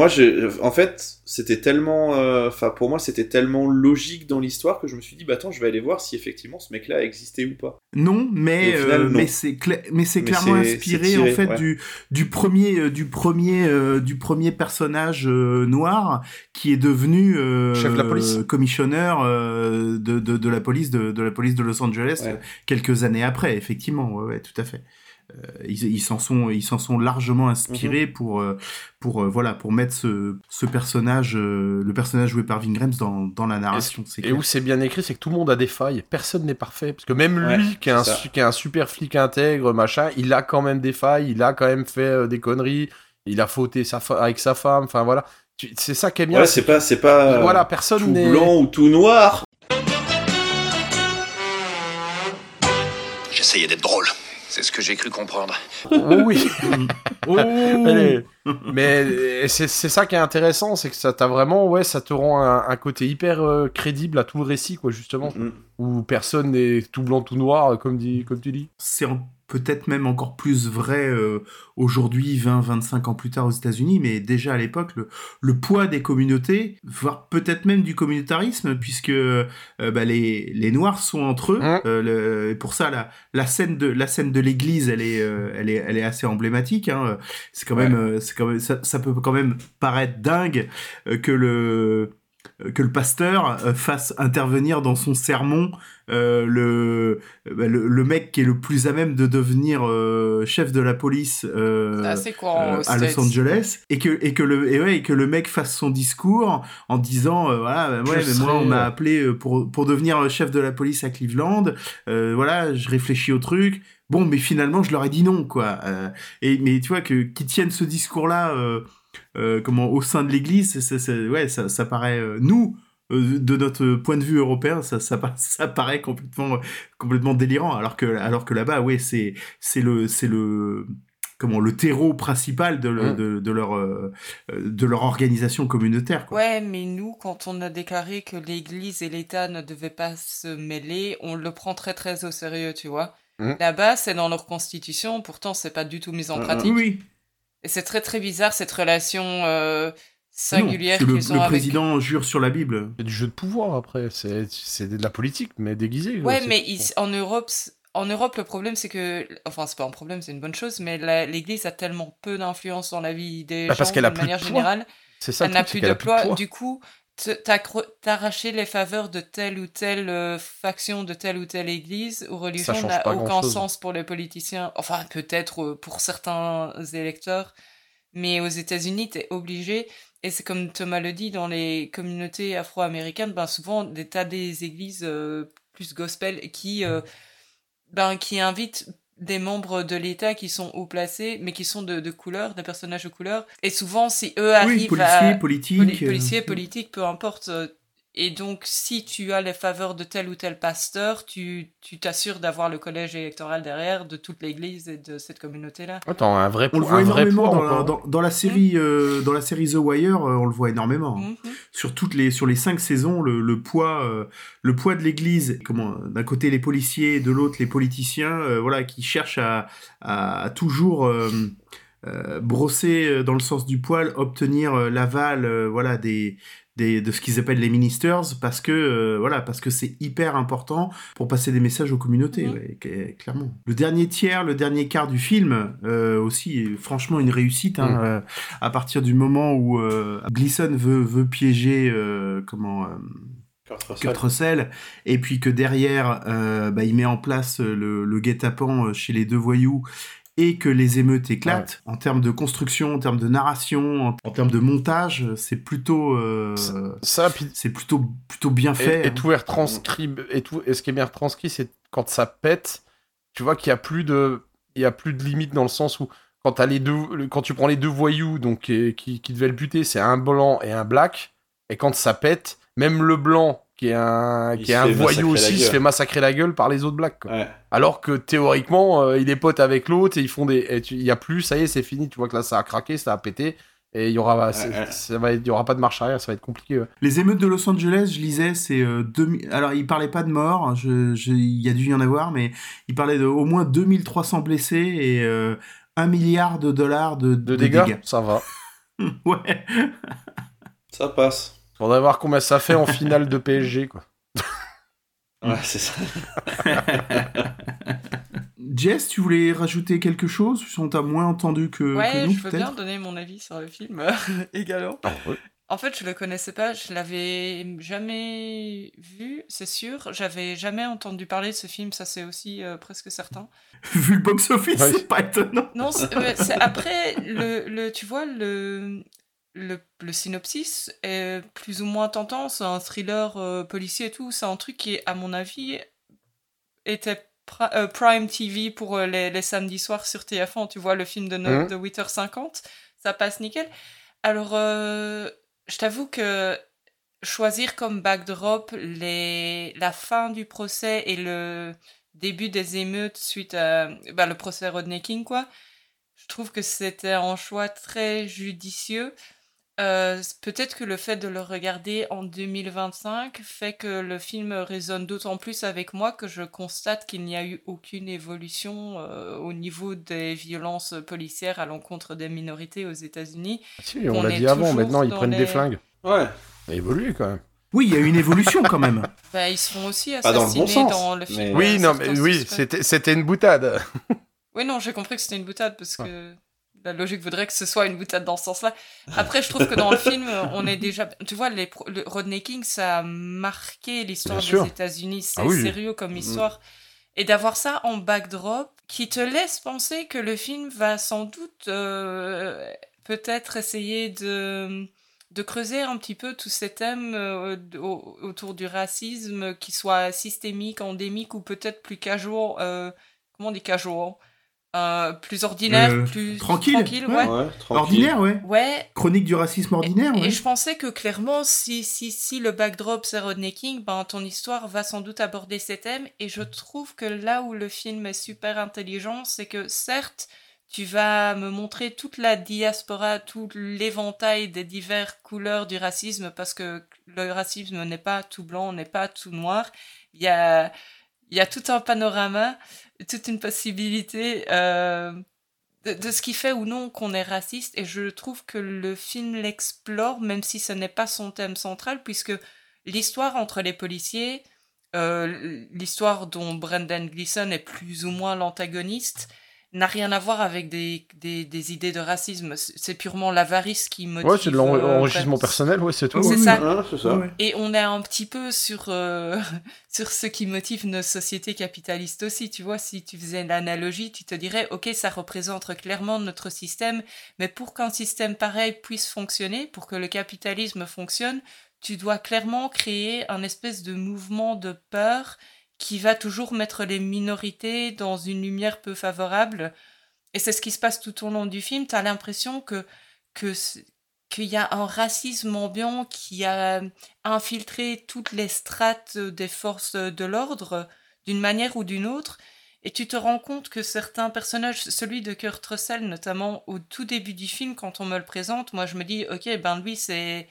pour moi c'était tellement logique dans l'histoire que je me suis dit bah attends, je vais aller voir si effectivement ce mec-là a existé ou pas. Non, mais c'est clairement inspiré en fait du premier personnage noir qui est devenu chef de la police, commissionneur de la police de Los Angeles, quelques années après, effectivement. Ouais, tout à fait. Ils s'en sont largement inspirés pour mettre ce personnage, le personnage joué par Ving Rhames dans la narration. Et où c'est bien écrit, c'est que tout le monde a des failles, personne n'est parfait, parce que même lui qui est un super flic intègre, machin, il a quand même des failles, il a quand même fait des conneries, il a fauté avec sa femme, enfin voilà. C'est ça qui est bien. Ouais, c'est pas voilà, personne tout n'est blanc ou tout noir. J'essayais d'être drôle. C'est ce que j'ai cru comprendre. Oui. Mais c'est ça qui est intéressant, c'est que ça t'a vraiment, ça te rend un côté hyper crédible à tout le récit, quoi, justement, où personne n'est tout blanc, tout noir, comme tu dis. C'est peut-être même encore plus vrai aujourd'hui, 20-25 ans plus tard aux États-Unis, mais déjà à l'époque, le poids des communautés, voire peut-être même du communautarisme, puisque les Noirs sont entre eux. Et pour ça, la scène de l'église, elle est assez emblématique. Hein. C'est quand même, ça peut quand même paraître dingue que le pasteur fasse intervenir dans son sermon le mec qui est le plus à même de devenir chef de la police à Los Angeles, et que le mec fasse son discours en disant mais moi on m'a appelé pour devenir chef de la police à Cleveland, voilà, je réfléchis au truc. Bon, mais finalement, je leur ai dit non, quoi. Mais tu vois, qu'ils tiennent ce discours-là au sein de l'Église, ça paraît... nous, de notre point de vue européen, ça paraît complètement délirant, alors que là-bas, c'est le terreau principal de leur organisation communautaire, quoi. Ouais, mais nous, quand on a déclaré que l'Église et l'État ne devaient pas se mêler, on le prend très très au sérieux, tu vois. Là-bas, c'est dans leur constitution, pourtant c'est pas du tout mis en pratique. Oui. Et c'est très très bizarre cette relation singulière qu'ils ont le avec... président jure sur la Bible. C'est du jeu de pouvoir après, c'est de la politique, mais déguisée. Ouais, mais en Europe, le problème c'est que... Enfin, c'est pas un problème, c'est une bonne chose, mais l'Église a tellement peu d'influence dans la vie des gens parce qu'elle a de plus manière de poids. générale. C'est ça, elle n'a plus de poids, du coup... T'arracher les faveurs de telle ou telle faction, de telle ou telle église ou religion n'a aucun sens pour les politiciens. Enfin, peut-être pour certains électeurs, mais aux États-Unis, t'es obligé. Et c'est comme Thomas le dit, dans les communautés afro-américaines, souvent, t'as des églises plus gospel qui invitent des membres de l'État qui sont haut placés, mais qui sont de couleur, des personnages de couleur. Et souvent, si eux arrivent policiers, politiques, peu importe. Et donc, si tu as les faveurs de tel ou tel pasteur, tu t'assures d'avoir le collège électoral derrière de toute l'église et de cette communauté-là. Attends, un vrai on le voit énormément dans la série The Wire, on le voit énormément. Sur les 5 saisons, le poids de l'église, d'un côté les policiers, de l'autre les politiciens, qui cherchent à toujours brosser dans le sens du poil, obtenir l'aval de ce qu'ils appellent les ministers, parce que c'est hyper important pour passer des messages aux communautés, clairement. Le dernier quart du film aussi, franchement une réussite, à partir du moment où Gleason veut piéger Kurt Russell, et puis que derrière il met en place le guet-apens chez les deux voyous, et que les émeutes éclatent. En termes de construction, en termes de narration, en termes de montage, c'est plutôt c'est plutôt bien fait. Et tout est retranscrit, et ce qui est bien retranscrit, c'est quand ça pète, tu vois qu'il y a plus de limite, dans le sens où quand tu prends les deux voyous donc qui devaient le buter, c'est un blanc et un black, et quand ça pète, même le blanc qui est un voyou aussi, se fait massacrer la gueule par les autres blacks, quoi. Ouais. Alors que théoriquement, il est pote avec l'autre et ils font il y a plus, ça y est, c'est fini. Tu vois que là, ça a craqué, ça a pété. Et il y aura pas de marche arrière, ça va être compliqué. Ouais. Les émeutes de Los Angeles, je lisais, c'est alors ils parlaient pas de morts, il y a dû y en avoir, mais ils parlaient de au moins 2300 blessés et $1 milliard de dégâts. Ça va. Ouais. Ça passe. Faudrait voir combien ça fait en finale de PSG, quoi. Ouais, c'est ça. Jess, tu voulais rajouter quelque chose? On t'a moins entendu que nous, je veux bien donner mon avis sur le film également. Ah, ouais. En fait, je le connaissais pas, je l'avais jamais vu, c'est sûr. J'avais jamais entendu parler de ce film, ça c'est aussi presque certain. Vu le box-office, c'est pas étonnant. Non, c'est après, tu vois, le synopsis est plus ou moins tentant, c'est un thriller policier et tout, c'est un truc qui, à mon avis, était Prime TV pour les samedis soirs sur TF1, tu vois, le film de 8h50, ça passe nickel. Alors, je t'avoue que choisir comme backdrop la fin du procès et le début des émeutes suite à le procès Rodney King, quoi, je trouve que c'était un choix très judicieux. Peut-être que le fait de le regarder en 2025 fait que le film résonne d'autant plus avec moi que je constate qu'il n'y a eu aucune évolution au niveau des violences policières à l'encontre des minorités aux États-Unis. Si, on l'a dit avant, maintenant ils prennent des flingues. Ouais. Ça a évolué quand même. Oui, il y a une évolution quand même. Ils se font aussi assassiner dans le film. Oui, non, mais oui, c'était une boutade. Oui, non, j'ai compris que c'était une boutade parce que... la logique voudrait que ce soit une boutade dans ce sens-là. Après, je trouve que dans le film, on est déjà... Tu vois, le Rodney King, ça a marqué l'histoire des États-Unis. C'est sérieux comme histoire. Et d'avoir ça en backdrop, qui te laisse penser que le film va sans doute peut-être essayer de creuser un petit peu tous ces thèmes autour du racisme, qui soit systémique, endémique, ou peut-être plus casual... comment on dit casual ? Plus ordinaire, plus tranquille ouais. Ordinaire, ouais. Ouais. Chronique du racisme ordinaire, ouais. Et je pensais que clairement, si le backdrop c'est Rodney King, ben ton histoire va sans doute aborder ces thèmes. Et je trouve que là où le film est super intelligent, c'est que certes, tu vas me montrer toute la diaspora, tout l'éventail des diverses couleurs du racisme, parce que le racisme n'est pas tout blanc, n'est pas tout noir. Il y a tout un panorama, toute une possibilité de ce qui fait ou non qu'on est raciste, et je trouve que le film l'explore, même si ce n'est pas son thème central, puisque l'histoire entre les policiers, l'histoire dont Brendan Gleeson est plus ou moins l'antagoniste, n'a rien à voir avec des idées de racisme. C'est purement l'avarice qui motive... Ouais, c'est de l'enrichissement personnel, ouais, c'est tout. C'est ça. Ah, c'est ça. Et on est un petit peu sur ce qui motive nos sociétés capitalistes aussi. Tu vois, si tu faisais l'analogie, tu te dirais, ok, ça représente clairement notre système, mais pour qu'un système pareil puisse fonctionner, pour que le capitalisme fonctionne, tu dois clairement créer un espèce de mouvement de peur qui va toujours mettre les minorités dans une lumière peu favorable. Et c'est ce qui se passe tout au long du film. Tu as l'impression qu'il y a un racisme ambiant qui a infiltré toutes les strates des forces de l'ordre, d'une manière ou d'une autre. Et tu te rends compte que certains personnages, celui de Kurt Russell, notamment au tout début du film, quand on me le présente, moi je me dis, ok, ben lui c'est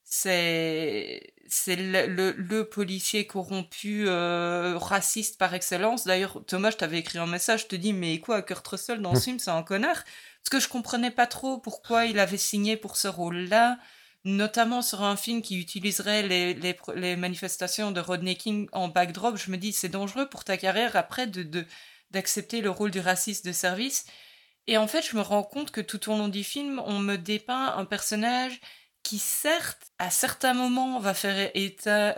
le policier corrompu, raciste par excellence. D'ailleurs, Thomas, je t'avais écrit un message, je te dis, mais quoi, Kurt Russell dans ce film, c'est un connard? Parce que je comprenais pas trop pourquoi il avait signé pour ce rôle-là, notamment sur un film qui utiliserait les manifestations de Rodney King en backdrop. Je me dis, c'est dangereux pour ta carrière après d'accepter le rôle du raciste de service. Et en fait, je me rends compte que tout au long du film, on me dépeint un personnage qui, certes, à certains moments, va faire état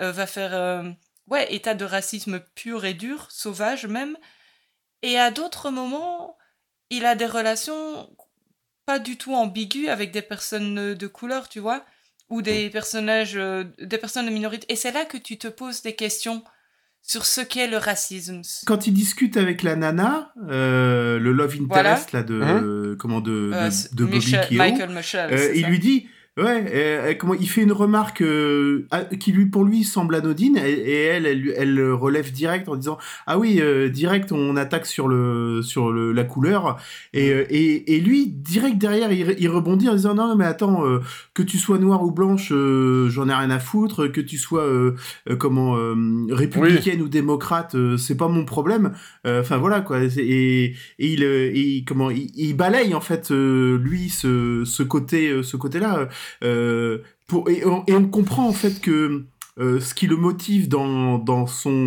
de racisme pur et dur, sauvage même, et à d'autres moments, il a des relations pas du tout ambiguës avec des personnes de couleur, tu vois, ou des personnes de minorité. Et c'est là que tu te poses des questions sur ce qu'est le racisme. Quand il discute avec la nana, le love interest là de Bobby Keogh, Michael Michel, il lui dit. Ouais, comment il fait une remarque qui pour lui semble anodine, et elle relève direct en disant ah oui, direct on attaque sur la couleur, et lui direct derrière il rebondit en disant non mais attends, que tu sois noire ou blanche, j'en ai rien à foutre, que tu sois républicaine ou démocrate, c'est pas mon problème. Enfin voilà quoi, et il balaye en fait lui ce côté-là. Et on comprend en fait que ce qui le motive dans son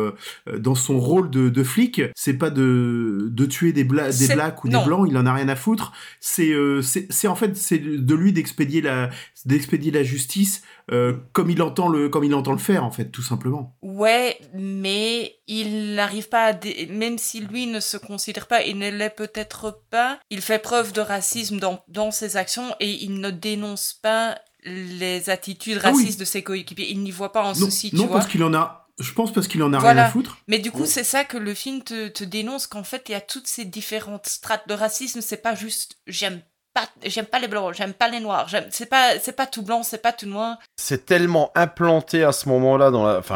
rôle de flic, c'est pas de tuer des blacks ou des blancs, il en a rien à foutre. C'est en fait c'est de lui d'expédier la justice comme il entend le faire en fait, tout simplement. Ouais, mais il n'arrive pas même si lui ne se considère pas, il ne l'est peut-être pas, il fait preuve de racisme dans ses actions, et il ne dénonce pas les attitudes racistes de ses coéquipiers. Il n'y voit pas un souci, tu vois. Non, parce qu'il en a... Je pense parce qu'il en a rien à foutre. Mais du coup, c'est ça que le film te dénonce, qu'en fait, il y a toutes ces différentes strates de racisme. C'est pas juste j'aime pas les blancs, j'aime pas les noirs, c'est pas tout blanc, c'est pas tout noir. C'est tellement implanté à ce moment-là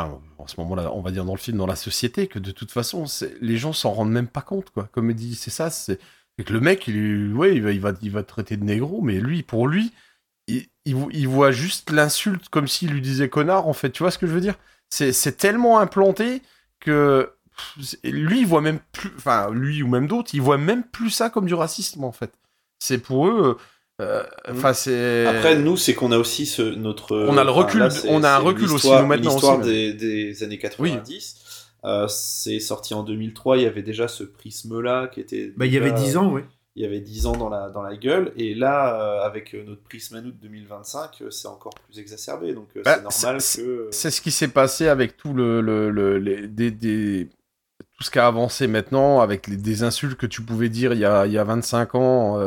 on va dire dans le film, dans la société, que de toute façon, les gens s'en rendent même pas compte, quoi. Comme il dit, c'est ça, c'est que le mec, il va te traiter de négro, mais pour lui, il voit juste l'insulte comme s'il lui disait connard, en fait. Tu vois ce que je veux dire ? C'est tellement implanté que lui, il voit même plus, enfin, lui ou même d'autres, ils voient même plus ça comme du racisme, en fait. C'est pour eux. Après, nous, c'est qu'on a aussi on a le recul, on a un recul aussi nous maintenant. L'histoire des années 90. Oui. C'est sorti en 2003. Il y avait déjà ce prisme-là qui était. Il y avait 10 ans, ouais. il y avait 10 ans dans la gueule, et là, avec notre prisme à nous de 2025, c'est encore plus exacerbé, donc c'est normal que... C'est ce qui s'est passé avec tout tout ce qui a avancé maintenant, avec des insultes que tu pouvais dire il y a 25 ans,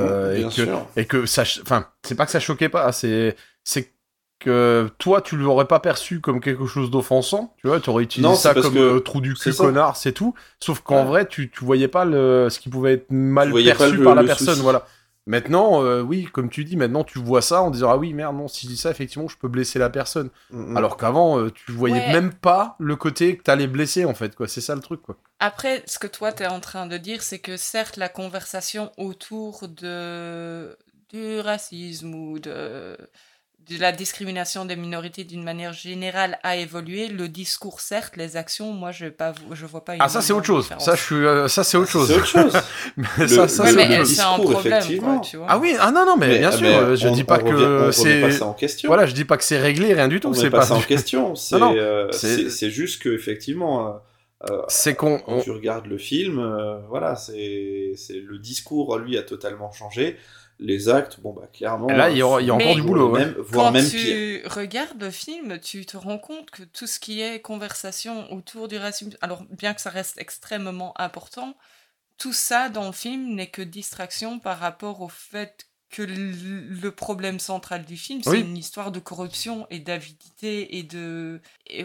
et que ça... Enfin, c'est pas que ça choquait pas, c'est que toi, tu l'aurais pas perçu comme quelque chose d'offensant, tu vois, tu aurais utilisé ça comme trou du cul, connard, c'est tout. Sauf qu'en vrai, tu voyais pas ce qui pouvait être mal perçu par la personne, voilà. Maintenant, oui, comme tu dis, maintenant tu vois ça en disant ah oui, merde, non, si je dis ça, effectivement, je peux blesser la personne. Alors qu'avant, tu voyais même pas le côté que t'allais blesser, en fait, quoi. C'est ça le truc, quoi. Après, ce que toi t'es en train de dire, c'est que certes, la conversation autour du racisme ou de la discrimination des minorités d'une manière générale a évolué. Le discours, certes, les actions, moi, je vois pas une ça, c'est autre chose. Ça, c'est autre chose. C'est autre chose. C'est un problème, quoi, tu vois. Ah oui, non, mais bien sûr, je dis pas que c'est... On remet pas ça en question. Voilà, je dis pas que c'est réglé, rien du tout. On remet pas ça en question. C'est juste que, effectivement... c'est quand tu regardes le film, voilà, c'est le discours, lui, a totalement changé. Les actes, bon bah clairement... Et là, il y a encore du boulot. Voire même pire. Quand tu regardes le film, tu te rends compte que tout ce qui est conversation autour du racisme, alors bien que ça reste extrêmement important, tout ça dans le film n'est que distraction par rapport au fait que le problème central du film, c'est une histoire de corruption et d'avidité et de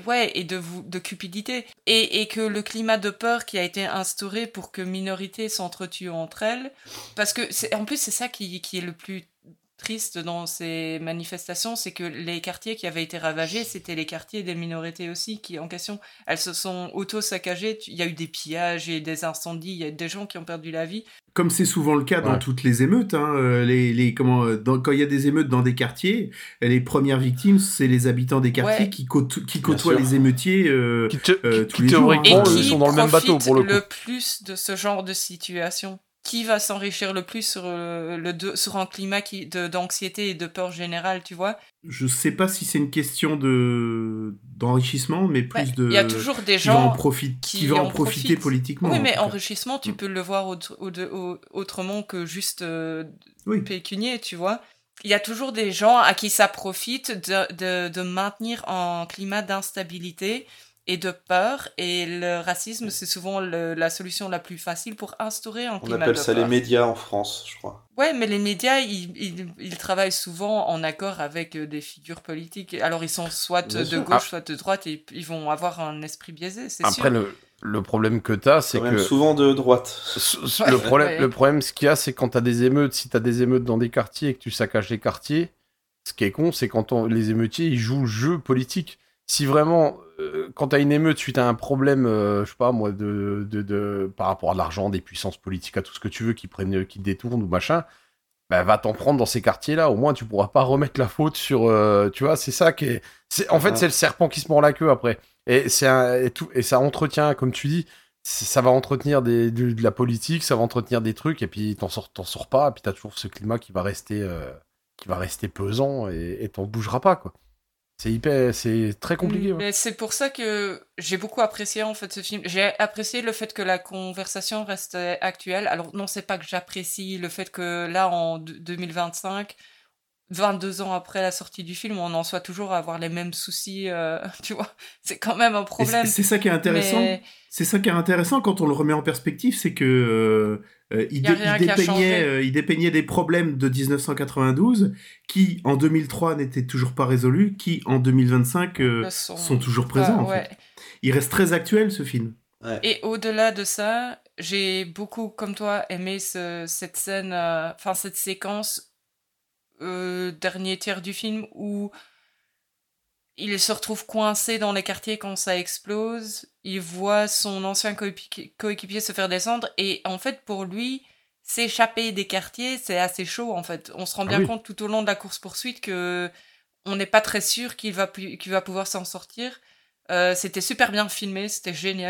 cupidité. Et que le climat de peur qui a été instauré pour que minorités s'entretuent entre elles, parce que en plus c'est ça qui est le plus triste dans ces manifestations, c'est que les quartiers qui avaient été ravagés, c'était les quartiers des minorités aussi qui, en question, elles se sont auto-saccagées. Il y a eu des pillages et des incendies, il y a des gens qui ont perdu la vie. Comme c'est souvent le cas dans toutes les émeutes, hein, quand il y a des émeutes dans des quartiers, les premières victimes, c'est les habitants des quartiers qui côtoient les émeutiers tous les jours. Et qui sont dans le même bateau, pour le coup. Plus de ce genre de situation. Qui va s'enrichir le plus sur un climat d'anxiété et de peur générale, tu vois? Je sais pas si c'est une question d'enrichissement, mais plus de... Il y a toujours des gens qui vont en profiter politiquement. Oui, mais enrichissement, tu peux le voir autrement que juste pécunier, tu vois? Il y a toujours des gens à qui ça profite de maintenir un climat d'instabilité et de peur, et le racisme, c'est souvent la solution la plus facile pour instaurer un climat de peur. On appelle ça les médias en France, je crois. Ouais, mais les médias, ils travaillent souvent en accord avec des figures politiques. Alors, ils sont soit de gauche, soit de droite, et ils vont avoir un esprit biaisé, c'est sûr. Après, le problème que t'as, c'est que... souvent de droite. Le problème, ce qu'il y a, c'est quand t'as des émeutes, si t'as des émeutes dans des quartiers et que tu saccages les quartiers, ce qui est con, c'est quand les émeutiers, ils jouent le jeu politique. Si vraiment, quand t'as une émeute suite à un problème, je sais pas moi, par rapport à l'argent, des puissances politiques, à tout ce que tu veux, qui détournent ou machin, bah va t'en prendre dans ces quartiers-là. Au moins, tu pourras pas remettre la faute sur, tu vois, c'est ça qui est. En fait, c'est le serpent qui se mord la queue après. Et ça entretient, comme tu dis, ça va entretenir de la politique, ça va entretenir des trucs, et puis t'en sors pas, et puis t'as toujours ce climat qui va rester pesant, et t'en bougeras pas, quoi. C'est très compliqué. Mais c'est pour ça que j'ai beaucoup apprécié en fait ce film. J'ai apprécié le fait que la conversation reste actuelle. Alors non, c'est pas que j'apprécie le fait que là en 2025, 22 ans après la sortie du film, on en soit toujours à avoir les mêmes soucis, tu vois. C'est quand même un problème. C'est ça qui est intéressant. Mais... C'est ça qui est intéressant quand on le remet en perspective, c'est que il dépeignait des problèmes de 1992 qui, en 2003, n'étaient toujours pas résolus, qui, en 2025, sont toujours présents. En fait. Il reste très actuel, ce film. Ouais. Et au-delà de ça, j'ai beaucoup, comme toi, aimé cette scène, cette séquence dernier tiers du film où il se retrouve coincé dans les quartiers quand ça explose. Il voit son ancien coéquipier se faire descendre. Et en fait, pour lui, s'échapper des quartiers, c'est assez chaud, en fait. On se rend bien compte tout au long de la course-poursuite que on n'est pas très sûr qu'il va pouvoir s'en sortir. C'était super bien filmé, c'était génial.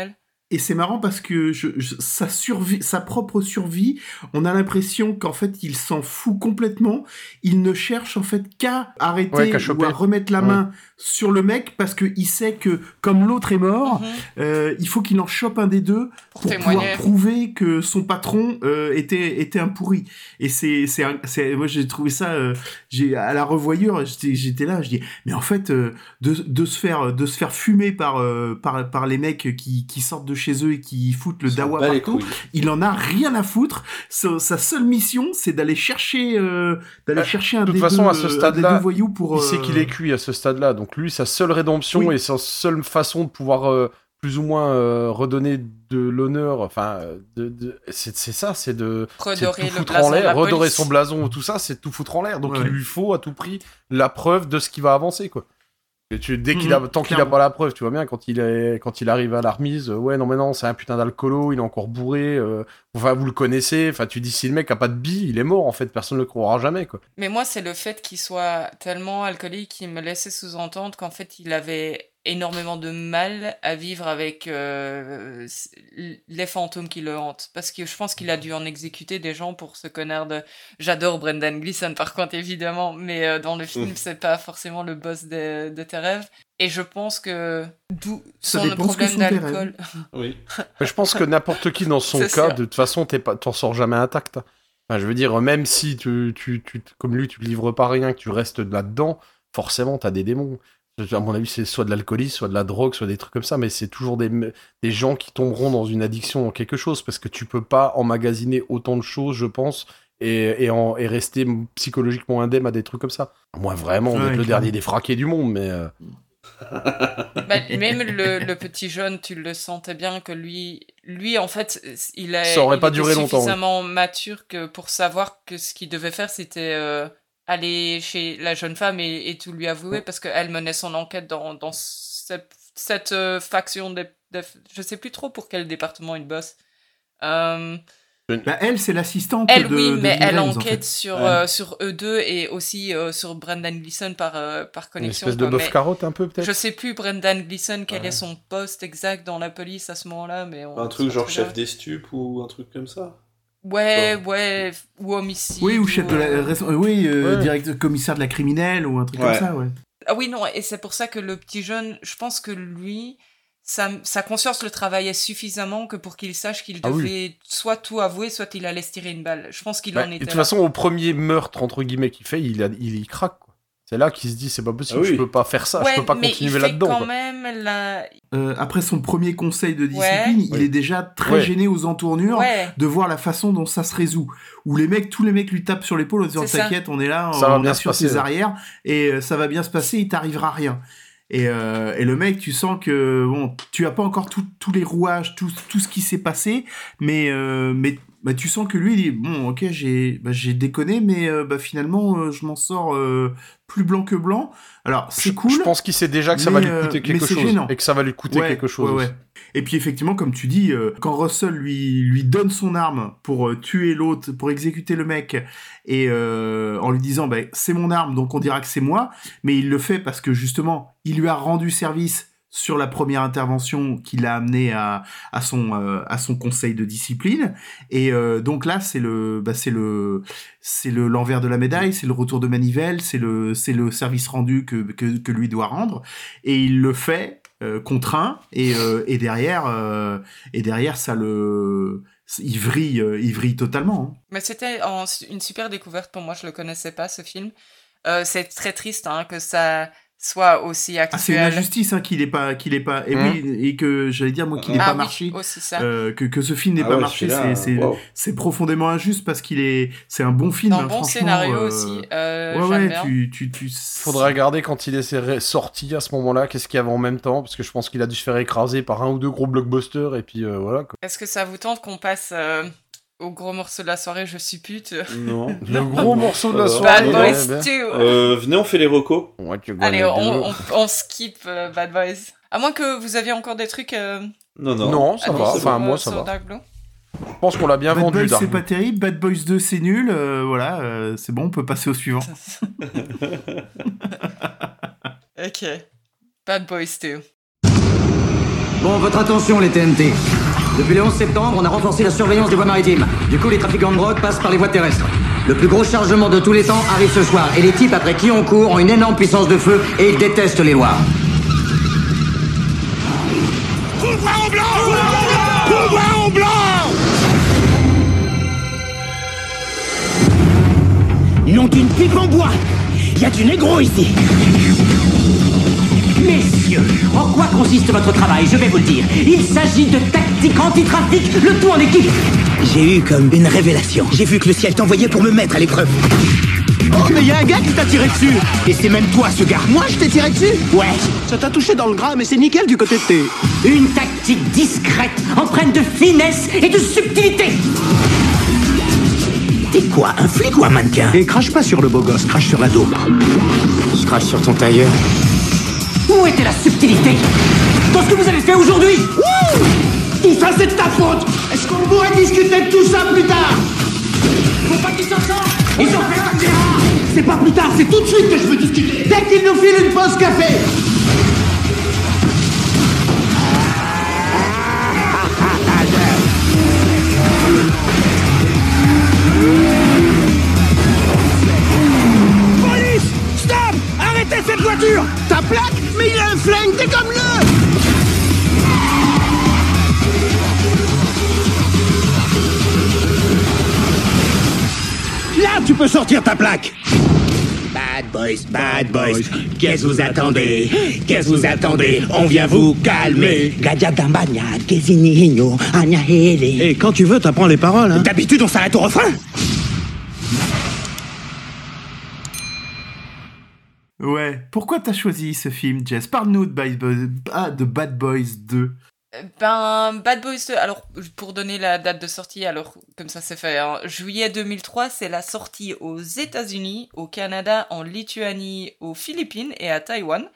Et c'est marrant parce que sa propre survie, on a l'impression qu'en fait, il s'en fout complètement. Il ne cherche en fait qu'à arrêter ou à remettre la main sur le mec parce qu'il sait que comme l'autre est mort, il faut qu'il en chope un des deux pour pouvoir prouver que son patron était un pourri. Et moi j'ai trouvé ça, à la revoyure, j'étais là, je dis mais en fait de se faire fumer par les mecs qui sortent de chez eux et qui foutent le dawa partout, il en a rien à foutre. Sa seule mission, c'est d'aller chercher un des deux voyous pour. Il sait qu'il est cuit à ce stade-là, donc lui, sa seule rédemption et sa seule façon de pouvoir plus ou moins redonner de l'honneur, enfin, c'est ça, c'est de redorer tout foutre en l'air, redorer son blason, tout ça, c'est tout foutre en l'air. Donc il lui faut à tout prix la preuve de ce qui va avancer, quoi. Et tant qu'il a pas la preuve, tu vois bien, quand il arrive à la remise, ouais, non, c'est un putain d'alcoolo, il est encore bourré, enfin, vous le connaissez, enfin, tu dis, si le mec a pas de bille, il est mort, en fait, personne ne le croira jamais, quoi. Mais moi, c'est le fait qu'il soit tellement alcoolique qui me laissait sous-entendre qu'en fait, il avait énormément de mal à vivre avec les fantômes qui le hantent. Parce que je pense qu'il a dû en exécuter des gens pour ce connard de... J'adore Brendan Gleeson, par contre, évidemment, mais dans le film, c'est pas forcément le boss de tes rêves. Et je pense que d'où son problème d'alcool... Oui. Je pense que n'importe qui, dans son cas, de toute façon, t'en sors jamais intact. Enfin, je veux dire, même si tu comme lui, tu livres pas rien, que tu restes là-dedans, forcément, t'as des démons. À mon avis, c'est soit de l'alcoolisme, soit de la drogue, soit des trucs comme ça, mais c'est toujours des gens qui tomberont dans une addiction, dans quelque chose, parce que tu peux pas emmagasiner autant de choses, je pense, et rester psychologiquement indemne à des trucs comme ça. Moi, vraiment, d'être le dernier des fraqués du monde, mais... même le petit jeune, tu le sentais bien que lui en fait, ça aurait pas duré longtemps, suffisamment mature que pour savoir que ce qu'il devait faire, c'était... aller chez la jeune femme et tout lui avouer parce qu'elle menait son enquête dans cette faction de je sais plus trop pour quel département il bosse. Elle, c'est l'assistante elle, de oui, mais elle Virens, enquête en fait. sur eux deux et aussi sur Brendan Gleeson par connexion. Une espèce de bœuf carotte un peu, peut-être. Je sais plus Brendan Gleeson quel est son poste exact dans la police à ce moment-là, mais un truc genre chef des stupes ou un truc comme ça. Ouais, ou homicide. Oui, ou chef de la... direct commissaire de la criminelle, ou un truc comme ça, ouais. Ah oui, non, et c'est pour ça que le petit jeune, je pense que lui, sa conscience le travaillait suffisamment que pour qu'il sache qu'il devait soit tout avouer, soit il allait se tirer une balle. Je pense qu'il en était de toute façon, au premier meurtre, entre guillemets, qu'il fait, il craque, quoi. C'est là qu'il se dit, c'est pas possible, je peux pas faire ça, je peux pas continuer là-dedans. Quand même après son premier conseil de discipline, il est déjà très gêné aux entournures de voir la façon dont ça se résout. Où tous les mecs lui tapent sur l'épaule en disant t'inquiète, on est là, on est sur ses arrières, et ça va bien se passer, il t'arrivera rien. Et le mec, tu sens que bon, tu as pas encore tous les rouages, tout ce qui s'est passé, mais tu sens que lui, il dit bon, ok, j'ai déconné, mais finalement, je m'en sors plus blanc que blanc. Alors c'est cool. Je pense qu'il sait déjà que ça va lui coûter quelque chose, gênant. Et que ça va lui coûter quelque chose. Ouais. Et puis effectivement, comme tu dis, quand Russell lui donne son arme pour tuer l'autre, pour exécuter le mec, et en lui disant c'est mon arme, donc on dira que c'est moi, mais il le fait parce que justement, il lui a rendu service sur la première intervention qui l'a amené à son conseil de discipline, et donc là c'est l'envers de la médaille, c'est le retour de manivelle, c'est le service rendu que lui doit rendre, et il le fait contraint, et derrière ça il vrille totalement, hein. Mais c'était une super découverte pour moi, je le connaissais pas, ce film. C'est très triste que ça soit aussi actuel. C'est une injustice qu'il ait pas et oui, et que j'allais dire moi qu'il n'ait pas marché, aussi ça. que ce film n'ait pas marché, c'est profondément injuste parce c'est un bon film, un bon scénario aussi. J'aime bien. Faudrait regarder quand il est sorti à ce moment-là, qu'est-ce qu'il y avait en même temps, parce que je pense qu'il a dû se faire écraser par un ou deux gros blockbusters et puis voilà, quoi. Est-ce que ça vous tente qu'on passe au gros morceau de la soirée, je suppute. Non. Le gros morceau de la soirée. Bad Boys 2. Venez, on fait les recos. Allez, on skip Bad Boys. À moins que vous aviez encore des trucs... Non, ça va. Enfin, moi, ça va. Je pense qu'on l'a bien vendu. Bad Boys, c'est pas terrible. Bad Boys 2, c'est nul. Voilà, c'est bon, on peut passer au suivant. Ok. Bad Boys 2. Bon, votre attention, les TNT. Depuis le 11 septembre, on a renforcé la surveillance des voies maritimes. Du coup, les trafiquants de drogue passent par les voies terrestres. Le plus gros chargement de tous les temps arrive ce soir. Et les types après qui on court ont une énorme puissance de feu et ils détestent les lois. Pourquoi en blanc? Pourquoi en blanc? Nom d'une pipe en bois. Y a du négro ici. Messieurs, en quoi consiste votre travail? Je vais vous le dire. Il s'agit de tactique anti-trafic, le tout en équipe. J'ai eu comme une révélation. J'ai vu que le ciel t'envoyait pour me mettre à l'épreuve. Oh, mais y a un gars qui t'a tiré dessus. Et c'est même toi, ce gars. Moi, je t'ai tiré dessus? Ouais. Ça t'a touché dans le gras, mais c'est nickel du côté de tes... Une tactique discrète, empreinte de finesse et de subtilité. T'es quoi, un flic ou un mannequin? Et crache pas sur le beau gosse, crache sur la dope. Je crache sur ton tailleur. Où était la subtilité dans ce que vous avez fait aujourd'hui? Tout ça, c'est de ta faute. Est-ce qu'on pourrait discuter de tout ça plus tard? Faut pas qu'ils s'en sortent. Ils ont fait un terrain. C'est pas plus tard, c'est tout de suite que je veux discuter. Dès qu'ils nous filent une pause café. Police! Stop! Arrêtez cette voiture! Ta plaque? Mais il a un flingue, t'es comme le... Là, tu peux sortir ta plaque. Bad boys, qu'est-ce que vous attendez? Qu'est-ce que vous attendez? On vient vous calmer. Et quand tu veux, t'apprends les paroles, hein. D'habitude, on s'arrête au refrain. Ouais. Pourquoi t'as choisi ce film, Jess? Parle-nous de Bad Boys 2. Bad Boys 2, alors pour donner la date de sortie, alors comme ça c'est fait, hein, juillet 2003, c'est la sortie aux États-Unis, au Canada, en Lituanie, aux Philippines et à Taïwan.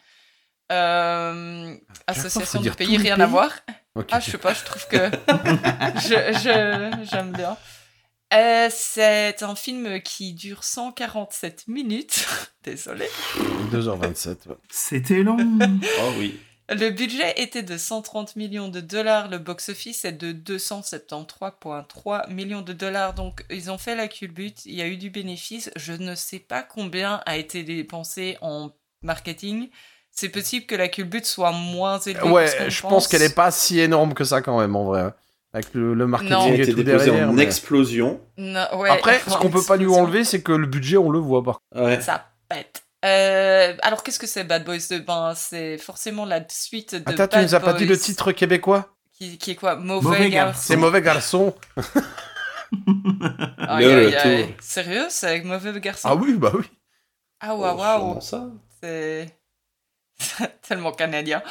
Association de pays, rien à voir. Okay. Ah, je sais pas, je trouve que j'aime bien. C'est un film qui dure 147 minutes. Désolé. 2h27. Ouais. C'était long. Oh oui. Le budget était de 130 millions de dollars, le box-office est de 273,3 millions de dollars, donc ils ont fait la culbute, il y a eu du bénéfice, je ne sais pas combien a été dépensé en marketing, c'est possible que la culbute soit moins élevée ouais, que ce qu'on je pense qu'elle est pas si énorme que ça quand même en vrai, avec le marketing et tout derrière. En explosion. Non, ouais, après, ce qu'on peut pas lui enlever, c'est que le budget, on le voit pas. Ouais. Ça pète. Alors qu'est-ce que c'est Bad Boys 2? C'est forcément la suite de Attends, Bad tu nous as Boys. pas dit le titre québécois? Qui est quoi? Mauvais garçon. C'est Mauvais garçon. Sérieux? C'est avec Mauvais garçon? Ah oui, bah oui. Ah waouh. C'est tellement canadien.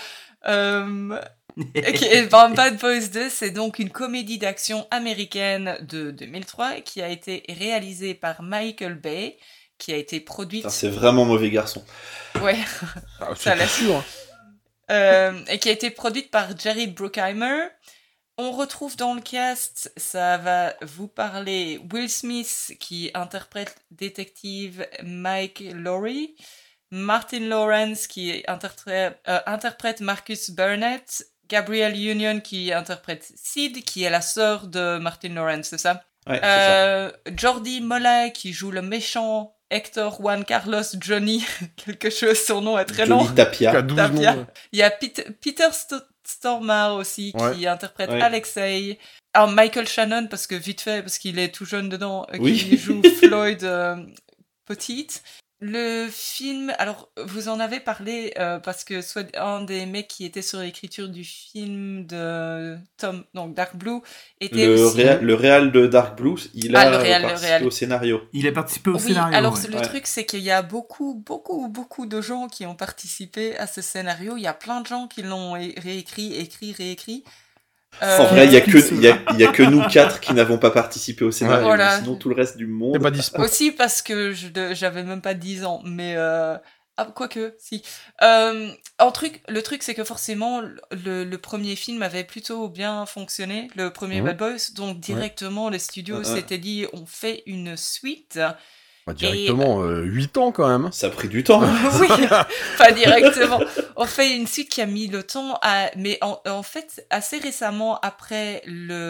Okay, Bad Boys 2, c'est donc une comédie d'action américaine de 2003 qui a été réalisée par Michael Bay, qui a été produite... C'est vraiment Mauvais garçon. Ouais, ça l'a sûr. Et qui a été produite par Jerry Bruckheimer. On retrouve dans le cast, ça va vous parler, Will Smith qui interprète détective Mike Lowry, Martin Lawrence qui interprète Marcus Burnett, Gabrielle Union qui interprète Sid, qui est la sœur de Martin Lawrence, c'est ça? Ouais, c'est ça. Jordi Molay qui joue le méchant Hector Juan Carlos Johnny, quelque chose, son nom est très long. Johnny Tapia. Il y a Peter Stormare aussi qui interprète Alexei. Alors Michael Shannon, parce que vite fait, parce qu'il est tout jeune dedans, qui joue Floyd Petite. Le film, alors vous en avez parlé parce que soit un des mecs qui était sur l'écriture du film de Tom, donc Dark Blue, était le réal de Dark Blue, il a participé au scénario. Il a participé au scénario. Alors le truc c'est qu'il y a beaucoup de gens qui ont participé à ce scénario. Il y a plein de gens qui l'ont réécrit. En vrai, il y a que nous quatre qui n'avons pas participé au scénario. Voilà. Sinon, tout le reste du monde. Pas dispo. Aussi parce que j'avais même pas 10 ans, mais quoique, si. Le truc, c'est que forcément, le premier film avait plutôt bien fonctionné, le premier Bad Boys, donc directement, les studios s'étaient dit, on fait une suite. Directement, 8 ans quand même. Ça a pris du temps. Oui, pas directement. On fait une suite qui a mis le temps mais en fait, assez récemment après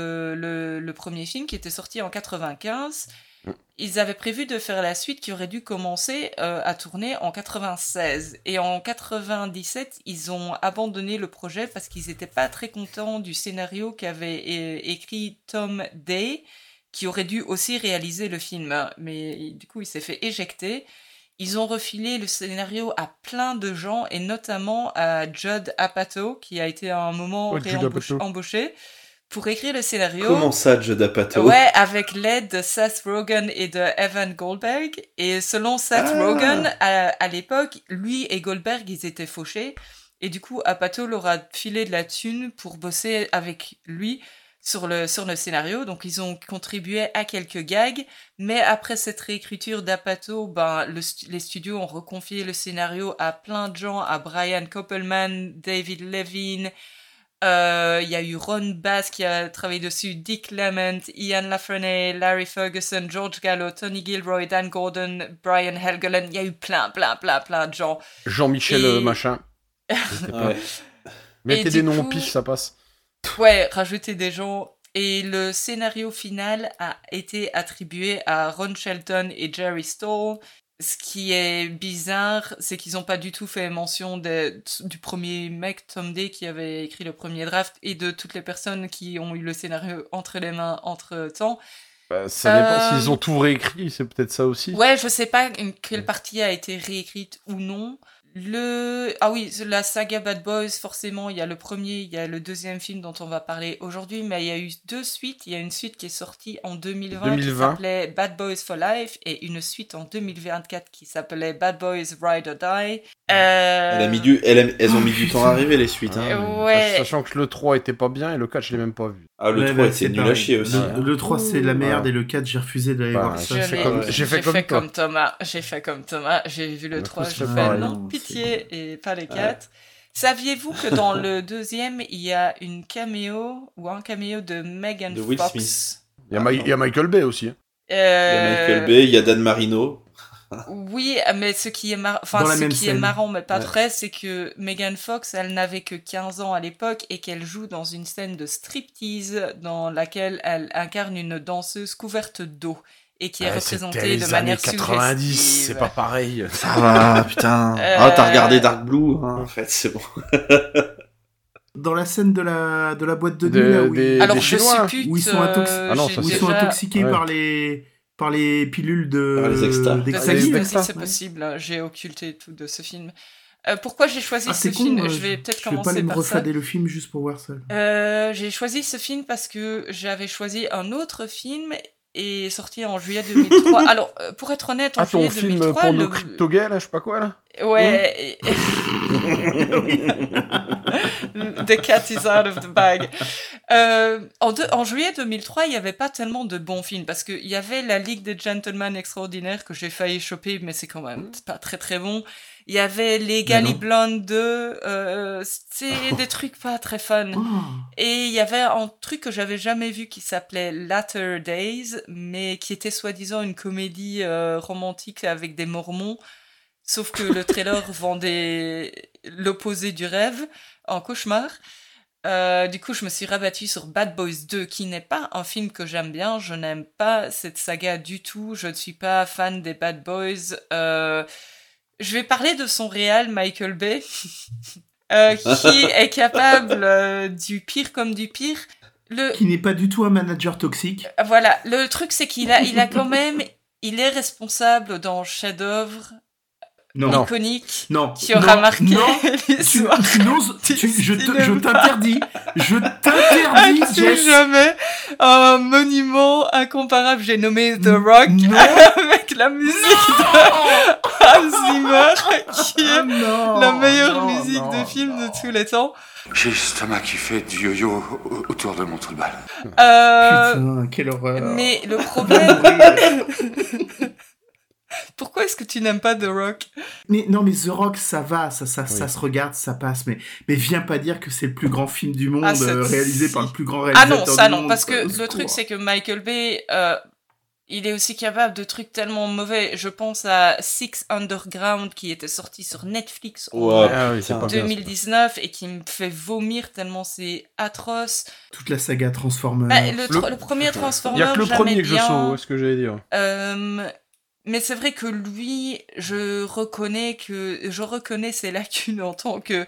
le premier film qui était sorti en 95, ils avaient prévu de faire la suite qui aurait dû commencer à tourner en 96. Et en 97, ils ont abandonné le projet parce qu'ils n'étaient pas très contents du scénario qu'avait écrit Tom Day, qui aurait dû aussi réaliser le film. Mais du coup, il s'est fait éjecter. Ils ont refilé le scénario à plein de gens, et notamment à Judd Apatow, qui a été à un moment embauché pour écrire le scénario. Comment ça, Judd Apatow? Ouais, avec l'aide de Seth Rogen et de Evan Goldberg. Et selon Seth Rogen, à l'époque, lui et Goldberg, ils étaient fauchés. Et du coup, Apatow leur a filé de la thune pour bosser avec lui sur le scénario. Donc, ils ont contribué à quelques gags. Mais après cette réécriture d'Apatow, les studios ont reconfié le scénario à plein de gens, à Brian Koppelman, David Levine. Il y a eu Ron Bass qui a travaillé dessus, Dick Clement, Ian LaFrenney, Larry Ferguson, George Gallo, Tony Gilroy, Dan Gordon, Brian Helgeland. Il y a eu plein de gens. Jean-Michel machin. Ouais. Mettez des noms au pif, ça passe. Ouais, rajouter des gens. Et le scénario final a été attribué à Ron Shelton et Jerry Stoll. Ce qui est bizarre, c'est qu'ils n'ont pas du tout fait mention du premier mec, Tom Day, qui avait écrit le premier draft, et de toutes les personnes qui ont eu le scénario entre les mains entre-temps. Ça dépend s'ils ont tout réécrit, c'est peut-être ça aussi. Ouais, je sais pas quelle partie a été réécrite ou non. Ah oui, la saga Bad Boys, forcément, il y a le premier, il y a le deuxième film dont on va parler aujourd'hui, mais il y a eu 2 suites. Il y a une suite qui est sortie en 2020. Qui s'appelait Bad Boys for Life, et une suite en 2024 qui s'appelait Bad Boys Ride or Die. Elles ont mis du temps à arriver, les suites. Hein. Ouais. Sachant que le 3 était pas bien et le 4, je l'ai même pas vu. Ah, le 3 était nul à chier aussi. Le 3, c'est la merde, et le 4, j'ai refusé d'aller voir ça. J'ai fait comme Thomas. J'ai vu le 3, je fais non, pitié, et pas les 4. Saviez-vous que dans le deuxième, il y a un caméo de Megan Fox? Will Smith. Il y a Michael Bay aussi. Il y a Michael Bay, il y a Dan Marino. Oui, mais ce qui est marrant, mais pas vrai, c'est que Megan Fox, elle n'avait que 15 ans à l'époque, et qu'elle joue dans une scène de striptease dans laquelle elle incarne une danseuse couverte d'eau, et qui est représentée de manière suggestive. 90, c'est pas pareil. Ça va, putain. T'as regardé Dark Blue, hein, en fait, c'est bon. Dans la scène de la boîte de nuit, là, où ils sont intoxiqués par les pilules d'ecstasy. C'est possible, j'ai occulté tout de ce film. Pourquoi j'ai choisi ce film? Je vais peut-être commencer par ça. Je vais pas aller me refader le film juste pour voir ça. J'ai choisi ce film parce que j'avais choisi un autre film et sorti en juillet 2003. Alors, pour être honnête, en juillet 2003... ton film pour nos crypto-gays, là, je sais pas quoi, là. Ouais. The cat is out of the bag. En juillet 2003, il n'y avait pas tellement de bons films, parce qu'il y avait La Ligue des Gentlemen Extraordinaires que j'ai failli choper, mais c'est quand même pas très très bon. Il y avait Les Gally Blondes 2, c'est des trucs pas très fun. Et il y avait un truc que j'avais jamais vu qui s'appelait Latter Days, mais qui était soi-disant une comédie romantique avec des mormons. Sauf que le trailer vendait l'opposé du rêve, en cauchemar. Du coup, je me suis rabattue sur Bad Boys 2, qui n'est pas un film que j'aime bien. Je n'aime pas cette saga du tout. Je ne suis pas fan des Bad Boys. Je vais parler de son réal, Michael Bay, qui est capable du pire comme du pire. Qui n'est pas du tout un manager toxique. Voilà. Le truc, c'est qu'il a quand même... Il est responsable dans chef-d'œuvre iconique qui aura marqué l'histoire. Je t'interdis. Jess. Jamais un monument incomparable. J'ai nommé The Rock avec la musique de Hans Zimmer, qui est la meilleure musique de film de tous les temps. J'ai l'estomac qui fait du yo-yo autour de mon trou de balle. Putain, quelle horreur. Mais le problème... Pourquoi est-ce que tu n'aimes pas The Rock? Mais The Rock, ça va, ça se regarde, ça passe, mais viens pas dire que c'est le plus grand film du monde, réalisé par le plus grand réalisateur du monde. Parce que le truc, c'est que Michael Bay, il est aussi capable de trucs tellement mauvais. Je pense à Six Underground qui était sorti sur Netflix en 2019 et qui me fait vomir tellement c'est atroce. Toute la saga Transformers. Le premier Transformers, il y a que le premier que bien. je sauve, ce que j'allais dire. Mais c'est vrai que lui, je reconnais ses lacunes en tant que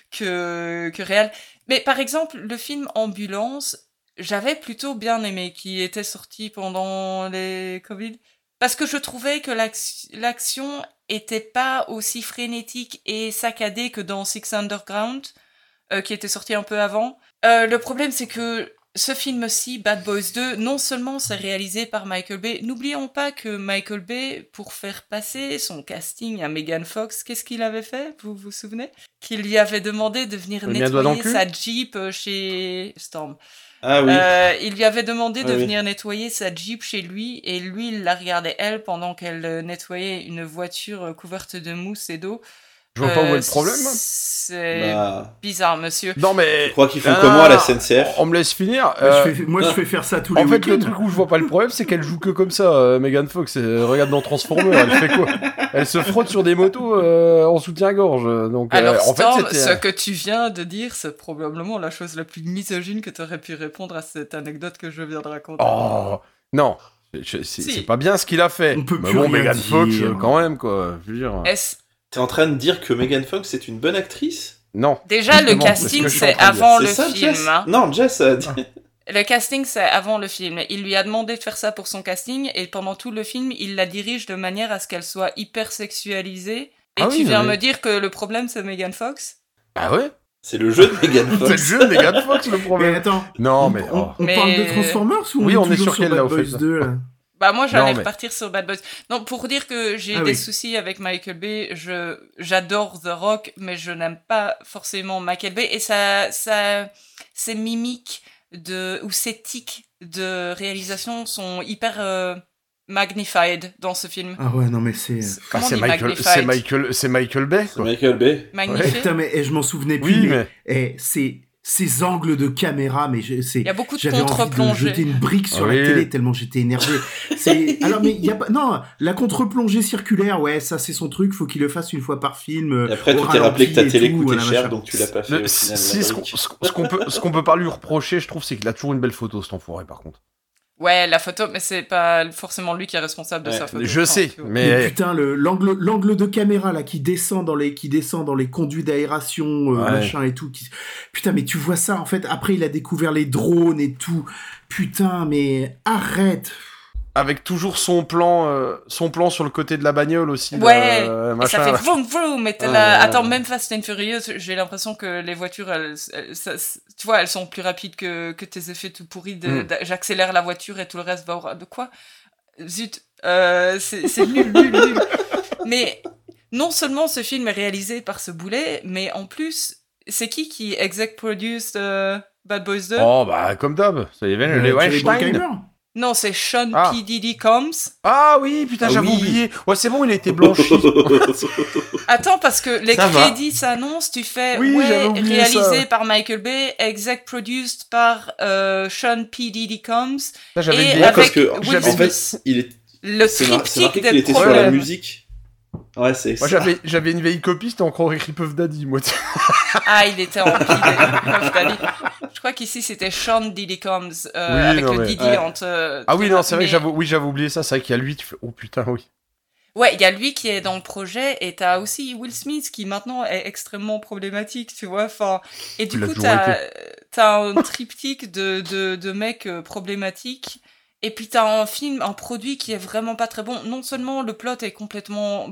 réal. Mais par exemple, le film Ambulance, j'avais plutôt bien aimé, qui était sorti pendant les Covid, parce que je trouvais que l'action était pas aussi frénétique et saccadée que dans Six Underground, qui était sorti un peu avant. Le problème, c'est que ce film-ci, Bad Boys 2, non seulement c'est réalisé par Michael Bay, n'oublions pas que Michael Bay, pour faire passer son casting à Megan Fox, qu'est-ce qu'il avait fait, vous vous souvenez? Qu'il lui avait demandé de venir nettoyer sa Jeep chez Storm. Ah oui. Il lui avait demandé de venir nettoyer sa Jeep chez lui, et lui, il la regardait elle pendant qu'elle nettoyait une voiture couverte de mousse et d'eau. Je vois pas où est le problème. C'est bizarre, monsieur. Non mais. Je crois qu'ils font comment à la SNCF? On me laisse finir. Moi, je fais faire ça tous les week-ends. En fait, le truc où je vois pas le problème, c'est qu'elle joue que comme ça, Megan Fox. Regarde dans Transformers, elle fait quoi? Elle se frotte sur des motos en soutien-gorge. Donc, alors, en Storm, fait, ce que tu viens de dire, c'est probablement la chose la plus misogyne que tu aurais pu répondre à cette anecdote que je viens de raconter. Oh non, c'est pas bien ce qu'il a fait. On peut mais plus bon, rien Megan dire. Fox, quand même, quoi. Je veux dire. T'es en train de dire que Megan Fox est une bonne actrice? Non. Déjà, le casting, c'est avant le film. Jess hein. Non, Jess a dit... Le casting, c'est avant le film. Il lui a demandé de faire ça pour son casting, et pendant tout le film, il la dirige de manière à ce qu'elle soit hyper sexualisée. Et tu viens me dire que le problème, c'est Megan Fox? Ah ouais? C'est le jeu de Megan Fox. C'est le jeu de Megan Fox, le problème. Mais attends. Non, mais... On parle de Transformers ou oui, on est toujours sur quelle, Bad là, au Boys fait 2, là? Bah moi j'allais repartir sur Bad Boys. Non, pour dire que j'ai des oui. soucis avec Michael Bay, j'adore The Rock, mais je n'aime pas forcément Michael Bay, et ses mimiques ou ses tics de réalisation sont hyper magnified dans ce film. Ah ouais, non mais c'est... C'est Michael Bay, quoi. C'est Michael Bay. Magnifique. Putain, mais je m'en souvenais plus, Oui, mais ces angles de caméra, mais il y a beaucoup de j'avais envie de jeter une brique sur la télé tellement j'étais énervé. Alors, mais il y a pas, non, la contre-plongée circulaire, ouais, ça c'est son truc, faut qu'il le fasse une fois par film. Et après, tu t'es rappelé que ta télé coûtait cher, donc tu l'as pas fait. Ce qu'on peut pas lui reprocher, je trouve, c'est qu'il a toujours une belle photo, cet enfoiré, par contre. Ouais, la photo, mais c'est pas forcément lui qui est responsable de sa photo. Je sais, mais putain, l'angle de caméra là qui descend dans les conduits d'aération, machin et tout. Putain, mais tu vois ça en fait. Après, il a découvert les drones et tout. Putain, mais arrête. Avec toujours son plan sur le côté de la bagnole aussi. Ouais, machin, et ça fait vroom vroom, mais t'es là... Attends, même Fast and Furious, j'ai l'impression que les voitures, tu vois, elles sont plus rapides que tes effets tout pourris j'accélère la voiture et tout le reste va au... De quoi? Zut, c'est nul. Mais non seulement ce film est réalisé par ce boulet, mais en plus, c'est qui exec produced Bad Boys 2? Oh, bah, comme d'hab, ça y est, les Weinstein. Non, c'est Sean P. Diddy Combs. Ah oui, putain, j'avais oublié. Ouais, c'est bon, il a été blanchi. Attends, parce que les crédits s'annoncent, tu fais réalisé par Michael Bay, exec produced par Sean P. Diddy Combs. Ça, j'avais oublié parce que en fait, c'est marqué qu'il était sur la musique. Ouais, c'est moi, ça. j'avais une vieille copie, c'était encore écrit Puff Daddy, moi. Ah, il était en Puff Daddy. Je crois qu'ici, c'était Sean Diddy Combs, avec le Diddy entre... Ah oui, non, c'est vrai que j'avais oublié ça, c'est vrai qu'il y a lui, tu fais, oh putain, oui. Ouais, il y a lui qui est dans le projet, et t'as aussi Will Smith, qui maintenant est extrêmement problématique, tu vois, enfin... Et du coup, t'as un triptyque de mecs problématiques. Et puis t'as un produit qui est vraiment pas très bon. Non seulement le plot est complètement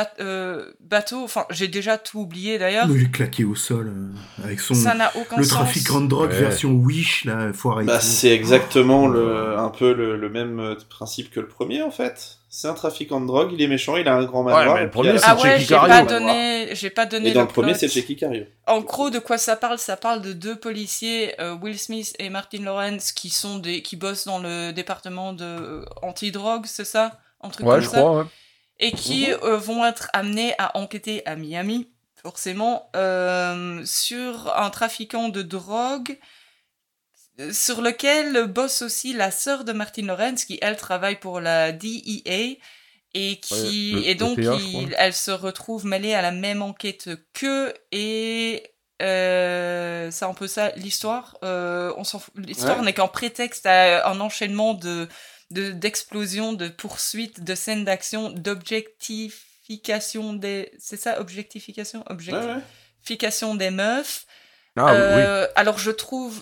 bateau, enfin j'ai déjà tout oublié d'ailleurs. Il est claqué au sol avec son ça n'a aucun sens. trafiquant de drogue version Wish là, foiré. Bah c'est exactement un peu le même principe que le premier en fait. C'est un trafiquant de drogue, il est méchant, il a un grand manoir. Ouais, mais le premier c'est Checky Cario. J'ai pas donné et dans le plot. premier c'est Checky Cario. En gros, de quoi ça parle? Ça parle de deux policiers, Will Smith et Martin Lawrence, qui bossent dans le département de anti-drogue, c'est ça? Un truc comme ça. Crois, ouais. Et qui vont être amenés à enquêter à Miami, forcément, sur un trafiquant de drogue sur lequel bosse aussi la sœur de Martin Lawrence, qui elle travaille pour la DEA et elle se retrouve mêlée à la même enquête qu'eux et c'est un peu ça l'histoire. On s'en fout. L'histoire n'est qu'un prétexte à un enchaînement d'explosions, de poursuites, de scènes d'action, d'objectification des... C'est ça, objectification des meufs. Alors je trouve...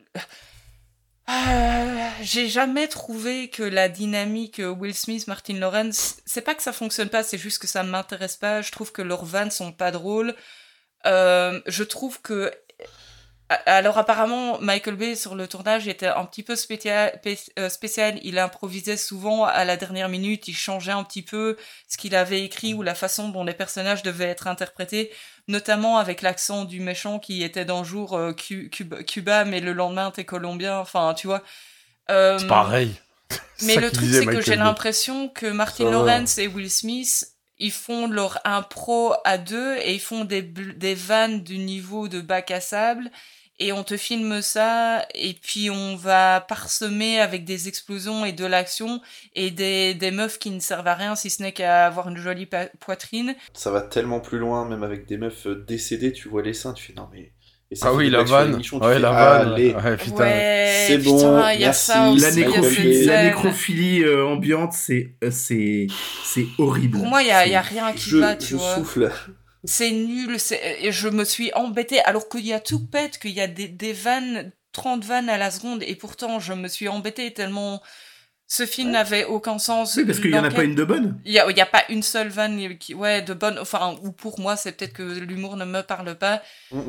j'ai jamais trouvé que la dynamique Will Smith, Martin Lawrence, c'est pas que ça fonctionne pas, c'est juste que ça m'intéresse pas. Je trouve que leurs vannes sont pas drôles. Je trouve que... Alors apparemment, Michael Bay sur le tournage était un petit peu spécial. Il improvisait souvent à la dernière minute, il changeait un petit peu ce qu'il avait écrit ou la façon dont les personnages devaient être interprétés, notamment avec l'accent du méchant qui était d'un jour Cuba, mais le lendemain t'es colombien, enfin tu vois. C'est pareil. Mais le truc c'est que j'ai l'impression que Martin Lawrence et Will Smith, ils font leur impro à deux et ils font des vannes du niveau de bac à sable et on te filme ça et puis on va parsemer avec des explosions et de l'action et des meufs qui ne servent à rien si ce n'est qu'à avoir une jolie poitrine. Ça va tellement plus loin, même avec des meufs décédées, tu vois les seins, tu fais non mais... la vanne. La vanne. Ouais, putain. Ouais, c'est putain, bon, y a merci. ça aussi, la nécrophilie ambiante, c'est horrible. Pour moi, il y a rien qui va, tu vois. Je souffle. C'est nul, et je me suis embêtée, alors qu'il y a tout pète, qu'il y a des vannes, 30 vannes à la seconde, et pourtant, je me suis embêtée tellement... Ce film n'avait aucun sens. Oui, parce qu'il n'y en a pas une de bonne. Il y a pas une seule vanne de bonne. Enfin, ou pour moi, c'est peut-être que l'humour ne me parle pas.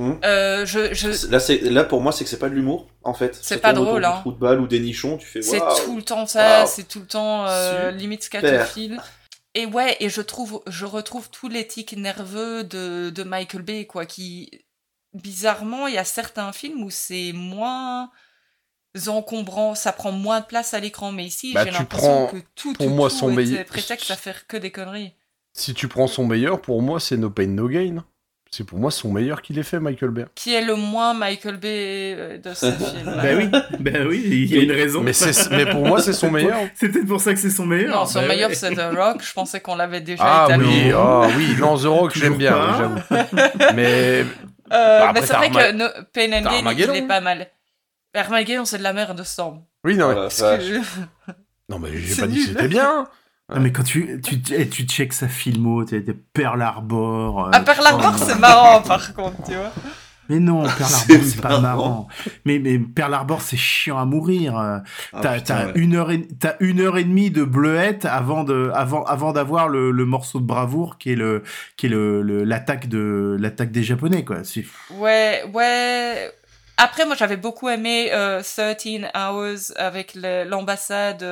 Là, pour moi, c'est que c'est pas de l'humour, en fait. C'est pas drôle, hein. Des trous de balles ou des nichons, tu fais. C'est tout le temps ça. C'est tout le temps limite scatophile. Et ouais, et je retrouve tout l'éthique nerveux de Michael Bay, quoi, qui bizarrement, il y a certains films où c'est moins encombrant, ça prend moins de place à l'écran, mais ici j'ai l'impression que tout était prétexte à faire que des conneries. Si tu prends son meilleur, pour moi c'est No Pain No Gain. C'est pour moi son meilleur qu'il ait fait, Michael Bay. Qui est le moins Michael Bay de ce film. Ben oui, il y a une raison. Mais pour moi c'est son meilleur. C'est peut-être pour ça que c'est son meilleur. Non, son meilleur c'est The Rock. Je pensais qu'on l'avait déjà établi. Oui, non, The Rock j'aime bien, oui, j'avoue. Mais mais c'est vrai que Pain and Gain il est pas mal. Armageddon, c'est de la merde de Storm. Oui, non, non, mais j'ai pas dit que c'était bien. Non, mais quand tu checks sa filmo, t'es Pearl Harbor. Pearl Harbor, c'est marrant, par contre, tu vois. Mais non, Pearl Harbor, c'est pas marrant. Mais Pearl Harbor, c'est chiant à mourir. T'as 1 heure et demie de bleuette avant d'avoir le morceau de bravoure qui est l'attaque des Japonais, quoi. Ouais. Après, moi, j'avais beaucoup aimé 13 Hours avec l'ambassade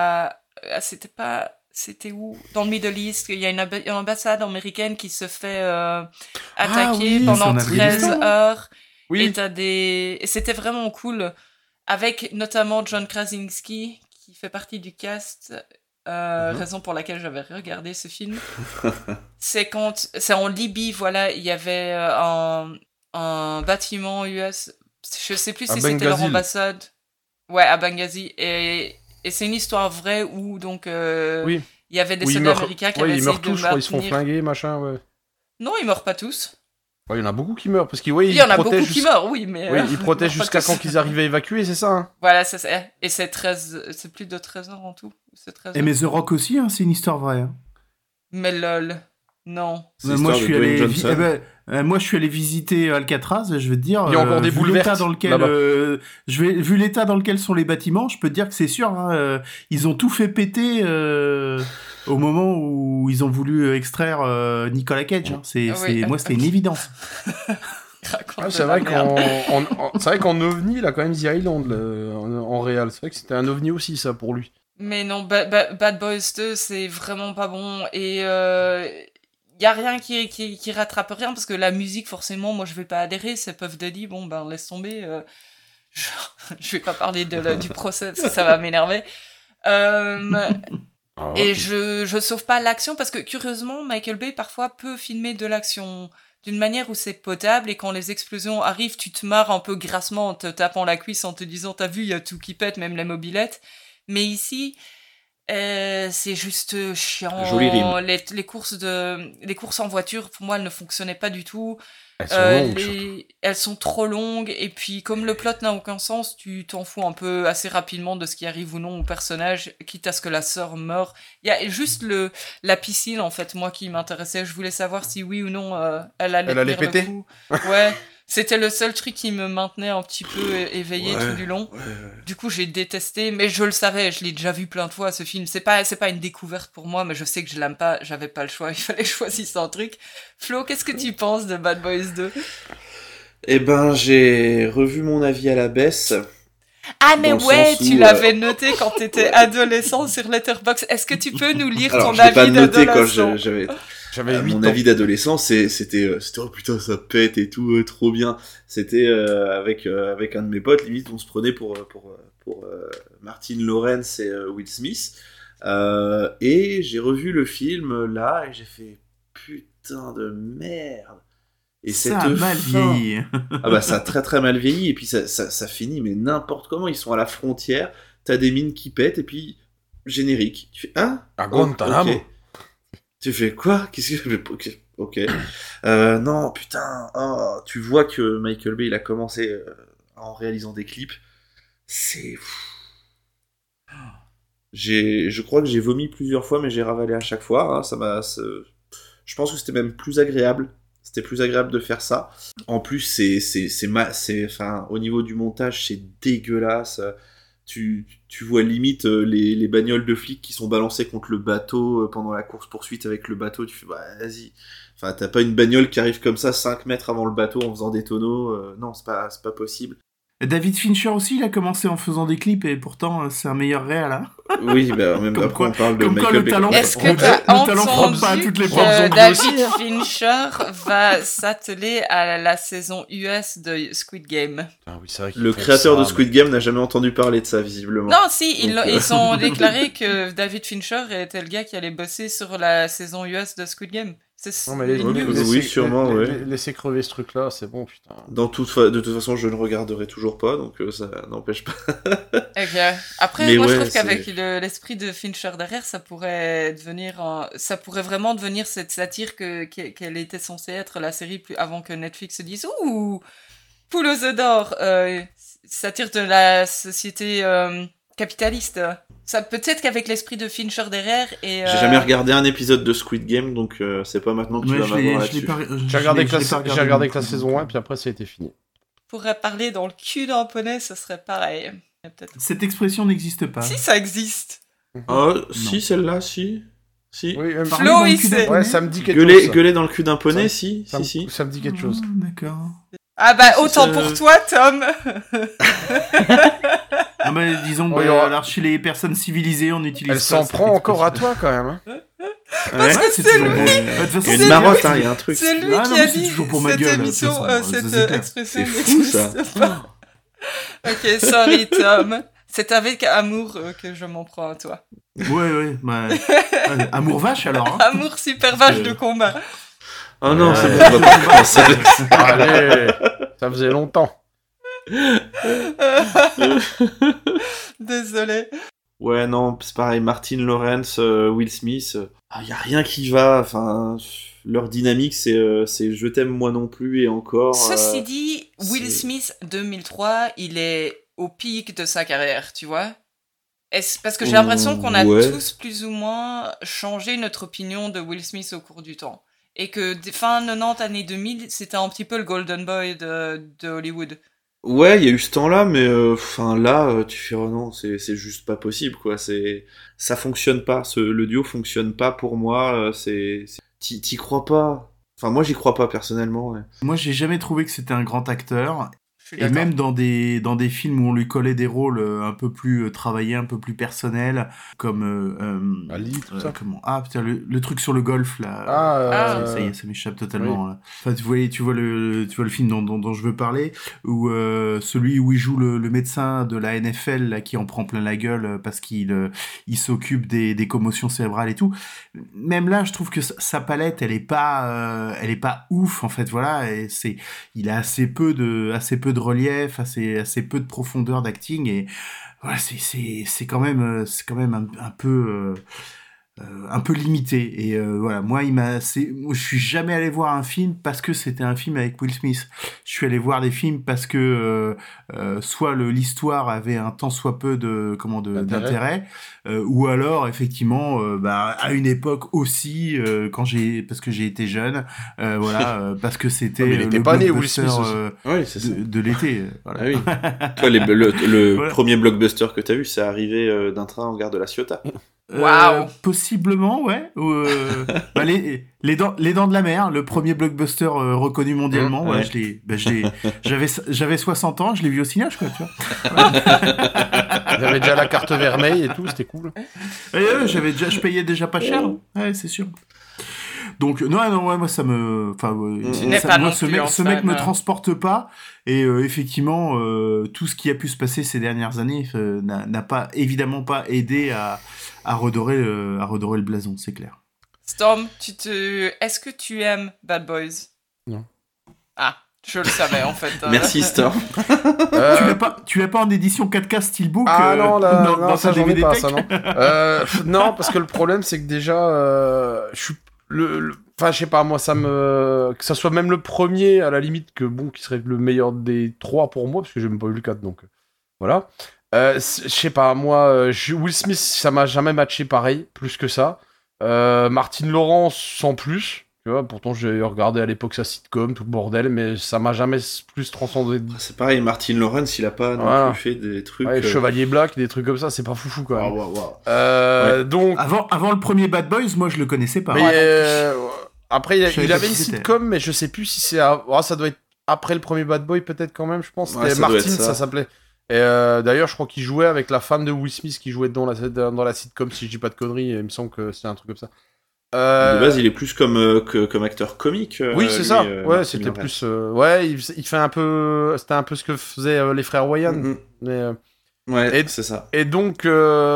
c'était où? Dans le Middle East. Il y a une ambassade américaine qui se fait attaquer pendant 13 heures. Oui. Et c'était vraiment cool. Avec notamment John Krasinski, qui fait partie du cast. Raison pour laquelle j'avais regardé ce film. C'est en Libye, voilà. Il y avait un bâtiment US... Je sais plus si c'était leur ambassade. Ouais, à Benghazi. Et c'est une histoire vraie où donc il y avait des soldats américains qui avaient essayé de meurent tous, je crois, ils se font flinguer, machin, ouais. Non, ils meurent pas tous. Ouais, il y en a beaucoup qui meurent parce qu'il y en a beaucoup qui meurent, oui, mais ils protègent jusqu'à quand qu'ils arrivent à évacuer, c'est ça hein. Voilà, c'est ça. Et c'est plus de 13 heures en tout. Et mais The Rock aussi, hein, c'est une histoire vraie. Hein. Mais lol. Non. Moi je suis allé visiter Alcatraz, je vais te dire. Il y a encore des boules vertes dans lequel, vu l'état dans lequel sont les bâtiments, je peux te dire que c'est sûr. Hein, ils ont tout fait péter au moment où ils ont voulu extraire Nicolas Cage. Hein. Moi, c'était une évidence. C'est vrai qu'en OVNI, il a quand même The Island en réel. C'est vrai que c'était un OVNI aussi, ça, pour lui. Mais non, Bad Boys 2, c'est vraiment pas bon. Et y a rien qui rattrape rien, parce que la musique, forcément, moi, je vais pas adhérer. C'est Puff Daddy, bon, ben, laisse tomber. Je vais pas parler du procès, parce que ça va m'énerver. Et je sauve pas l'action, parce que, curieusement, Michael Bay, parfois, peut filmer de l'action d'une manière où c'est potable, et quand les explosions arrivent, tu te marres un peu grassement en te tapant la cuisse, en te disant, t'as vu, il y a tout qui pète, même les mobylettes. Mais ici, c'est juste chiant. Joli rime. Les courses en voiture, pour moi, elles ne fonctionnaient pas du tout. Elles sont longues, elles sont trop longues, et puis comme le plot n'a aucun sens, tu t'en fous un peu assez rapidement de ce qui arrive ou non au personnage, quitte à ce que la sœur meure. Il y a juste la piscine, en fait, moi, qui m'intéressait. Je voulais savoir si oui ou non elle allait péter. le coup. Ouais. C'était le seul truc qui me maintenait un petit peu éveillé tout du long. Du coup, j'ai détesté, mais je le savais, je l'ai déjà vu plein de fois, ce film. C'est pas une découverte pour moi, mais je sais que je l'aime pas, j'avais pas le choix, il fallait choisir un truc. Flo, qu'est-ce que tu penses de Bad Boys 2 ? Eh ben, j'ai revu mon avis à la baisse. Ah, mais ouais, tu où, l'avais noté quand t'étais adolescent sur Letterboxd. Est-ce que tu peux nous lire Alors, ton je l'ai pas avis noté d'adolescent ? quand j'avais mon avis d'adolescent, c'était oh putain, ça pète et tout, trop bien. C'était avec un de mes potes, limite on se prenait pour Martin Lawrence et Will Smith. Et j'ai revu le film là et j'ai fait putain de merde. Et ça a mal vieilli. Ah bah ça a très très mal vieilli, et puis ça finit mais n'importe comment. Ils sont à la frontière, t'as des mines qui pètent, et puis générique. Tu fais à Guantanamo. Okay. Tu fais quoi? Qu'est-ce que je fais? Ok. Non, putain. Oh, tu vois que Michael Bay il a commencé en réalisant des clips. C'est. Je crois que j'ai vomi plusieurs fois, mais j'ai ravalé à chaque fois. Hein. Je pense que c'était même plus agréable. C'était plus agréable de faire ça. En plus, enfin, au niveau du montage, c'est dégueulasse. Tu vois limite les bagnoles de flics qui sont balancées contre le bateau pendant la course-poursuite avec le bateau. Tu fais, bah, vas-y. Enfin, t'as pas une bagnole qui arrive comme ça 5 mètres avant le bateau en faisant des tonneaux. Non, c'est pas possible. David Fincher aussi, il a commencé en faisant des clips et pourtant c'est un meilleur réal, hein. Oui, bah, même après on parle de Michael Bay. Est-ce que t'as entendu que David Fincher va s'atteler à la saison US de Squid Game? Ah oui, c'est vrai le créateur de Squid Game n'a jamais entendu parler de ça, visiblement. Non, si, ils ont déclaré que David Fincher était le gars qui allait bosser sur la saison US de Squid Game. Non, mais oui, sûrement, ouais. Laissez crever ce truc-là, c'est bon, putain. De toute façon, je ne regarderai toujours pas, donc ça n'empêche pas. Ok. Après, mais moi, je trouve qu'avec l'esprit de Fincher derrière, ça pourrait vraiment devenir cette satire qu'elle était censée être, la série, avant que Netflix se dise « Ouh, poule aux œufs d'or !» Satire de la société capitaliste. Ça peut-être qu'avec l'esprit de Fincher derrière et j'ai jamais regardé un épisode de Squid Game, donc c'est pas maintenant que tu vas m'avoir là-dessus. J'ai regardé que la saison 1 puis après ça a été fini. Pourrait parler dans le cul d'un poney, ce serait pareil. Cette expression n'existe pas. Si, ça existe. Oh, si, celle-là, si. Oui, Flo, il sait. Ouais, ça me dit quelque chose. Gueuler dans le cul d'un poney, si. Ça me dit quelque chose. D'accord. Ah bah, autant pour toi, Tom. Ah bah, disons, alors chez les personnes civilisées, on utilise Elle s'en prend encore à toi, quand même. Hein. Parce que c'est lui. Il y a une marotte, il y a un truc. C'est lui qui a dit cette émission, cette expression. C'est fou, ça. Ok, sorry, Tom. C'est avec amour que je m'en prends à toi. Ouais. Bah, amour vache, alors. Hein. Amour super vache de combat. Oh non, c'est bon. Allez, ça faisait longtemps. Désolé. Ouais, non, c'est pareil. Martin Lawrence, Will Smith, y a rien qui va. Enfin, leur dynamique, c'est je t'aime moi non plus et encore. Ceci dit, Will Smith 2003, il est au pic de sa carrière, tu vois. Parce que j'ai l'impression qu'on a tous plus ou moins changé notre opinion de Will Smith au cours du temps. Et que fin 90, années 2000, c'était un petit peu le golden boy de Hollywood. Ouais, il y a eu ce temps-là, mais là, tu fais non, c'est juste pas possible, quoi. Ça fonctionne pas. Le duo fonctionne pas pour moi. T'y crois pas. Enfin, moi, j'y crois pas personnellement. Ouais. Moi, j'ai jamais trouvé que c'était un grand acteur. Et même dans des films où on lui collait des rôles un peu plus travaillés, un peu plus personnels, comme Ali, tout ça. Putain, le truc sur le golf là. Ça y est, ça m'échappe totalement. Oui. Là. Enfin, tu vois le film dont je veux parler, où celui où il joue le médecin de la NFL là, qui en prend plein la gueule parce qu'il s'occupe des commotions cérébrales et tout. Même là, je trouve que sa palette, elle est pas ouf en fait. Voilà, et il a assez peu de relief, assez peu de profondeur d'acting et voilà, c'est quand même un peu limité et voilà, moi je suis jamais allé voir un film parce que c'était un film avec Will Smith. Je suis allé voir des films parce que soit l'histoire avait un tant soit peu d'intérêt ou alors effectivement à une époque aussi parce que j'ai été jeune parce que c'était il était pas né Will Smith de l'été voilà. Ah oui. Toi le voilà. Premier blockbuster que t'as vu, c'est arrivé d'un train en gare de La Ciotat. Waouh. Possiblement, ouais. Les dents de la mer, le premier blockbuster reconnu mondialement. Ouais. J'avais 60 ans, je l'ai vu au cinéma, je crois. Tu vois. J'avais déjà la carte vermeille et tout, c'était cool. Je payais déjà pas cher. Ouais, c'est sûr. Donc moi ça me, ce mec me transporte pas et effectivement tout ce qui a pu se passer ces dernières années n'a pas évidemment pas aidé à redorer le blason, c'est clair. Storm, est-ce que tu aimes Bad Boys? Non. Ah, je le savais en fait. Merci Storm. Tu l'as pas en édition 4K Steelbook non, dans ça ta j'en ai DVD pas, tech. ça non. Non, parce que le problème c'est que déjà je suis enfin je sais pas, moi que ça soit même le premier à la limite qui serait le meilleur des trois pour moi parce que j'ai même pas eu le 4 donc voilà. Je sais pas, moi Will Smith ça m'a jamais matché pareil plus que ça. Martin Lawrence sans plus. Tu vois, pourtant j'ai regardé à l'époque sa sitcom, tout le bordel, mais ça m'a jamais plus transcendé. C'est pareil, Martin Lawrence, il a pas non plus fait des trucs... Ouais, Chevalier Black, des trucs comme ça, c'est pas foufou quand même. Ouais. Donc... Avant le premier Bad Boys, moi je le connaissais pas. Mais après, il avait une sitcom, mais je sais plus si c'est... ça doit être après le premier Bad Boy peut-être quand même, je pense. C'était Martin, ça s'appelait. Et d'ailleurs, je crois qu'il jouait avec la femme de Will Smith qui jouait dans la sitcom, si je dis pas de conneries, il me semble que c'était un truc comme ça. De base, il est plus comme acteur comique. Oui, c'est ça. C'était plus. Il fait un peu. C'était un peu ce que faisaient les frères Wayans. Mais, c'est ça. Et donc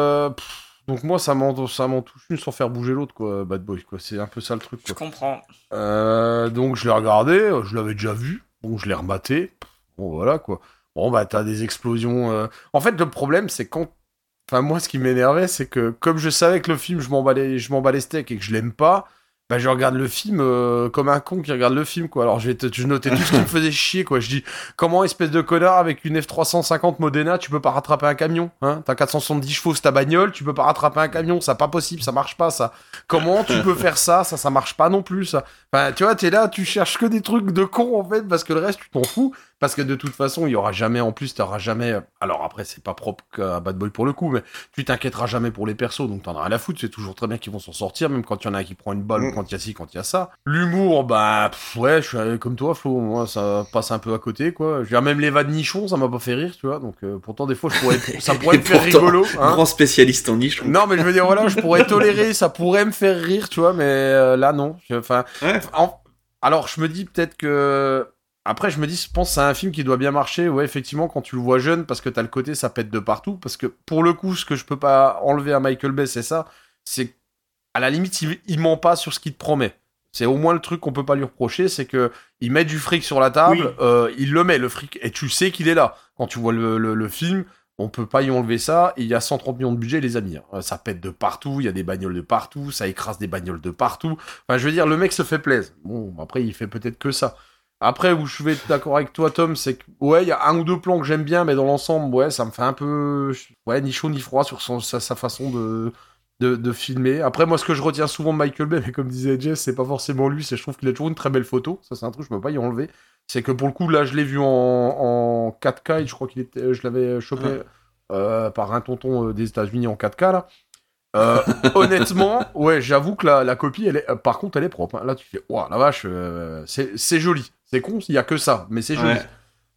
moi, ça m'en touche une sans faire bouger l'autre, quoi. Bad Boy, quoi. C'est un peu ça le truc. Quoi. Je comprends. Donc je l'ai regardé, je l'avais déjà vu. Bon, je l'ai rematé. Bon, voilà, quoi. Bon, t'as des explosions. En fait, le problème, c'est quand. Enfin, moi, ce qui m'énervait, c'est que comme je savais que le film, je m'en bats les steaks et que je l'aime pas, je regarde le film comme un con qui regarde le film, quoi. Alors, je notais tout ce qui me faisait chier, quoi. Je dis, comment, espèce de connard, avec une F350 Modena, tu peux pas rattraper un camion, hein? T'as 470 chevaux, c'est ta bagnole, tu peux pas rattraper un camion, ça pas possible, ça marche pas, ça. Comment tu peux faire ça? Ça marche pas non plus, ça. Enfin, tu vois, t'es là, tu cherches que des trucs de con, en fait, parce que le reste, tu t'en fous. Parce que de toute façon, il y aura jamais, en plus, t'auras jamais... Alors après, c'est pas propre à Bad Boy pour le coup, mais tu t'inquiéteras jamais pour les persos, donc t'en as rien à foutre, c'est toujours très bien qu'ils vont s'en sortir, même quand il y en a un qui prend une balle, ou quand il y a ci, quand il y a ça. L'humour, je suis comme toi, Flo, moi, ça passe un peu à côté, quoi. Je veux dire, même les vannes nichons, ça m'a pas fait rire, tu vois, donc pourtant, des fois, ça pourrait me faire rigolo. Hein. Grand spécialiste en nichons. Non, mais je veux dire, voilà, je pourrais tolérer, ça pourrait me faire rire, tu vois, mais là, non. Alors, je me dis peut-être que... Après, je me dis, je pense que c'est un film qui doit bien marcher, ouais, effectivement, quand tu le vois jeune, parce que t'as le côté, ça pète de partout, parce que, pour le coup, ce que je peux pas enlever à Michael Bay, c'est ça, c'est à la limite, il ment pas sur ce qu'il te promet. C'est au moins le truc qu'on peut pas lui reprocher, c'est que il met du fric sur la table, il le met, le fric, et tu sais qu'il est là. Quand tu vois le film, on peut pas y enlever ça, il y a 130 millions de budget, les amis. Ça pète de partout, il y a des bagnoles de partout, ça écrase des bagnoles de partout. Enfin, je veux dire, le mec se fait plaisir. Bon, après, il fait peut-être que ça. Après, où je vais être d'accord avec toi, Tom, c'est que, ouais, il y a un ou deux plans que j'aime bien, mais dans l'ensemble, ouais, ça me fait un peu, ouais, ni chaud ni froid sur sa façon de filmer. Après, moi, ce que je retiens souvent de Michael Bay, mais comme disait Jess, c'est pas forcément lui, c'est je trouve qu'il a toujours une très belle photo. Ça, c'est un truc, je peux pas y enlever. C'est que pour le coup, là, je l'ai vu en 4K, et je crois je l'avais chopé par un tonton des États-Unis en 4K, là. Honnêtement, ouais, j'avoue que la copie, par contre, elle est propre. Hein. Là, tu fais, waouh, la vache, c'est joli. C'est con, il y a que ça, mais c'est joli.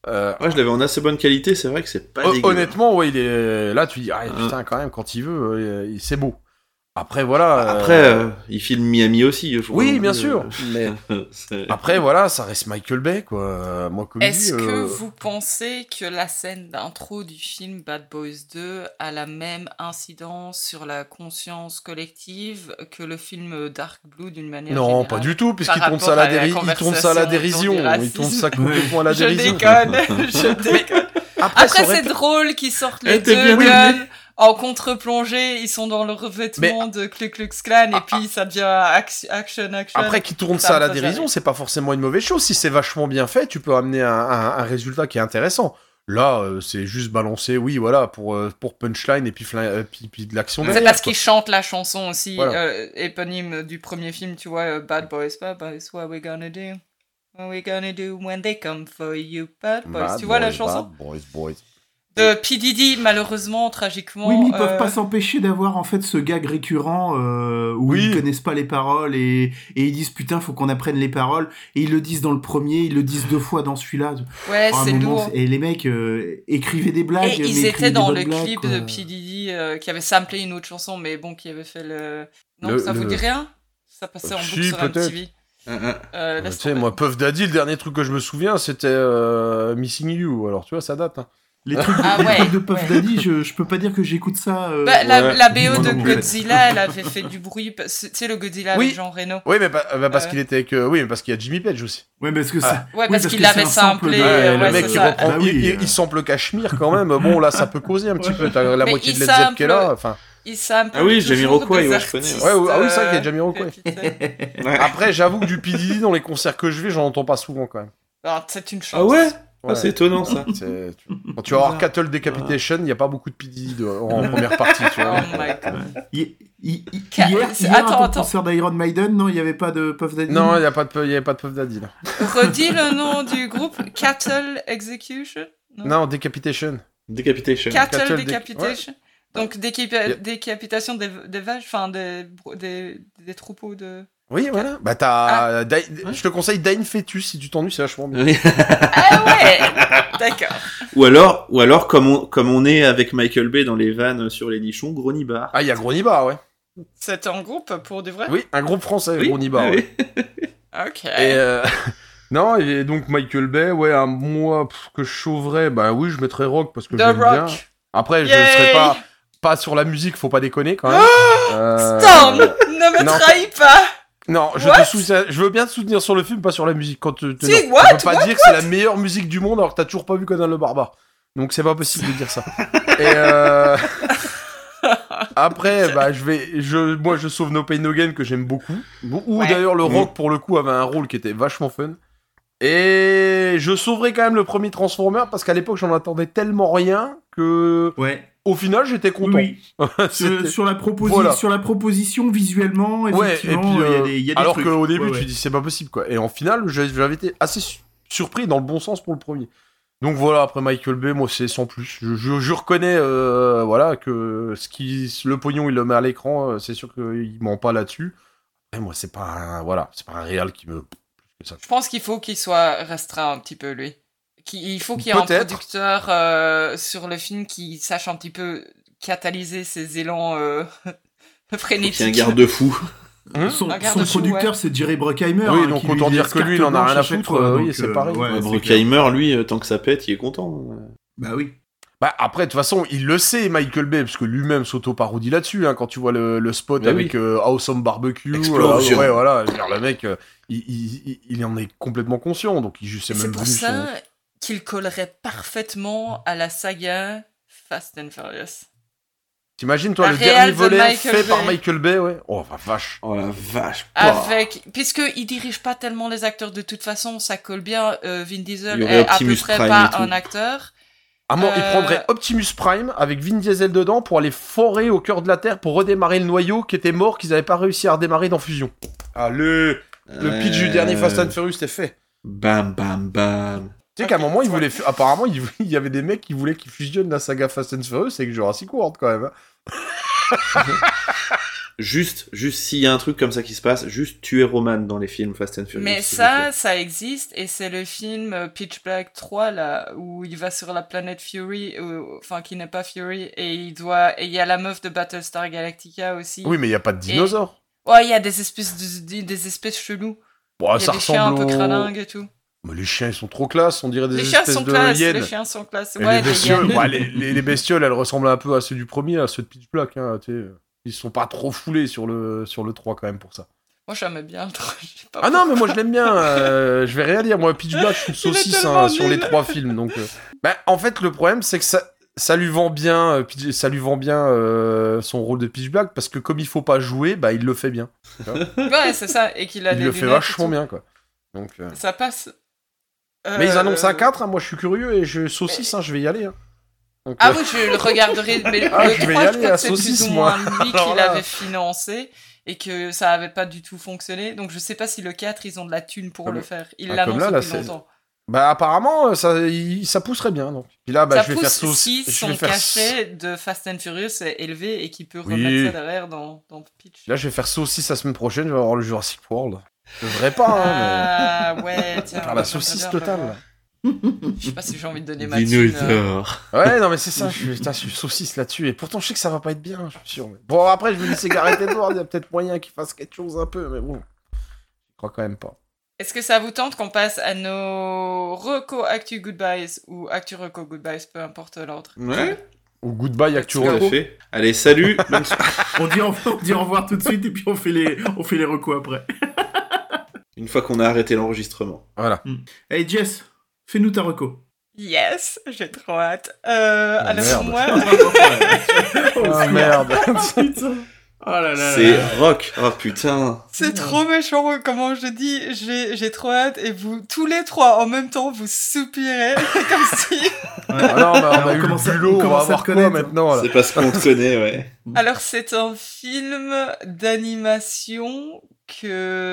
Ouais, je l'avais en assez bonne qualité, c'est vrai que c'est pas dégueu. Honnêtement, ouais, il est là, tu dis, putain, quand même, quand il veut, c'est beau. Après, voilà. Après, il filme Miami aussi, je crois. Oui, bien sûr. Mais après, voilà, ça reste Michael Bay, quoi. Moi, comme Est-ce que vous pensez que la scène d'intro du film Bad Boys 2 a la même incidence sur la conscience collective que le film Dark Blue d'une manière générale? Non, pas du tout, puisqu'il tourne ça à la dérision. Il tourne ça complètement à la dérision. Je déconne. Après c'est drôle qu'ils sortent les deux guns. En contre-plongée, ils sont dans leur revêtement de Ku Klux Klan et puis ça devient action. Après, qu'ils tournent ça à la dérision, c'est pas forcément une mauvaise chose. Si c'est vachement bien fait, tu peux amener un résultat qui est intéressant. Là, c'est juste balancé, oui, voilà, pour punchline et puis de l'action. C'est parce qu'ils chantent la chanson aussi, éponyme du premier film, tu vois, Bad Boys, what we gonna do? What we gonna do when they come for you, bad boys. Tu vois la chanson? Bad boys. De P. Diddy, malheureusement, tragiquement. Oui, mais ils peuvent pas s'empêcher d'avoir en fait ce gag récurrent où ils connaissent pas les paroles et ils disent putain, faut qu'on apprenne les paroles. Et ils le disent dans le premier, ils le disent 2 fois dans celui-là. Ouais, c'est lourd. Et les mecs écrivaient des blagues. Et ils étaient dans le clip de P. Diddy qui avait samplé une autre chanson, mais bon, qui avait fait le. Non, ça vous dit rien? Ça passait en boucle sur MTV. Tu sais, moi, Puff Daddy, le dernier truc que je me souviens, c'était Missing You. Alors, tu vois, ça date. Hein. Les trucs de Puff Daddy, je peux pas dire que j'écoute ça. La BO de Godzilla, elle avait fait du bruit. Tu sais, le Godzilla avec Jean Reno. Oui, mais parce qu'il était avec. Oui, mais parce qu'il y a Jimmy Page aussi. Oui, parce que ça. Ouais, parce qu'il l'avait samplé. Le mec qui reprend. Il sample Cachemire quand même. Bon, là, ça peut causer un petit peu. T'as la moitié de Led Zepp qui est là. Enfin. Il sample. Ah oui, Jamiroquai, ouais, je connais. Ah oui, c'est vrai qu'il y a Jamiroquai. Après, j'avoue que du P. Diddy dans les concerts que je vais, j'en entends pas souvent quand même. Alors, c'est une chance. Ah ouais? Ah, c'est étonnant ça. Quand tu vas voir Cattle Decapitation, il n'y a pas beaucoup de P. Diddy en première partie. Tu vois. Oh my god. Hier, attends. Concert d'Iron Maiden, non, il n'y avait pas de Puff Daddy. Non, il n'y avait pas de Puff Daddy. Là. Redis le nom du groupe, Cattle Execution. Non, Decapitation. Cattle Decapitation. Donc décapitation des vaches, enfin des troupeaux de. Oui, voilà. Bah je te conseille Dine Fetus si tu t'ennuies, c'est vachement bien. Ah ouais, d'accord. Ou alors comme on est avec Michael Bay dans les vannes sur les nichons, Gronibar. Ah, il y a Gronibar, ouais. C'est un groupe pour de vrai? Oui, un groupe français, Gronibar. Oui. Ouais. Ok. Et non, et donc Michael Bay, ouais, moi que je sauverais, bah oui, je mettrais Rock parce que je l'aime bien. Après, je serais pas sur la musique, faut pas déconner quand même. Storm, ne me trahis pas. Non, je veux bien te soutenir sur le film, pas sur la musique. Quand tu peux pas dire que c'est la meilleure musique du monde alors que t'as toujours pas vu Conan le Barbare. Donc c'est pas possible de dire ça. Et après, bah moi je sauve No Pain No Gain que j'aime beaucoup. Ou d'ailleurs le Rock pour le coup avait un rôle qui était vachement fun. Et je sauverai quand même le premier Transformer parce qu'à l'époque j'en attendais tellement rien que au final j'étais content. Oui. sur la proposition visuellement, effectivement, il y a des alors trucs. qu'au début tu dis c'est pas possible quoi. Et en final j'avais été assez surpris dans le bon sens pour le premier. Donc voilà, après Michael Bay, moi c'est sans plus. Je reconnais voilà que le pognon il le met à l'écran, c'est sûr qu'il ment pas là-dessus. Et moi c'est pas un réal qui me. Je pense qu'il faut qu'il soit restreint un petit peu, lui. Il faut qu'il y ait un producteur sur le film qui sache un petit peu catalyser ses élans frénétiques. Un garde-fou. Son producteur, c'est Jerry Bruckheimer. Oui, donc autant dire que lui, il en a rien à foutre. Oui, c'est pareil. Bruckheimer, lui, tant que ça pète, il est content. Bah oui. Bah après, de toute façin, il le sait, Michael Bay, parce que lui-même s'auto-parodie là-dessus, hein, quand tu vois le spot avec Awesome Barbecue. Ouais, voilà, le mec, il en est complètement conscient, donc il sait même plus. C'est pour ça qu'il collerait parfaitement à la saga Fast and Furious. T'imagines, toi, le dernier volet fait par Michael Bay, ouais. Oh, la vache. Oh, la vache. Puisqu'il dirige pas tellement les acteurs de toute façon, ça colle bien. Vin Diesel est à peu près pas un acteur. Ah bon, il prendrait Optimus Prime avec Vin Diesel dedans pour aller forer au cœur de la Terre pour redémarrer le noyau qui était mort, qu'ils n'avaient pas réussi à redémarrer dans Fusion. Allez, le pitch du dernier Fast and Furious c'était fait. Bam, bam, bam. Tu sais qu'à un moment, apparemment, il y avait des mecs qui voulaient qu'ils fusionnent la saga Fast and Furious avec Jurassic World quand même. Juste s'il y a un truc comme ça qui se passe, juste tuer Roman dans les films Fast and Furious. Mais ça existe, et c'est le film Pitch Black 3, là, où il va sur la planète Fury, enfin, qui n'est pas Fury, et il y a la meuf de Battlestar Galactica aussi. Oui, mais il n'y a pas de dinosaures. Ouais, il y a des espèces chelous. Bon, il y a des chiens un peu cralingues et tout. Mais les chiens, ils sont trop classe, on dirait des espèces de hyènes. Les chiens sont classe. Et ouais, les bestioles, les bestioles, elles ressemblent un peu à ceux du premier, à ceux de Pitch Black. Hein, ils sont pas trop foulés sur le 3 quand même pour ça. Moi, j'aimais bien le 3. Ah non, mais moi, je l'aime bien. Je vais rien dire. Moi, Pitch Black, je suis une saucisse sur les 3 films. Donc, en fait, le problème, c'est que ça lui vend bien, son rôle de Pitch Black, parce que comme il faut pas jouer, il le fait bien. Ouais, c'est ça. Et qu'il a il le fait vachement bien, quoi. Donc, ça passe. Mais ils annoncent un 4, hein, moi je suis curieux et je vais y aller. Hein. Donc, oui, je le regarderai. Mais le 3, je crois que c'est plus ou moins lui qui l'avait financé et que ça avait pas du tout fonctionné. Donc je sais pas si le 4, ils ont de la thune pour le faire. Ils l'annoncent depuis longtemps. Apparemment, ça pousserait bien. Donc. Puis là, ça je vais pousse faire saucisse. Si son cachet de Fast and Furious est élevé et qu'il peut remettre ça derrière dans Pitch. Là, je vais faire saucisse la semaine prochaine, je vais avoir le Jurassic World. Je devrais pas, mais... ouais, tiens. Faire la saucisse totale, là. Je sais pas si j'ai envie de donner ma thune. Ouais, non, mais c'est ça, je suis saucisse là-dessus. Et pourtant, je sais que ça va pas être bien, je suis sûr. Mais... Bon, après, je me dis, c'est Gareth Edwards, il y a peut-être moyen qu'il fasse quelque chose un peu, mais bon. Je crois quand même pas. Est-ce que ça vous tente qu'on passe à nos reco actu goodbyes ou actu reco goodbyes, peu importe l'ordre? Ouais. Ou goodbye actu reco. Allez, salut. on dit au revoir tout de suite et puis on fait les recos après. Une fois qu'on a arrêté l'enregistrement. Voilà. Hey Jess, fais-nous ta reco. Yes, j'ai trop hâte. Alors moi... oh merde. Putain. Oh là là. C'est rock. Oh putain. C'est trop méchant, comment je dis. J'ai trop hâte et vous, tous les trois en même temps, vous soupirez comme si... Alors, on a eu le bulot, on va avoir quoi maintenant là. C'est parce qu'on te connaît, ouais. Alors, c'est un film d'animation qui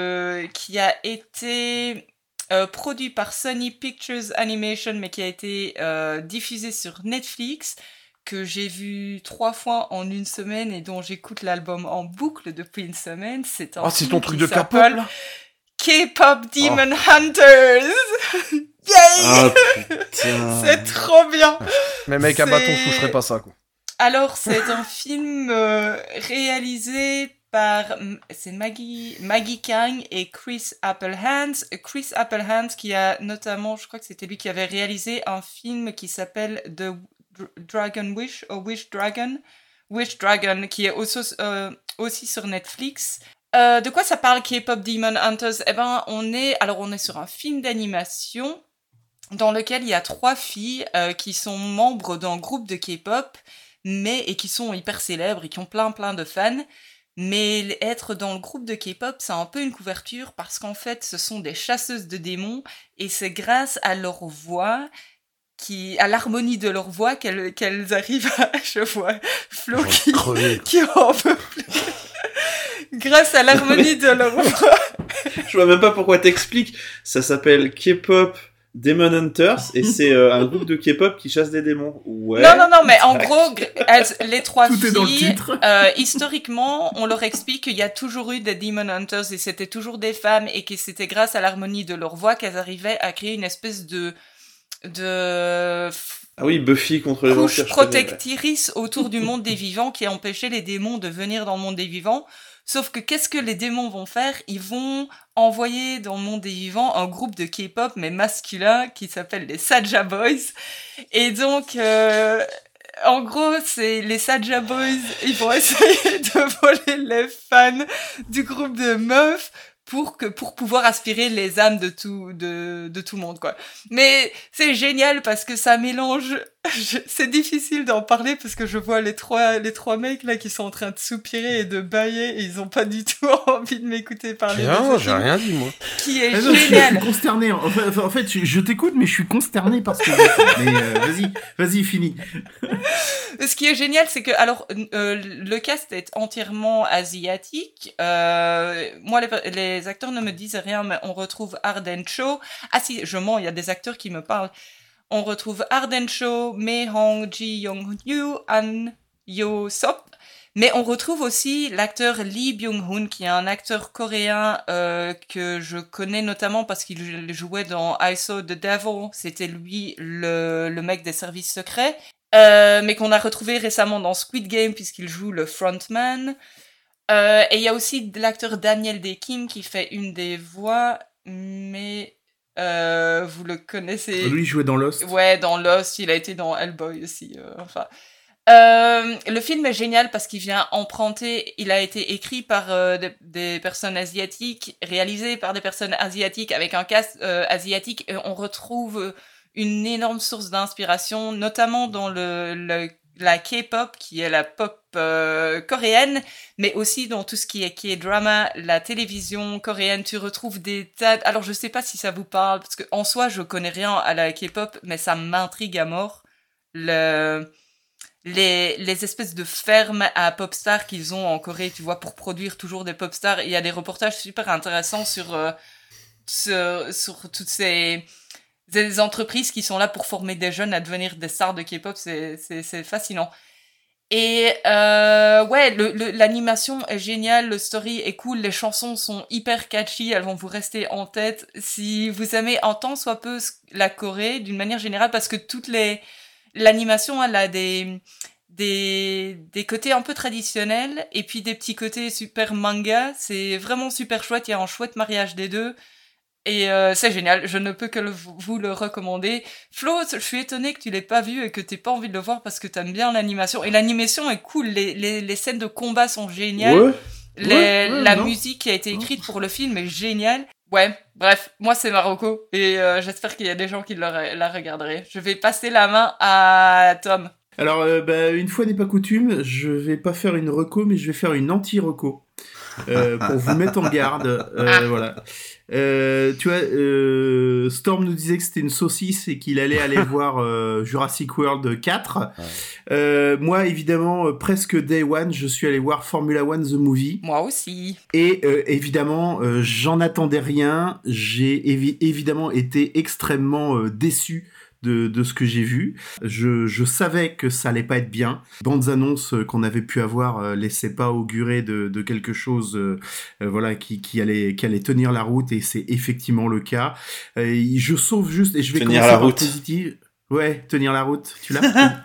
a été produit par Sony Pictures Animation, mais qui a été diffusé sur Netflix, que j'ai vu 3 fois en une semaine et dont j'écoute l'album en boucle depuis une semaine. C'est c'est ton truc de K-pop là? K-pop Demon Hunters. Yay! Oh putain. C'est trop bien. Mais mec, à bâton, je toucherais pas ça quoi. Alors, c'est un film réalisé par Maggie Kang et Chris Applehands. Chris Applehands qui a notamment, je crois que c'était lui qui avait réalisé un film qui s'appelle The Dragon Wish, ou Wish Dragon, qui est aussi sur Netflix. De quoi ça parle K-pop Demon Hunters? On est sur un film d'animation dans lequel il y a 3 filles qui sont membres d'un groupe de K-pop, et qui sont hyper célèbres et qui ont plein de fans. Mais être dans le groupe de K-pop, c'est un peu une couverture parce qu'en fait, ce sont des chasseuses de démons et c'est grâce à leur voix, à l'harmonie de leur voix qu'elles arrivent à... Je vois Flo qui en peut plus. Grâce à l'harmonie de leur voix. Je vois même pas pourquoi t'expliques. Ça s'appelle K-pop Demon Hunters et c'est un groupe de K-pop qui chasse des démons. Ouais. Non, mais en gros, les 3 filles, est dans le titre. Historiquement, on leur explique qu'il y a toujours eu des Demon Hunters et c'était toujours des femmes et que c'était grâce à l'harmonie de leur voix qu'elles arrivaient à créer une espèce de ah oui, Buffy contre les couche protectrice autour du monde des vivants qui empêchait les démons de venir dans le monde des vivants. Sauf que qu'est-ce que les démons vont faire? Ils vont envoyer dans le monde des vivants un groupe de K-pop, mais masculin, qui s'appelle les Saja Boys. Et donc, en gros, c'est les Saja Boys, ils vont essayer de voler les fans du groupe de meufs pour pouvoir aspirer les âmes de tout le monde, quoi. Mais c'est génial parce que ça mélange... C'est difficile d'en parler parce que je vois les trois mecs là qui sont en train de soupirer et de bâiller et ils ont pas du tout envie de m'écouter parler de non, j'ai rien dit, moi. Qui est génial. Je suis consterné. En fait, je t'écoute, mais je suis consterné parce que... Mais vas-y, finis. Ce qui est génial, c'est que le cast est entièrement asiatique. Moi, les acteurs ne me disent rien, mais on retrouve Arden Cho. Ah si, je mens, il y a des acteurs qui me parlent. On retrouve Arden Cho, Mei Hong, Ji Young Yu, An Yo Sop. Mais on retrouve aussi l'acteur Lee Byung-hun, qui est un acteur coréen que je connais notamment parce qu'il jouait dans I Saw the Devil. C'était lui le mec des services secrets. Mais qu'on a retrouvé récemment dans Squid Game puisqu'il joue le frontman. Et il y a aussi l'acteur Daniel Dae Kim qui fait une des voix, mais vous le connaissez. Lui, il jouait dans Lost. Ouais, dans Lost, il a été dans Hellboy aussi. Le film est génial parce qu'il vient emprunter, il a été écrit par des personnes asiatiques, réalisé par des personnes asiatiques avec un cast asiatique, et on retrouve une énorme source d'inspiration, notamment dans la K-pop, qui est la pop coréenne, mais aussi dans tout ce qui est K-drama, la télévision coréenne. Tu retrouves des tas... Alors, je sais pas si ça vous parle, parce que en soi, je connais rien à la K-pop, mais ça m'intrigue à mort. Les espèces de fermes à pop stars qu'ils ont en Corée, tu vois, pour produire toujours des pop stars. Il y a des reportages super intéressants sur toutes ces entreprises qui sont là pour former des jeunes à devenir des stars de K-pop. C'est fascinant. Et ouais, l'animation est géniale, le story est cool, les chansons sont hyper catchy, elles vont vous rester en tête. Si vous aimez un tant soit peu la Corée, d'une manière générale, parce que l'animation, elle a des côtés un peu traditionnels et puis des petits côtés super manga. C'est vraiment super chouette, il y a un chouette mariage des deux. Et c'est génial, je ne peux que vous le recommander. Flo, je suis étonnée que tu l'aies pas vu et que t'aies pas envie de le voir parce que t'aimes bien l'animation. Et l'animation est cool, les scènes de combat sont géniales. Ouais. La musique qui a été écrite pour le film est géniale. Ouais, bref, moi c'est Marocco et j'espère qu'il y a des gens qui la regarderaient. Je vais passer la main à Tom. Alors, une fois n'est pas coutume, je vais pas faire une reco, mais je vais faire une anti-reco. Pour vous mettre en garde, voilà. Tu vois, Storm nous disait que c'était une saucisse et qu'il allait aller voir Jurassic World 4. Ouais. Moi, évidemment, presque day one, je suis allé voir Formula One The Movie. Moi aussi. Et évidemment, j'en attendais rien. J'ai évidemment été extrêmement déçu de ce que j'ai vu. Je savais que ça allait pas être bien. Bandes annonces qu'on avait pu avoir laissaient pas augurer de quelque chose voilà qui allait tenir la route, et c'est effectivement le cas. Je sauve juste, et je vais tenir commencer la par route. le positif. Ouais, tenir la route, tu l'as.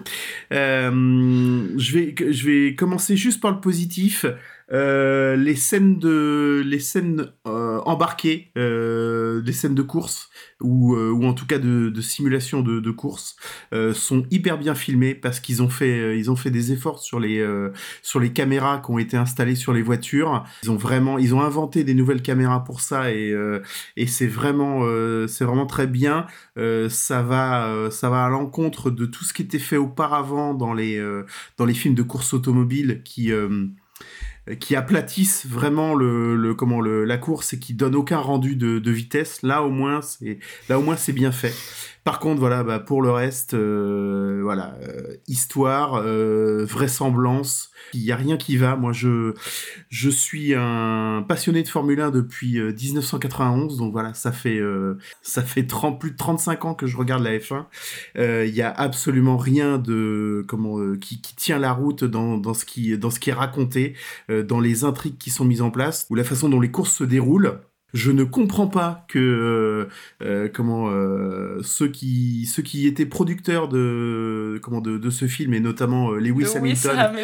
Je vais commencer juste par le positif. Les scènes embarquées, les scènes de course ou en tout cas de simulation de course sont hyper bien filmées parce qu'ils ont fait des efforts sur les caméras qui ont été installées sur les voitures. Ils ont inventé des nouvelles caméras pour ça, et c'est vraiment très bien. Ça va à l'encontre de tout ce qui était fait auparavant dans les films de course automobile qui aplatissent vraiment la course et qui donnent aucun rendu de vitesse. Là au moins c'est bien fait. Par contre, voilà, pour le reste, histoire, vraisemblance, il y a rien qui va. Moi, je suis un passionné de Formule 1 depuis 1991, donc voilà, ça fait plus de 35 ans que je regarde la F1. Il y a absolument rien qui tient la route dans ce qui est raconté, dans les intrigues qui sont mises en place, ou la façon dont les courses se déroulent. Je ne comprends pas que ceux qui étaient producteurs de ce film, et notamment Lewis Hamilton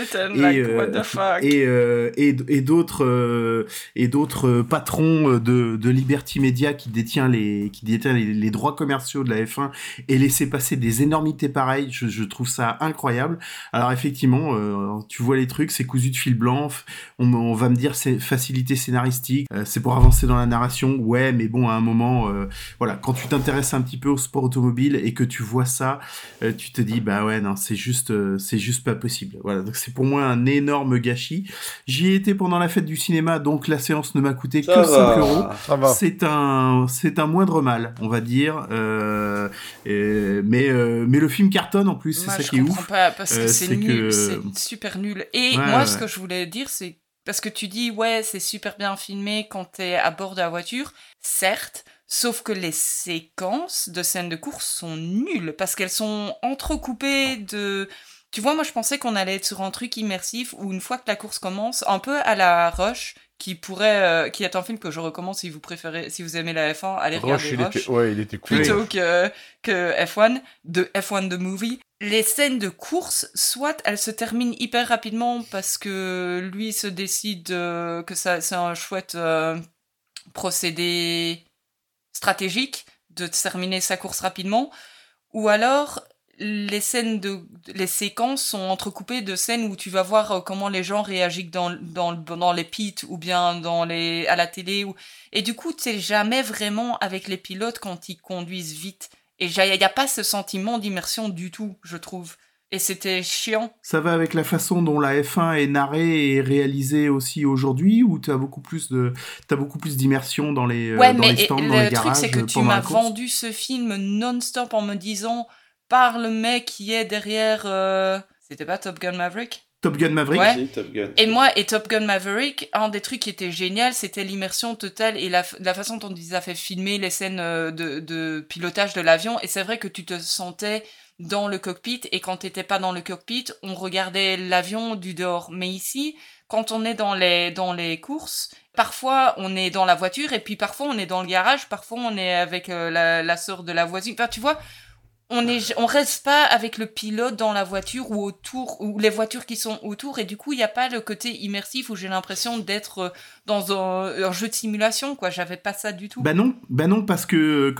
et d'autres patrons de Liberty Media qui détient les droits commerciaux de la F1, et laisser passer des énormités pareilles. Je trouve ça incroyable. Alors effectivement, tu vois les trucs, c'est cousu de fil blanc. On va me dire c'est facilité scénaristique, c'est pour avancer dans la narration. Ouais, mais bon, à un moment, quand tu t'intéresses un petit peu au sport automobile et que tu vois ça, tu te dis, bah ouais, non, c'est juste pas possible. Voilà, donc c'est pour moi un énorme gâchis. J'y ai été pendant la fête du cinéma, donc la séance ne m'a coûté que 5 €. C'est un moindre mal, on va dire. Mais le film cartonne en plus, c'est ça qui est ouf. Je comprends pas, parce que c'est nul, c'est super nul. Et moi, ce que je voulais dire, c'est parce que tu dis, ouais, c'est super bien filmé quand t'es à bord de la voiture. Certes, sauf que les séquences de scènes de course sont nulles, parce qu'elles sont entrecoupées Tu vois, moi je pensais qu'on allait être sur un truc immersif où une fois que la course commence, un peu à la Rush, qui est un film que je recommande si vous préférez, si vous aimez la F1, allez regarder Rush. Il était cool. Plutôt que F1, F1 the Movie. Les scènes de course, soit elles se terminent hyper rapidement parce que lui se décide que c'est un chouette procédé stratégique de terminer sa course rapidement, ou alors les séquences sont entrecoupées de scènes où tu vas voir comment les gens réagissent dans les pits ou bien à la télé. Et du coup, tu sais jamais vraiment avec les pilotes quand ils conduisent vite. Et il n'y a pas ce sentiment d'immersion du tout, je trouve. Et c'était chiant. Ça va avec la façon dont la F1 est narrée et réalisée aussi aujourd'hui, où t'as beaucoup plus d'immersion dans les stands, dans les garages. Le truc, c'est que tu m'as vendu ce film non-stop en me disant par le mec qui est derrière... C'était pas Top Gun Maverick ? Top Gun Maverick. Ouais. Oui, Top Gun. Et Top Gun Maverick, un des trucs qui était génial, c'était l'immersion totale et la façon dont ils avaient fait filmer les scènes de pilotage de l'avion. Et c'est vrai que tu te sentais dans le cockpit, et quand t'étais pas dans le cockpit, on regardait l'avion du dehors. Mais ici, quand on est dans les courses, parfois on est dans la voiture, et puis parfois on est dans le garage, parfois on est avec la sœur de la voisine. Enfin, tu vois, on reste pas avec le pilote dans la voiture ou autour, ou les voitures qui sont autour, et du coup il y a pas le côté immersif où j'ai l'impression d'être dans un jeu de simulation, quoi. J'avais pas ça du tout. Bah non, parce que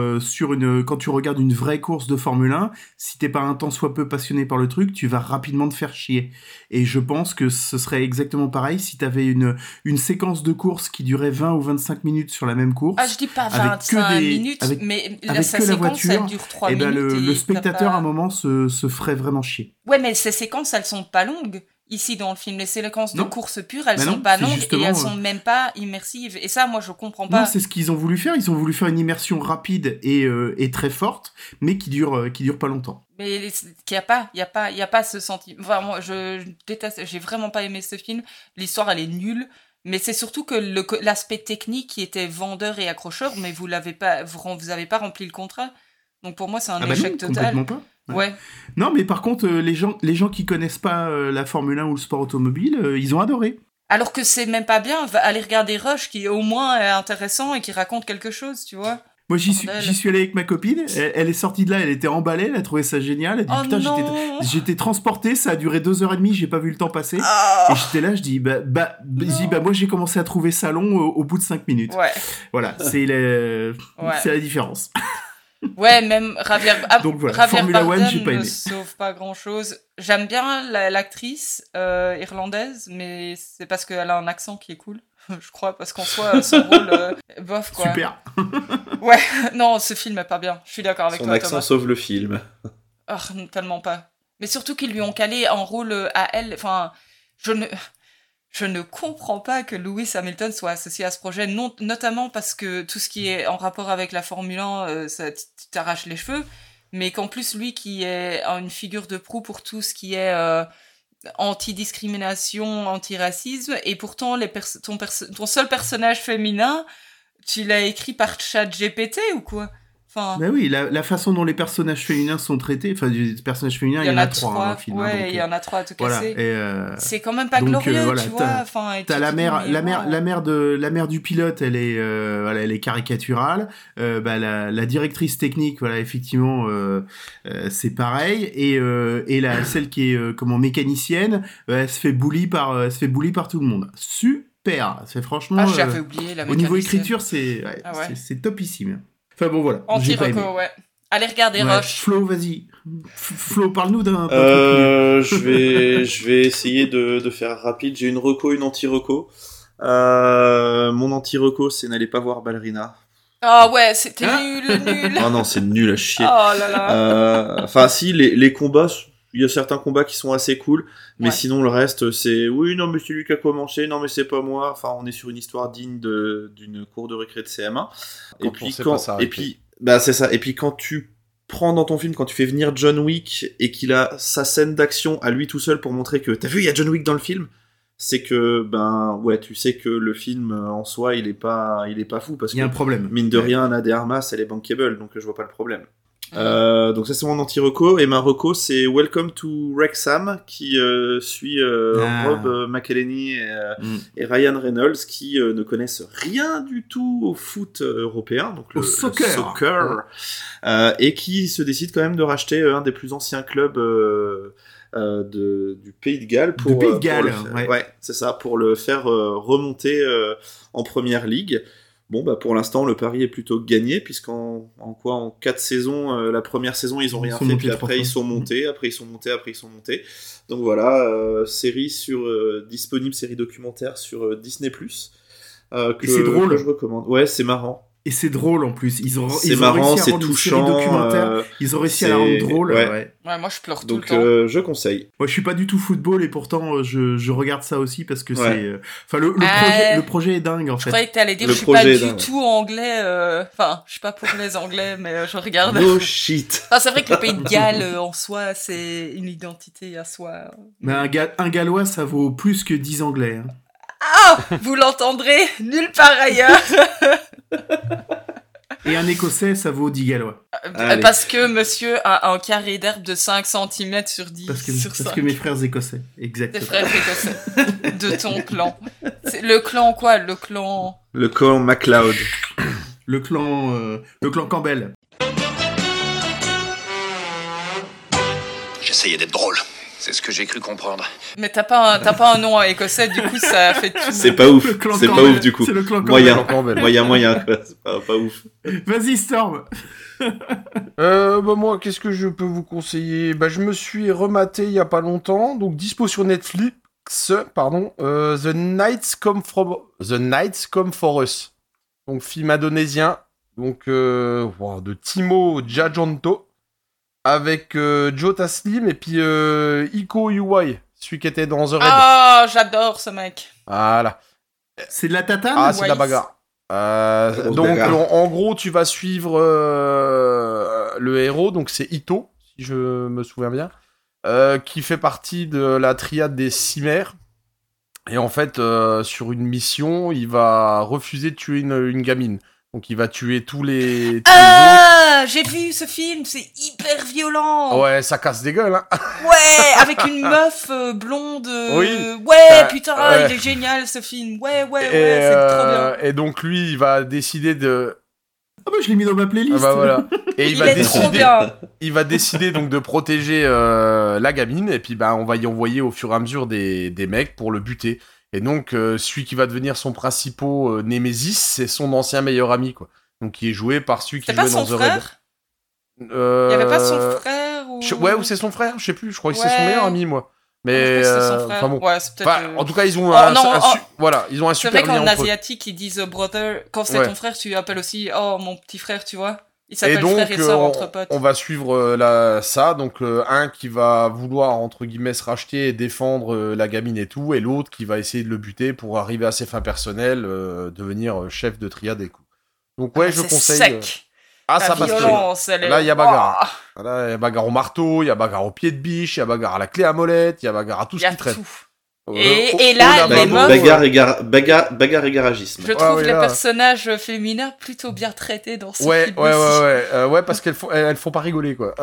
quand tu regardes une vraie course de Formule 1, si t'es pas un tant soit peu passionné par le truc, tu vas rapidement te faire chier. Et je pense que ce serait exactement pareil si t'avais une séquence de course qui durait 20 ou 25 minutes sur la même course. Ah, je dis pas 25 minutes, mais sa séquence, elle dure 3 minutes. Le spectateur, à un moment, se ferait vraiment chier. Ouais, mais ces séquences, elles sont pas longues. Ici, dans le film, les séquences de course pure, elles sont pas longues et elles sont même pas immersives. Et ça, moi, je comprends pas. Non, c'est ce qu'ils ont voulu faire. Ils ont voulu faire une immersion rapide et très forte, mais qui dure pas longtemps. Mais il y a pas ce sentiment. Enfin, moi, je déteste. J'ai vraiment pas aimé ce film. L'histoire, elle est nulle. Mais c'est surtout que l'aspect technique qui était vendeur et accrocheur, mais vous avez pas rempli le contrat. Donc pour moi, c'est un échec total. Complètement pas. Ouais. Non, mais par contre, les gens qui connaissent pas la Formule 1 ou le sport automobile, ils ont adoré. Alors que c'est même pas bien. Aller regarder Rush, qui au moins est intéressant et qui raconte quelque chose, tu vois. Moi, j'y suis allé avec ma copine. Elle est sortie de là, elle était emballée, elle a trouvé ça génial. Elle a dit, putain, j'étais transporté, ça a duré 2h30, j'ai pas vu le temps passer. Et j'étais là, je dis, moi, j'ai commencé à trouver ça long au bout de 5 minutes. Ouais. Voilà, c'est la différence. Ouais, même Javier Formula One, j'ai pas Bardem aimé. ne sauve pas grand-chose. J'aime bien l'actrice irlandaise, mais c'est parce qu'elle a un accent qui est cool. Je crois, parce qu'en soi, son rôle, bof, quoi. Super. Ouais, non, ce film est pas bien. Je suis d'accord avec toi, Son accent Thomas. sauve le film. Oh, tellement pas. Mais surtout qu'ils lui ont calé un rôle à elle. Enfin, je ne comprends pas que Lewis Hamilton soit associé à ce projet, notamment parce que tout ce qui est en rapport avec la Formule 1, ça t'arrache les cheveux, mais qu'en plus, lui qui est une figure de proue pour tout ce qui est anti-discrimination, anti-racisme, et pourtant ton seul personnage féminin, tu l'as écrit par ChatGPT ou quoi? Enfin... Bah oui, la façon dont les personnages féminins sont traités, enfin, des personnages féminins, il y en a 3 dans le film. Ouais, il y en a 3 à tout casser. Voilà, c'est quand même pas glorieux, tu vois. Enfin, t'as la mère du pilote, elle est caricaturale. La directrice technique, voilà, effectivement, c'est pareil. Et celle qui est mécanicienne, elle se fait bully par tout le monde. Super, c'est franchement. Ah, j'avais oublié la mécanicienne. Au niveau écriture, c'est topissime. Enfin bon, voilà. Anti-reco, ouais. Allez regarder Rush. Flo, vas-y. Flo, parle-nous d'un truc. Je vais essayer de faire rapide. J'ai une reco, une anti-reco. Mon anti-reco, c'est n'allez pas voir Ballerina. Ah ouais, c'était nul. Ah non, c'est nul à chier. Oh là là. Enfin, si, les combats, il y a certains combats qui sont assez cool, mais sinon le reste, c'est oui, non, mais c'est lui qui a commencé, non, mais c'est pas moi. Enfin, on est sur une histoire digne d'une cour de récré de CM1. C'est ça. Et puis quand tu prends dans ton film, quand tu fais venir John Wick et qu'il a sa scène d'action à lui tout seul pour montrer que t'as vu, il y a John Wick dans le film, c'est que tu sais que le film en soi, il est pas fou parce il y a un problème. Mine de rien, Ana de Armas, elle est bankable, donc je vois pas le problème. Donc ça c'est mon anti-reco, et ma reco c'est Welcome to Wrexham qui suit Rob McElhenney et Ryan Reynolds qui ne connaissent rien du tout au foot européen, donc au soccer. Et qui se décident quand même de racheter un des plus anciens clubs du Pays de Galles pour ouais, c'est ça, pour le faire remonter en première ligue. Bon, bah pour l'instant, le pari est plutôt gagné, puisqu'en 4 saisons, la première saison, ils ont rien fait, puis après ils sont montés, après ils sont montés. Donc voilà, série disponible, série documentaire sur Disney+. Et c'est drôle. Que je recommande. Ouais, c'est marrant. Et c'est drôle en plus. Ils ont marrant, réussi à c'est rendre touchant. Une série documentaire. Ils ont réussi à la rendre drôle. Ouais, moi je pleure tout donc, le temps. Je conseille. Moi je suis pas du tout football et pourtant je regarde ça aussi parce que c'est. Enfin le projet est dingue en fait. Je croyais que t'allais dire je suis pas du tout anglais. Enfin je suis pas pour les anglais mais je regarde. No shit. Enfin, c'est vrai que le Pays de Galles en soi c'est une identité à soi. Mais un Gallois ça vaut plus que 10 Anglais. Hein. Ah, vous l'entendrez nulle part ailleurs. Et un Écossais, ça vaut 10 Gallois. Parce que monsieur a un carré d'herbe de 5 cm sur 10 parce que mes frères écossais, exactement. Tes frères écossais. De ton clan. C'est le clan quoi? Le clan MacLeod. Le clan Campbell. J'essayais d'être drôle. C'est ce que j'ai cru comprendre. Mais t'as pas un nom écossais, du coup ça fait tout. C'est pas ouf. C'est pas ouf du coup. C'est le clan Moyen quoi. C'est pas ouf. Vas-y Storm. Moi, qu'est-ce que je peux vous conseiller? Je me suis rematé il y a pas longtemps, donc dispo sur Netflix, The Nights Come For Us. Donc film indonésien, donc de Timo Tjahjanto. Avec Joe Taslim et puis Iko Uwais, celui qui était dans The Raid. Ah, j'adore ce mec. Voilà. C'est de la tatane? Ah, c'est de la bagarre. Donc, en gros, tu vas suivre le héros, donc c'est Ito, si je me souviens bien, qui fait partie de la triade des Cimères. Et en fait, sur une mission, il va refuser de tuer une gamine. Donc il va tuer tous les autres. J'ai vu ce film, c'est hyper violent. Ouais, ça casse des gueules, hein. Ouais, avec une meuf blonde. Oui. Ouais, putain, il est génial ce film. Ouais, c'est trop bien. Et donc lui, il va décider de... Ah bah je l'ai mis dans ma playlist. Ah bah voilà. Et il va décider donc de protéger la gamine, et puis on va y envoyer au fur et à mesure des mecs pour le buter. Et donc, celui qui va devenir son principal Némésis, c'est son ancien meilleur ami, quoi. Donc, qui est joué par celui qui jouait dans The Raid. Il y avait pas son frère ou... Ouais, ou c'est son frère, je sais plus. Je crois que c'est son meilleur ami, moi. Mais enfin bon. Ouais, c'est peut-être en tout cas, ils ont ils ont un super lien. C'est vrai qu'en asiatique, ils disent brother. Quand c'est ton frère, tu appelles aussi mon petit frère, tu vois. Il s'appelle frère et sœur entre potes. On va suivre ça, donc un qui va vouloir entre guillemets se racheter et défendre la gamine et tout, et l'autre qui va essayer de le buter pour arriver à ses fins personnelles, devenir chef de triade et tout. Donc ouais, je conseille. Sec. Ça passe. Là, il y a bagarre. Là, il y a bagarre au marteau, il y a bagarre au pied de biche, il y a bagarre à la clé à molette, il y a bagarre à tout ce qui traîne. Et là, les meufs... Bagarre et garagisme. Je trouve les personnages féminins plutôt bien traités dans ce film aussi. Ouais, parce qu'elles font pas rigoler, quoi.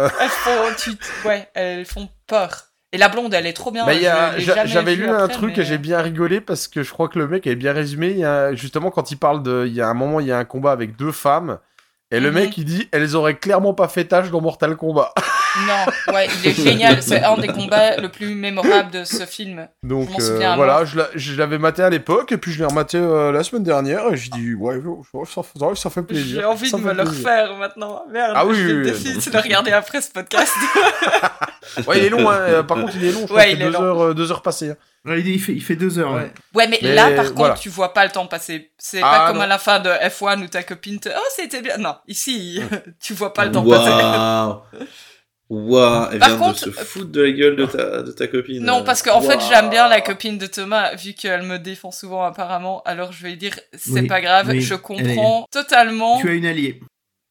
Elles font peur. Et la blonde, elle est trop bien. J'avais lu un truc et j'ai bien rigolé parce que je crois que le mec avait bien résumé. Justement, quand il parle il y a un moment, il y a un combat avec 2 femmes. Et le mec, il dit, elles auraient clairement pas fait tâche dans Mortal Kombat. Non, ouais, il est génial. C'est un des combats le plus mémorable de ce film. Donc, voilà, je l'avais maté à l'époque, et puis je l'ai rematé la semaine dernière, et je dis, ça fait plaisir. J'ai envie de me le refaire maintenant. Merde, ah oui, je vais de le regarder après ce podcast. Ouais, il est long, hein. Par contre, il est long. Je crois que c'est 2 heures passées. Hein. Ouais, il fait 2 heures. Ouais, mais là, par contre, tu vois pas le temps passer. C'est pas comme à la fin de F1 où ta copine te... Oh, c'était bien. Non, ici, tu vois pas le temps passer. Waouh, elle vient de se foutre de la gueule de ta copine. Non, parce qu'en fait, j'aime bien la copine de Thomas, vu qu'elle me défend souvent apparemment. Alors je vais dire, c'est pas grave, je comprends totalement. Tu as une alliée.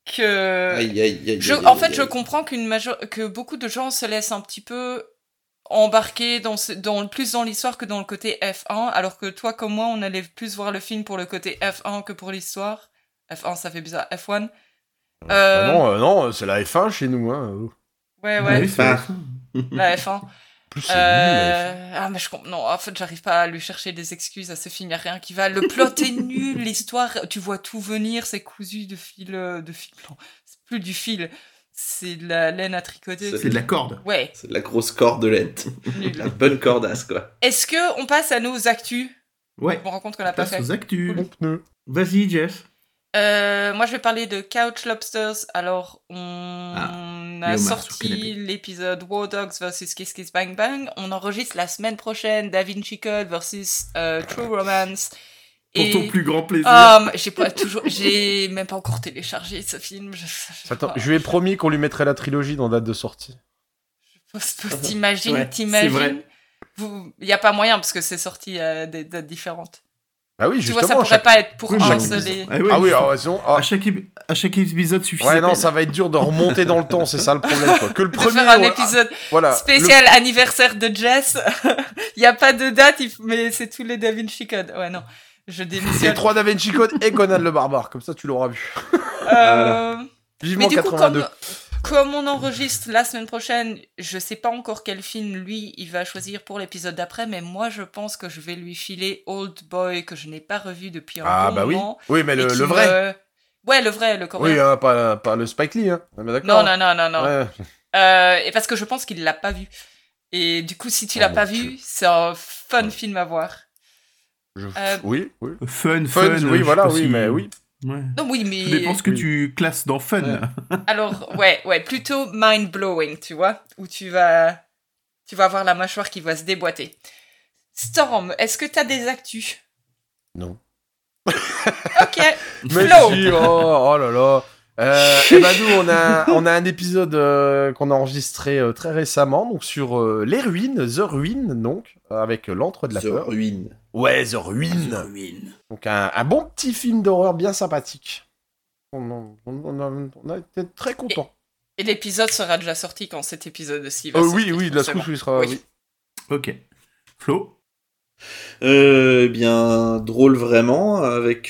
En fait, je comprends que beaucoup de gens se laissent un petit peu embarquer plus dans l'histoire que dans le côté F1, alors que toi comme moi, on allait plus voir le film pour le côté F1 que pour l'histoire. F1, ça fait bizarre. F1. Non, c'est la F1 chez nous. Hein. Ouais. La F1. Plus c'est nul, la F1. Ah, mais non, en fait, j'arrive pas à lui chercher des excuses à ce film, y a rien qui va. Le plot est nul, l'histoire, tu vois tout venir, c'est cousu de fil blanc. C'est plus du fil, c'est de la laine à tricoter. C'est de la corde. Ouais. C'est de la grosse corde de laine. La bonne cordasse, quoi. Est-ce que on passe à nos actus? Ouais. On me rend compte qu'on l'a pas fait. Aux actus. Vas-y, Jeff. Moi, je vais parler de Couch Lobsters. Alors, on a sorti l'épisode War Dogs vs Kiss Kiss Bang Bang. On enregistre la semaine prochaine Da Vinci Code versus True Romance. Pour ton plus grand plaisir. J'ai même pas encore téléchargé ce film. Attends, je lui ai promis qu'on lui mettrait la trilogie dans date de sortie. T'imagines? C'est vrai. Il y a pas moyen parce que c'est sorti à des dates différentes. Ah oui, justement. Tu vois, ça pourrait pas être pour un seul et... À chaque épisode suffisait. Ouais, non, ça va être dur de remonter dans le temps, c'est ça le problème. Quoi. Que le premier. Faire un épisode spécial anniversaire de Jess. Il y a pas de date, mais c'est tous les Da Vinci Code. Ouais, non. Je démissionne. Les 3 Da Vinci Code et Conan le Barbare, comme ça tu l'auras vu. Vivement mais du 82. Comme on enregistre la semaine prochaine, je sais pas encore quel film lui il va choisir pour l'épisode d'après, mais moi je pense que je vais lui filer Old Boy que je n'ai pas revu depuis un bon moment. Oui, mais le vrai. Ouais, le vrai, le coréen. Oui, pas le Spike Lee, hein. D'accord. Non. Ouais. Et parce que je pense qu'il l'a pas vu. Et du coup, si tu l'as pas vu, c'est un fun film à voir. Oui. Fun, oui, voilà, oui, mais oui. Ouais. Non, oui, mais... Tout dépend ce que tu classes dans fun. Ouais. Alors, ouais, plutôt mind-blowing, tu vois, où tu vas avoir la mâchoire qui va se déboîter. Storm, est-ce que t'as des actus? Non. Ok. Mais si, oh là là. Nous, on a un épisode qu'on a enregistré très récemment, donc sur Les Ruines, The Ruin, donc, avec l'Antre de la Peur. The Ruin. Ouais, The Ruin. Donc un bon petit film d'horreur bien sympathique. On a été très contents. Et l'épisode sera déjà sorti quand cet épisode-ci va sortir. Oui, de la souche, il sera... Oui. Ok. Flo? Bien drôle vraiment avec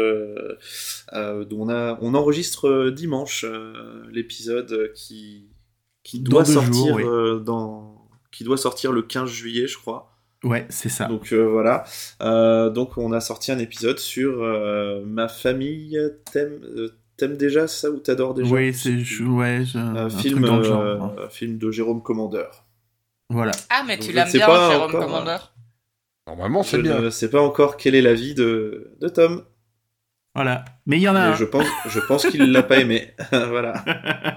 on enregistre dimanche l'épisode qui doit sortir qui doit sortir le 15 juillet je crois. Ouais, c'est ça. Donc voilà. Donc on a sorti un épisode sur Ma famille t'aimes déjà ça ou t'adores déjà? Oui, c'est un film truc dans le genre. Film de Jérôme Commandeur. Voilà. Ah mais donc, tu l'aimes bien Jérôme Commandeur. Normalement, c'est bien. Je ne sais pas encore quel est l'avis de Tom. Voilà. Mais il y en a un. Je pense qu'il l'a pas aimé. Voilà.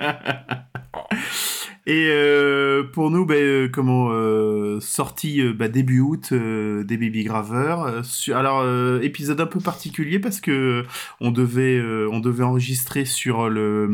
Et pour nous, sortie début août des Baby Graveurs. Alors épisode un peu particulier parce que on devait enregistrer sur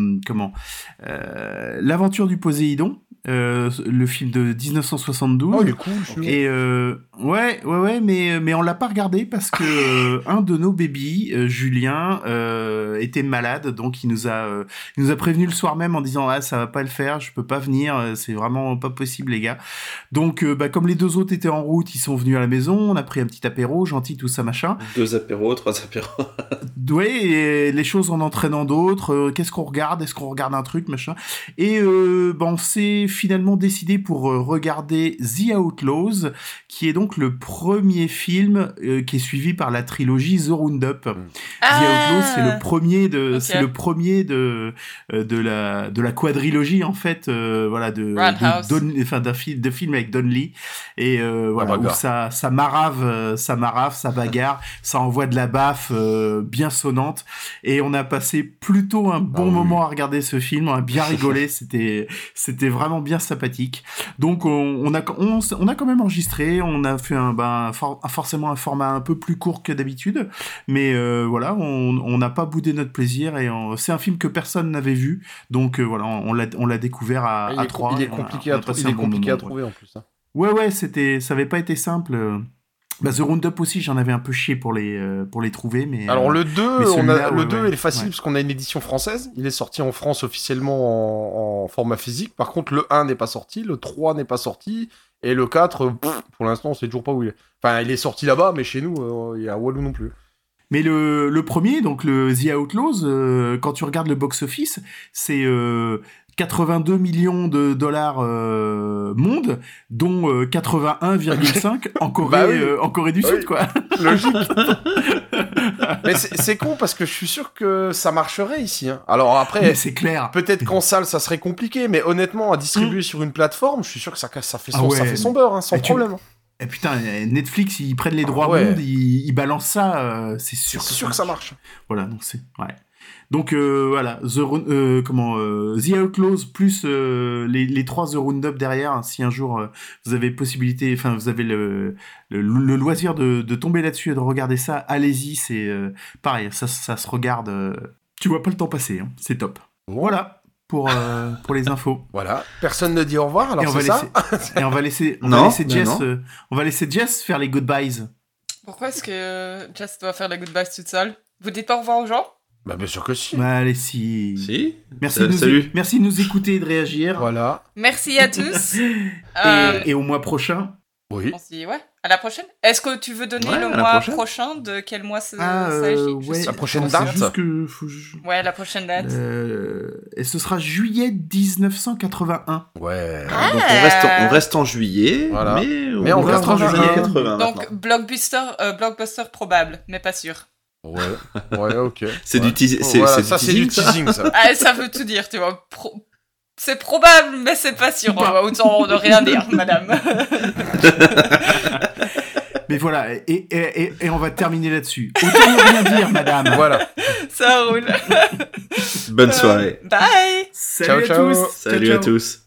l'aventure du Poséidon. Le film de 1972. Oh, il est cool. Et ouais, mais on l'a pas regardé parce que un de nos bébés, Julien, était malade, donc il nous a prévenu le soir même en disant ça va pas le faire, je peux pas venir, c'est vraiment pas possible les gars. Donc comme les 2 autres étaient en route, ils sont venus à la maison, on a pris un petit apéro, gentil tout ça machin. 2 apéros, 3 apéros. Ouais, et les choses en entraînant d'autres. Qu'est-ce qu'on regarde? Est-ce qu'on regarde un truc machin? Et on s'est finalement décidé pour regarder The Outlaws, qui est donc le premier film qui est suivi par la trilogie The Roundup. The Outlaws, c'est le premier de la quadrilogie en fait, de films avec Don Lee. Et voilà, où ça marave, ça bagarre, ça envoie de la baffe bien sonnante. Et on a passé plutôt un bon moment à regarder ce film, on a bien rigolé, c'était vraiment bien sympathique. Donc on a quand même enregistré, on a fait forcément un format un peu plus court que d'habitude, mais voilà, on n'a pas boudé notre plaisir et c'est un film que personne n'avait vu, donc voilà, on l'a découvert à 3. Il est compliqué à trouver en plus. Hein. Ouais, ça avait pas été simple. The Roundup aussi, j'en avais un peu chié pour les trouver, mais... Alors le 2, il est facile parce qu'on a une édition française. Il est sorti en France officiellement en format physique. Par contre, le 1 n'est pas sorti, le 3 n'est pas sorti, et le 4, pour l'instant, on sait toujours pas où il est. Enfin, il est sorti là-bas, mais chez nous, il y a Walou non plus. Mais le premier, donc le The Outlaws, quand tu regardes le box-office, c'est 82 millions de dollars monde, dont 81,5 en Corée, en Corée du Sud, quoi. Logique. Mais c'est con parce que je suis sûr que ça marcherait ici. Hein. Alors après, mais c'est clair. Peut-être qu'en salle ça serait compliqué, mais honnêtement, à distribuer sur une plateforme, je suis sûr que ça fait son beurre, hein, sans problème. Et putain, Netflix, ils prennent les droits monde, ils balancent ça, c'est sûr. C'est sûr que ça marche. Voilà, donc c'est... Ouais. Donc voilà, The Outlaws plus les 3 The Roundup derrière, hein, si un jour vous avez possibilité, enfin vous avez le loisir de tomber là-dessus et de regarder ça, allez-y, c'est pareil, ça se regarde, tu vois pas le temps passer, hein, c'est top. Voilà pour les infos. Voilà, personne ne dit au revoir, alors et on va laisser Jess faire les goodbyes. Pourquoi est-ce que Jess doit faire les goodbyes toute seule? Vous dites pas au revoir aux gens? Bah bien sûr que si. Bah allez, si. Merci de nous écouter et de réagir. Voilà. Merci à tous. Et au mois prochain. Oui. On se dit à la prochaine. Est-ce que tu veux donner le mois prochain? De quel mois s'agit? La prochaine date. Ouais, la prochaine date. Et ce sera juillet 1981. Ouais. Donc on reste en juillet, voilà. mais on reste en juillet 80. Donc blockbuster probable, mais pas sûr. Ouais, ok. C'est du teasing. C'est du teasing, ça. Ça veut tout dire, tu vois. C'est probable, mais c'est pas sûr. Autant ne rien dire, madame. Mais voilà, et on va terminer là-dessus. Autant ne rien dire, madame. Voilà. Ça roule. Bonne soirée. Bye. Salut à tous. Salut à tous.